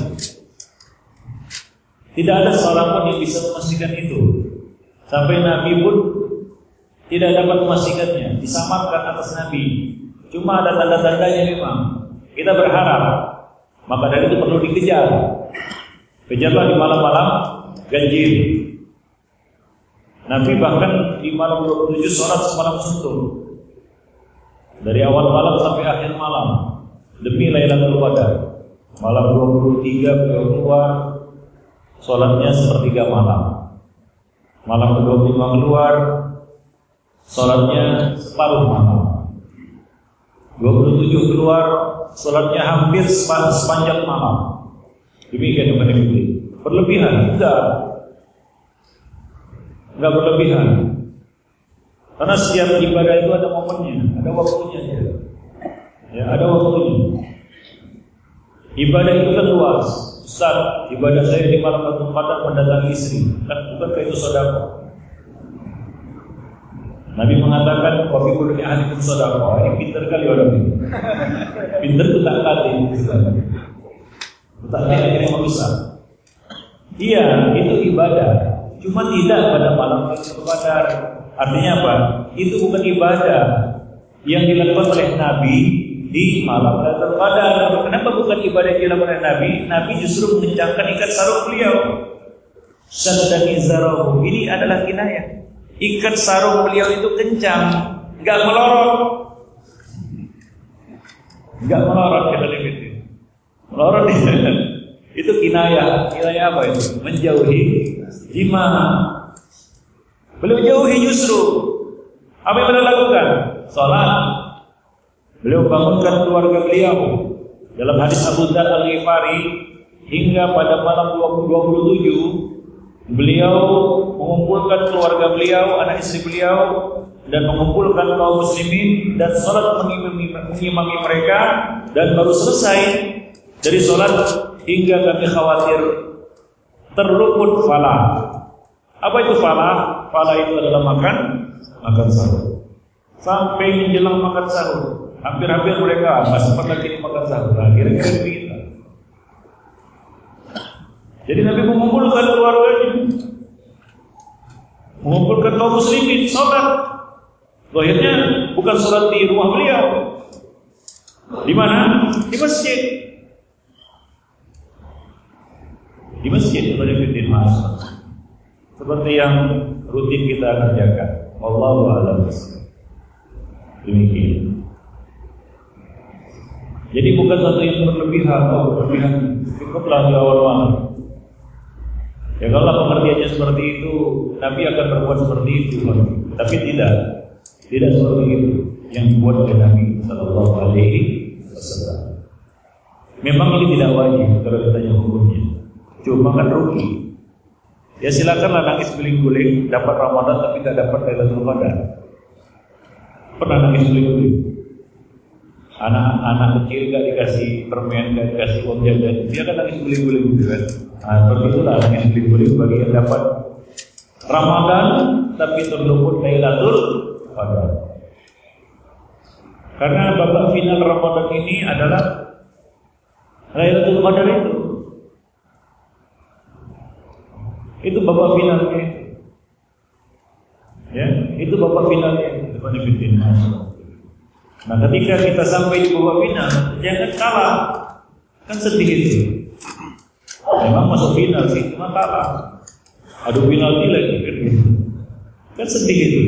Tidak ada seorang pun yang bisa memastikan itu. Sampai Nabi pun tidak dapat memastikannya, disamarkan atas Nabi. Cuma ada tanda-tandanya memang. Kita berharap, maka dari itu perlu dikejar. Kejarlah di malam-malam ganjil. Nabi bahkan di malam dua puluh tujuh sholat semalam suntuk. Dari awal malam sampai akhir malam, demi Lailatul Qadar. Malam dua puluh tiga beliau keluar, sholatnya sepertiga malam. Malam ke dua puluh lima keluar, sholatnya separuh malam. dua puluh tujuh keluar, sholatnya hampir sepanjang malam. Demikian kepada itu. Berlebihan? Enggak. Enggak berlebihan. Karena setiap ibadah itu ada momennya, ada waktunya. Ya, ada waktunya. Ibadah itu kan luas. Ustaz, ibadah saya di malam Lailatul Qadar mendatangi istri. Kan bukan itu sedekah. Nabi mengatakan wafi kulli ahadikum shadaqah. Ini pintar kali orang ini. Pintar itu tak kali. Tak kali akhirnya merusak. Iya, itu ibadah. Cuma tidak pada malam Lailatul Qadar. Artinya apa? Itu bukan ibadah yang dilakukan oleh Nabi di malam Lailatul Qadar. Kenapa bukan ibadah yang dilakukan oleh Nabi? Nabi justru mengencangkan ikat sarung beliau. Saddan izarahu. Ini adalah kinayah. Ikat sarung beliau itu kencang, enggak melorot. Enggak melorot kata Nabi. Melorot itu kinayah. Kinayah apa itu? Menjauhi jima. Beliau jauhi justru. Apa yang beliau lakukan? Salat. Beliau bangunkan keluarga beliau. Dalam hadis Abu Dzar Al-Ghifari, hingga pada malam dua puluh tujuh beliau mengumpulkan keluarga beliau, anak istri beliau, dan mengumpulkan kaum muslimin dan salat mengimami, mengimami mereka, dan baru selesai dari salat hingga kami khawatir terluput falah. Apa itu falah? Falah itu adalah makan makan sahur. Sampai menjelang makan sahur, hampir-hampir mereka masih sempat lagi makan sahur. Akhirnya begitu. Jadi Nabi mengumpulkan keluarganya, mengumpulkan kaum muslimin, sholat. Akhirnya bukan sholat di rumah beliau. Di mana? Di masjid. Di masjid pada fitin mas. Seperti yang rutin kita kerjakan. Wallahu a'lam. Demikian. Jadi bukan satu yang berlebihan, oh berlebihan. Cukuplah di awal malam. Ya kalau pengertiannya seperti itu, Nabi akan berbuat seperti itu, tapi tidak, tidak seperti itu. yang dibuat oleh Nabi Sallallahu Alaihi Wasallam. Memang ini tidak wajib kalau ditanya hukumnya, cuma kan rugi. Ya silakanlah nangis guling-guling dapat Ramadan tapi tidak dapat Lailatul Qadar. Pernah nangis guling-guling? Anak-anak kecil gak dikasih permen, gak dikasih uang jajan, dia kan nangis guling-guling gitu kan. Nah, seperti itulah nangis guling-guling bagi yang dapat Ramadan tapi terluput Lailatul Qadar. Karena babak final Ramadan ini adalah Lailatul Qadar itu. Itu babak finalnya. Ya, itu babak finalnya. Nah, ketika kita sampai di babak final, jangan kalah. Kan sedih itu. Memang masuk final sih, cuma kalah. Adu penalti lagi kan gitu. Kan sedih itu.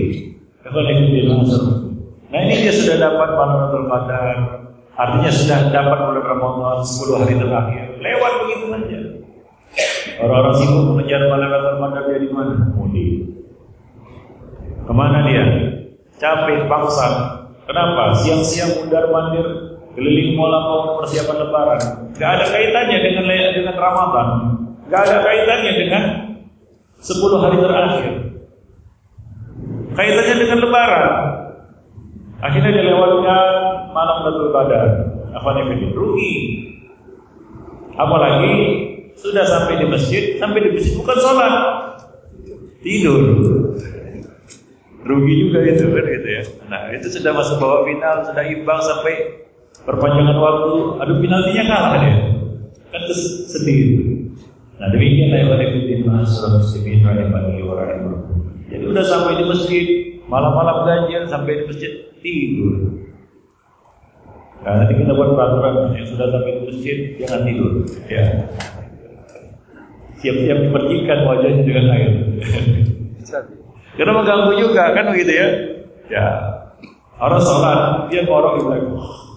Nah, ini dia sudah dapat Lailatul Qadar. Artinya sudah dapat bulan Ramadan sepuluh hari terakhir. Lewat begitu saja. Orang-orang sibuk mengejar Lailatul Qadar, dia di mana? Mudik. Kemana dia? Capek, paksa. Kenapa? Siang-siang mundar-mandir keliling mall mau persiapan Lebaran. Gak ada kaitannya dengan dengan Ramadan. Gak ada kaitannya dengan sepuluh hari terakhir. Kaitannya dengan Lebaran. Akhirnya dilewatkan malam Lailatul Qadar. Apa nih? Rugi. Apalagi sudah sampai di masjid, sampai di masjid bukan sholat, tidur. Rugi juga itu kan gitu ya. Nah, itu sudah masuk babak final, sudah imbang sampai perpanjangan waktu. Aduh, penaltinya kalah dia. Kan sedih itu. Nah, demikianlah yang ada masalah muslimin rahimani wa rahimakumullah. Jadi udah sampai di masjid, malam-malam ganjil sampai di masjid tidur. Nah, nanti kita buat peraturan yang sudah sampai di masjid jangan tidur, ya. Siap-siap dipercikan wajahnya dengan air. Karena mengganggu juga kan begitu ya. Ya. Orang sholat dia ngorok di belakang.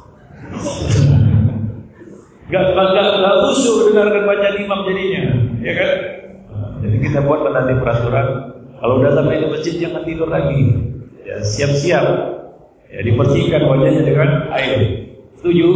Gak gak gak khusyuk dengarkan bacaan imam jadinya, ya kan? Nah, jadi kita buat nanti peraturan. Kalau udah sampai di masjid jangan tidur lagi. Ya siap-siap. Ya dipercikan wajahnya dengan air. Setuju?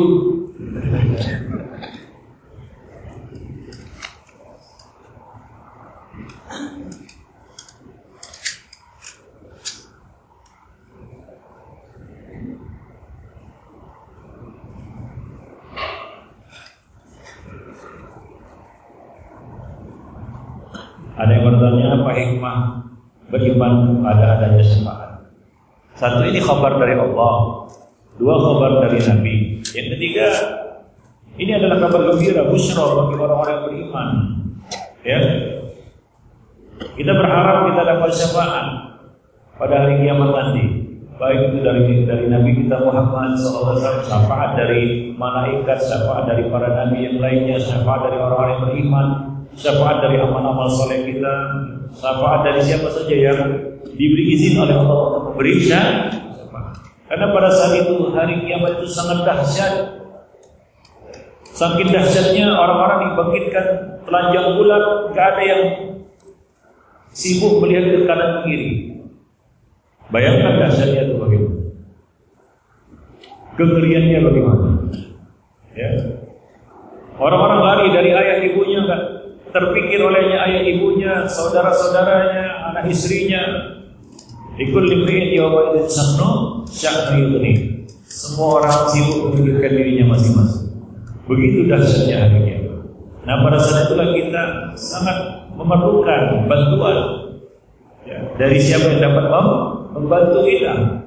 Ada yang bertanya apa hikmah beriman pada adanya syafaat? Satu, ini kabar dari Allah. Dua, kabar dari Nabi. Yang ketiga, ini adalah kabar gembira, busyra bagi orang-orang yang beriman. Ya, kita berharap kita dapat syafaat pada hari kiamat nanti. Baik itu dari dari Nabi kita Muhammad shallallahu alaihi wasallam, syafaat dari malaikat, syafaat dari para nabi yang lainnya, syafaat dari orang-orang yang beriman, syafaat dari amal-amal soleh kita, syafaat dari siapa saja yang diberi izin oleh Allah untuk memberi syafaat. Karena pada saat itu hari kiamat itu sangat dahsyat. Saking dahsyatnya orang-orang dibangkitkan telanjang bulat, gak ada yang sibuk melihat ke kanan kiri. Bayangkan dahsyatnya itu bagaimana, kengeriannya bagaimana. Ya. Orang-orang lari dari ayah ibunya, gak terpikir olehnya ayah ibunya, saudara-saudaranya, anak istrinya. Ikul limri'in yawma idzin sannu sya'nu yughni. Semua orang sibuk memikirkan dirinya masing-masing. Begitu dahsyatnya hari kiamat. Nah, pada saat itulah kita sangat memerlukan bantuan, ya, dari siapa yang dapat membantu kita.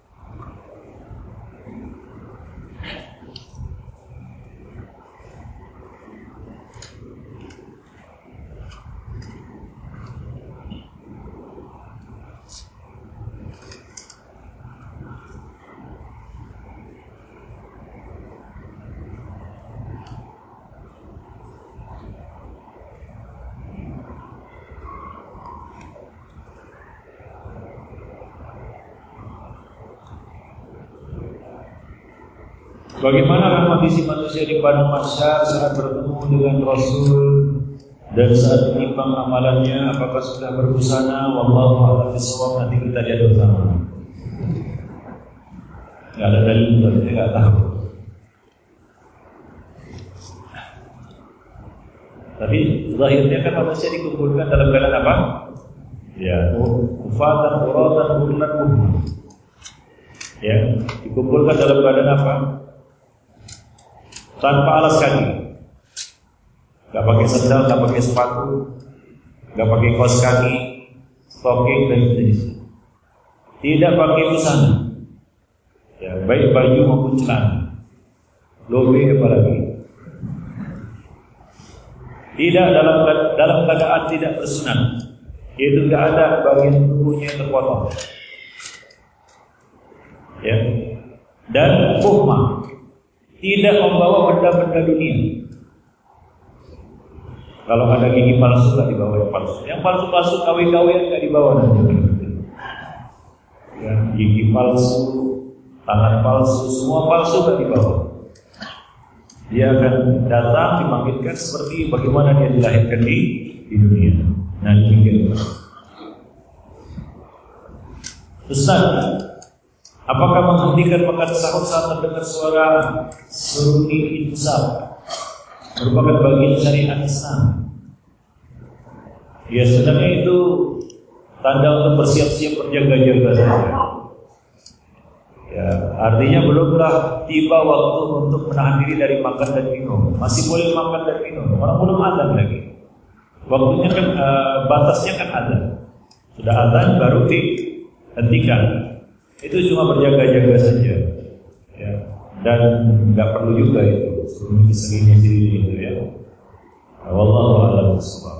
Bagaimana kondisi manusia di padang mahsyar saat bertemu dengan Rasul dan saat menimbang amalannya, apakah sudah berbusana? Wallahu a'lam bishawab. Nanti kita lihat bersama. Nggak ada dalil, saya nggak tahu. Tapi zahirnya kan manusia dikumpulkan dalam keadaan apa? Ya, kufatan, uratan, urlan, urlan. Ya, dikumpulkan dalam keadaan apa? Tanpa alas kaki. Gak pakai sandal, gak pakai sepatu, gak pakai kaos kaki, stocking dan sejenisnya. Tidak pakai busana. Ya, baik baju maupun celana. Lobe apalagi. Tidak dalam dalam keadaan tidak bersunat. Yaitu tidak ada bagian tubuhnya yang terpotong. Ya. Dan muhmah, tidak membawa benda-benda dunia. Kalau ada gigi palsu nggak dibawa yang palsu. Yang palsu-palsu kawi-kawian nggak dibawa nanti. Ya, gigi palsu, tangan palsu, semua palsu nggak dibawa. Dia akan datang dibangkitkan seperti bagaimana dia dilahirkan di, di dunia. Nah, demikian. Ustaz, apakah menghentikan makan sahur saat terdengar suara seruni insaf merupakan bagian syariat Islam? Ya, sebenarnya itu tanda untuk bersiap-siap berjaga-jaga saja. Ya, artinya belumlah tiba waktu untuk menahan diri dari makan dan minum. Masih boleh makan dan minum. Orang belum azan lagi. Waktunya kan uh, batasnya kan azan. Sudah azan baru dihentikan. Itu cuma berjaga-jaga saja. Ya. Dan nggak perlu juga itu. Sering-sering diri itu ya. Wallahu a'lam bishawab.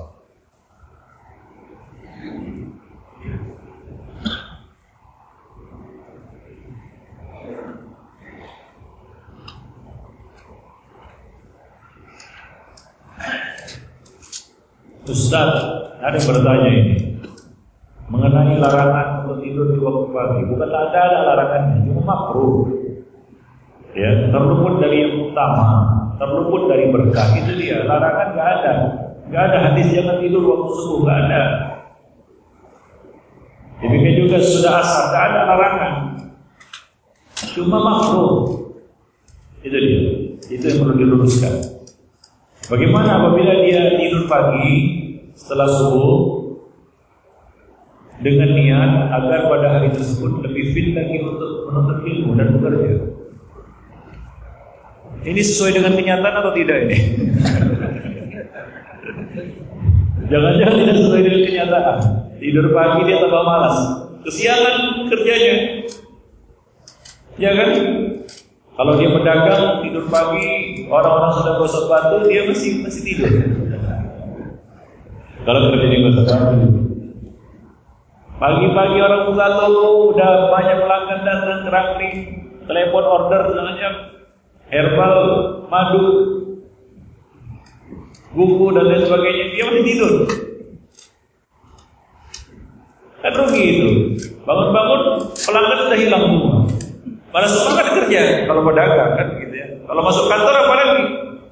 Ustaz, ada yang bertanya ini mengenai larangan untuk tidur di waktu pagi. Bukan ada ada larangannya, cuma makruh. Ya, terluput dari yang utama, terluput dari berkah. Itu dia, larangan nggak ada, nggak ada hadis jangan tidur waktu subuh, nggak ada. Demikian juga sudah asar, nggak ada larangan, cuma makruh. Itu dia, itu yang perlu diluruskan. Bagaimana apabila dia tidur pagi setelah subuh dengan niat agar pada hari tersebut lebih fit lagi untuk menuntut ilmu dan bekerja? Ini sesuai dengan kenyataan atau tidak ini? Jangan-jangan tidak sesuai dengan kenyataan. Tidur pagi dia tambah malas, kesiangan kerjanya, ya kan? Kalau dia pedagang tidur pagi, orang-orang sudah gosok batu, dia masih masih tidur. Kalau kerja di gosok batu, pagi-pagi orang buka toko, udah banyak pelanggan datang, kerakling, telepon order semuanya, herbal, madu, buku dan lain sebagainya, dia masih tidur. Kan rugi itu. Bangun-bangun pelanggan sudah hilang semua. Mana semangat kerja kalau pedagang kan gitu ya. Kalau masuk kantor apa lagi?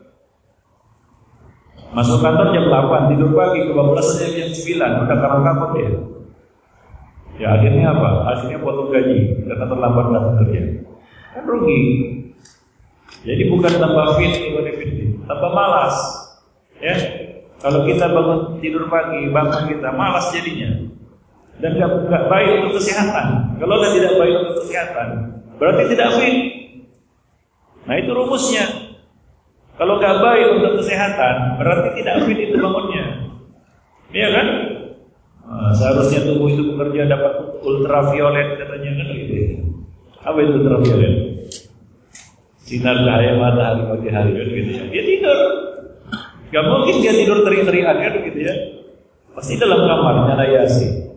Masuk kantor jam delapan, tidur pagi kebablasan jam sembilan, udah kapan-kapan dia. Ya akhirnya apa? Akhirnya potong gaji karena terlambat datang kerja. Kan rugi. Jadi bukan tambah fit, bukan fit, tambah malas. Ya. Kalau kita bangun tidur pagi, bangun kita malas jadinya. Dan enggak baik untuk kesehatan. Kalau sudah tidak baik untuk kesehatan, berarti tidak fit. Nah itu rumusnya. Kalau nggak baik untuk kesehatan, berarti tidak fit itu bangunnya. Iya kan? Nah, seharusnya tubuh itu bekerja dapat ultraviolet katanya kan gitu. Apa itu ultraviolet? Sinar cahaya matahari pagi hari kan gitu ya. Dia tidur. Gak mungkin dia tidur teri-terian kan gitu ya. Pasti dalam kamar nyala Yasin.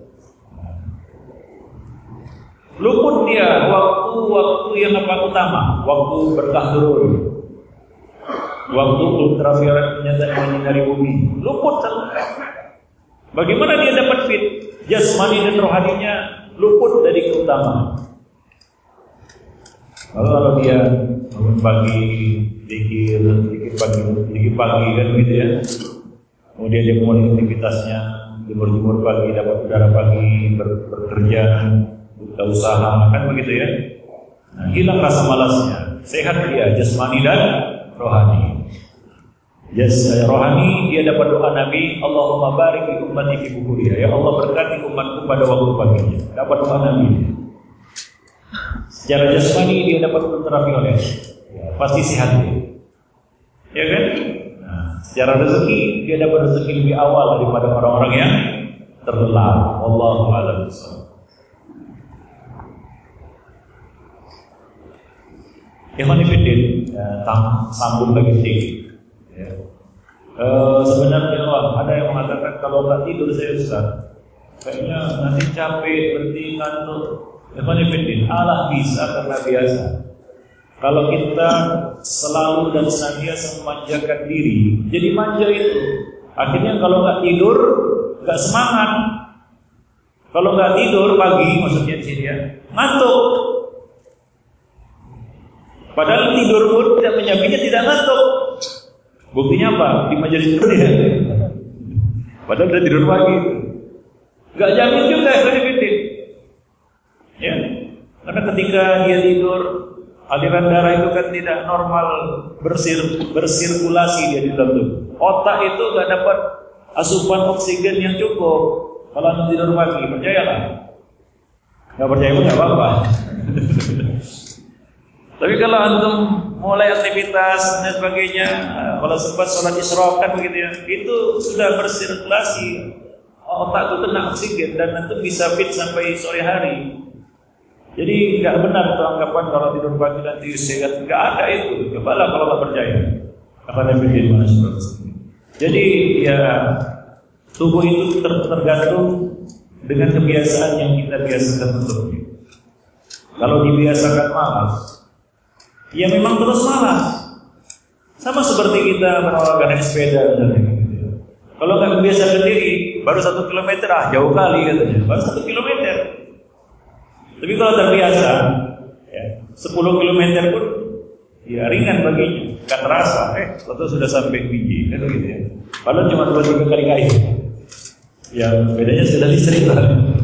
Luput dia waktu-waktu yang apa utama, waktu berkah turun, waktu ultraviolet menyinari bumi, luput satu. Bagaimana dia dapat fit? Jasmani dan rohaninya luput dari keutamaan. Lalu kalau dia bangun pagi, zikir, zikir pagi, zikir pagi kan gitu ya. Kemudian dia mulai aktivitasnya, jemur-jemur pagi, dapat udara pagi, ber, bekerja, buka usaha, kan begitu ya. Nah, hilang rasa malasnya, sehat dia jasmani dan rohani. Jas rohani dia dapat doa Nabi, Allahumma barik li ummati fi bukuriha. Ya Allah berkati umatku pada waktu paginya. Dapat doa Nabi. Secara jasmani dia dapat terapi oleh ya, pasti sehat dia. Ya kan? Nah, secara rezeki dia dapat rezeki lebih awal daripada orang-orang yang terlelap. Wallahu a'lam bishawab. Ikhwan fillah, ya, sambung lagi sedikit. Ya. E, sebenarnya wah, ada yang mengatakan kalau nggak tidur saya Ustaz, kayaknya nanti capek, berhenti, ngantuk. Ikhwan fillah, Allah bisa karena biasa. Kalau kita selalu dan senantiasa memanjakan diri, jadi manja itu. Akhirnya kalau nggak tidur, nggak semangat. Kalau nggak tidur pagi, maksudnya di sini ya, ngantuk. Padahal tidur pun tidak menjaminnya tidak ngantuk. Buktinya apa? Di majelis dunia. Padahal udah tidur pagi. Gak jamin juga kredibilitas. Ya. Karena ketika dia tidur, aliran darah itu kan tidak normal bersir, bersirkulasi dia di dalam tubuh. Otak itu gak dapat asupan oksigen yang cukup. Kalau anda tidur pagi, percayalah. Gak percaya pun gak apa-apa. Tapi kalau antum mulai aktivitas dan sebagainya, kalau sempat sholat isyraq kan begitu ya, itu sudah bersirkulasi, otak itu kena oksigen dan antum bisa fit sampai sore hari. Jadi nggak benar itu anggapan kalau tidur pagi nanti sehat, nggak ada itu. Cobalah kalau nggak percaya. Akan lebih mana Jadi ya tubuh itu ter tergantung dengan kebiasaan yang kita biasakan untuknya. Kalau dibiasakan malas, ya memang terus malas. Sama seperti kita berolahraga naik sepeda misalnya. Kalau nggak membiasakan diri, baru satu kilometer ah jauh kali katanya. Baru satu kilometer. Tapi kalau terbiasa, ya, sepuluh kilometer pun ya ringan baginya, nggak terasa. Eh, atau sudah sampai biji, kan begitu ya. Padahal cuma dua tiga kali kali. Yang bedanya sudah dicerita.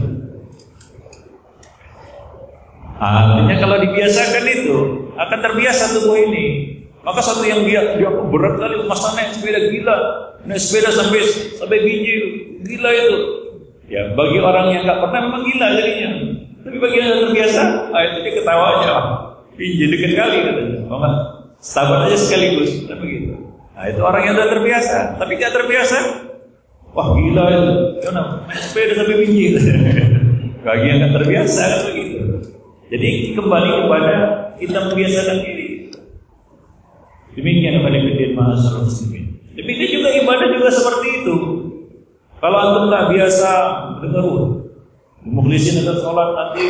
Artinya kalau dibiasakan itu akan terbiasa tubuh ini. Maka satu yang dia dia berat kali masa naik sepeda gila, naik sepeda sampai sampai biji gila itu. Ya bagi orang yang nggak pernah memang gila jadinya. Tapi bagi yang terbiasa, ah itu dia ketawa aja. Biji dekat kali katanya. Oh enggak, sabar aja sekaligus, kan begitu. Nah itu orang yang sudah terbiasa. Tapi nggak terbiasa, wah gila itu. Karena naik sepeda sampai biji. Bagi yang nggak terbiasa kan begitu. Jadi kembali kepada kita membiasakan diri. Demikian kepada kedin mahasiswa muslimin. Demikian juga ibadah juga seperti itu. Kalau antum tak biasa dengar mukhlisin akan sholat nanti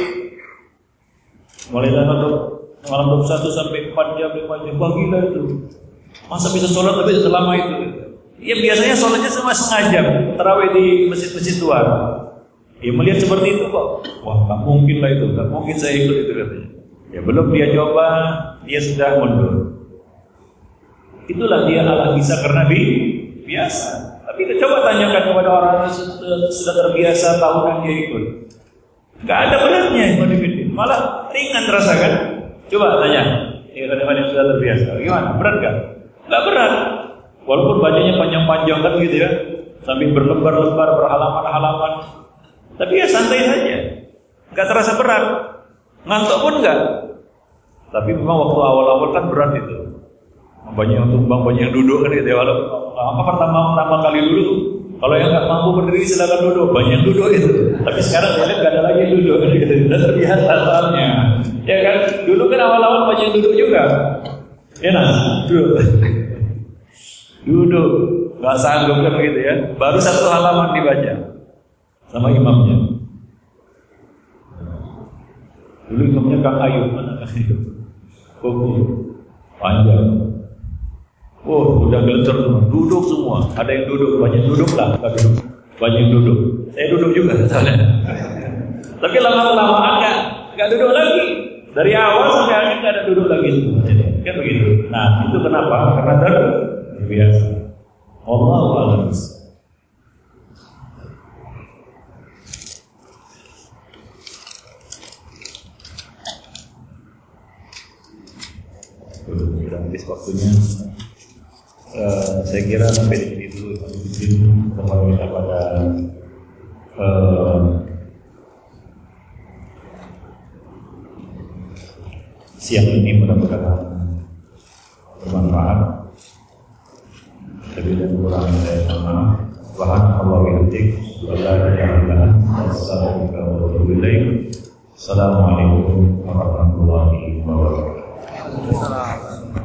mulai tanggal malam dua puluh satu sampai empat jam lima jam wah gila itu. Masa bisa sholat tapi selama itu? Ya biasanya sholatnya cuma setengah jam tarawih di masjid-masjid luar. Ya melihat seperti itu kok, wah tak mungkin lah itu, tak mungkin saya ikut itu katanya. Ya belum dia coba, dia sudah mundur. Itulah dia Allah bisa karena bi biasa. Tapi kita coba tanyakan kepada orang yang sudah terbiasa tahunan dia ikut, nggak ada beratnya yang malah ringan terasakan. Coba tanya, ya kadang-kadang yang sudah terbiasa, gimana? Berat nggak? Nggak berat. Walaupun bacanya panjang-panjang kan gitu ya, sambil berlembar-lembar berhalaman-halaman. Tapi ya santai saja, nggak terasa berat, ngantuk pun nggak. Tapi memang waktu awal-awal kan berat itu, banyak yang tumbang, banyak yang duduk kan gitu ya. Walaupun apa pertama pertama kali dulu, kalau yang nggak mampu berdiri silakan duduk, banyak yang duduk itu. Tapi sekarang saya lihat nggak ada lagi yang duduk kan gitu, sudah terbiasa soalnya. Ya kan, dulu kan awal-awal banyak yang duduk juga, ya nah, duduk, duduk, nggak sanggup kan gitu ya. Baru satu halaman dibaca sama imamnya. Dulu imamnya Kang Ayub, mana Kang Ayub? Kuku panjang. Oh, udah gelencer semua, duduk semua. Ada yang duduk, banyak duduk lah, duduk. Banyak yang duduk. Saya duduk juga misalnya. Tapi lama-lamaan nggak nggak duduk lagi. Dari awal sampai akhir nggak ada duduk lagi. Kan begitu. Nah, itu kenapa? Karena terbiasa. Wallahu a'lam. habis waktunya. Uh, saya kira sampai di sini dulu. Kembali kita pada uh, siang ini, mudah-mudahan bermanfaat. Lebih dan kurang saya mohon maaf. Subhanallah wa bihamdihi, la ilaha illa anta, astaghfiruka wa atubu ilaik. Assalamualaikum warahmatullahi wabarakatuh.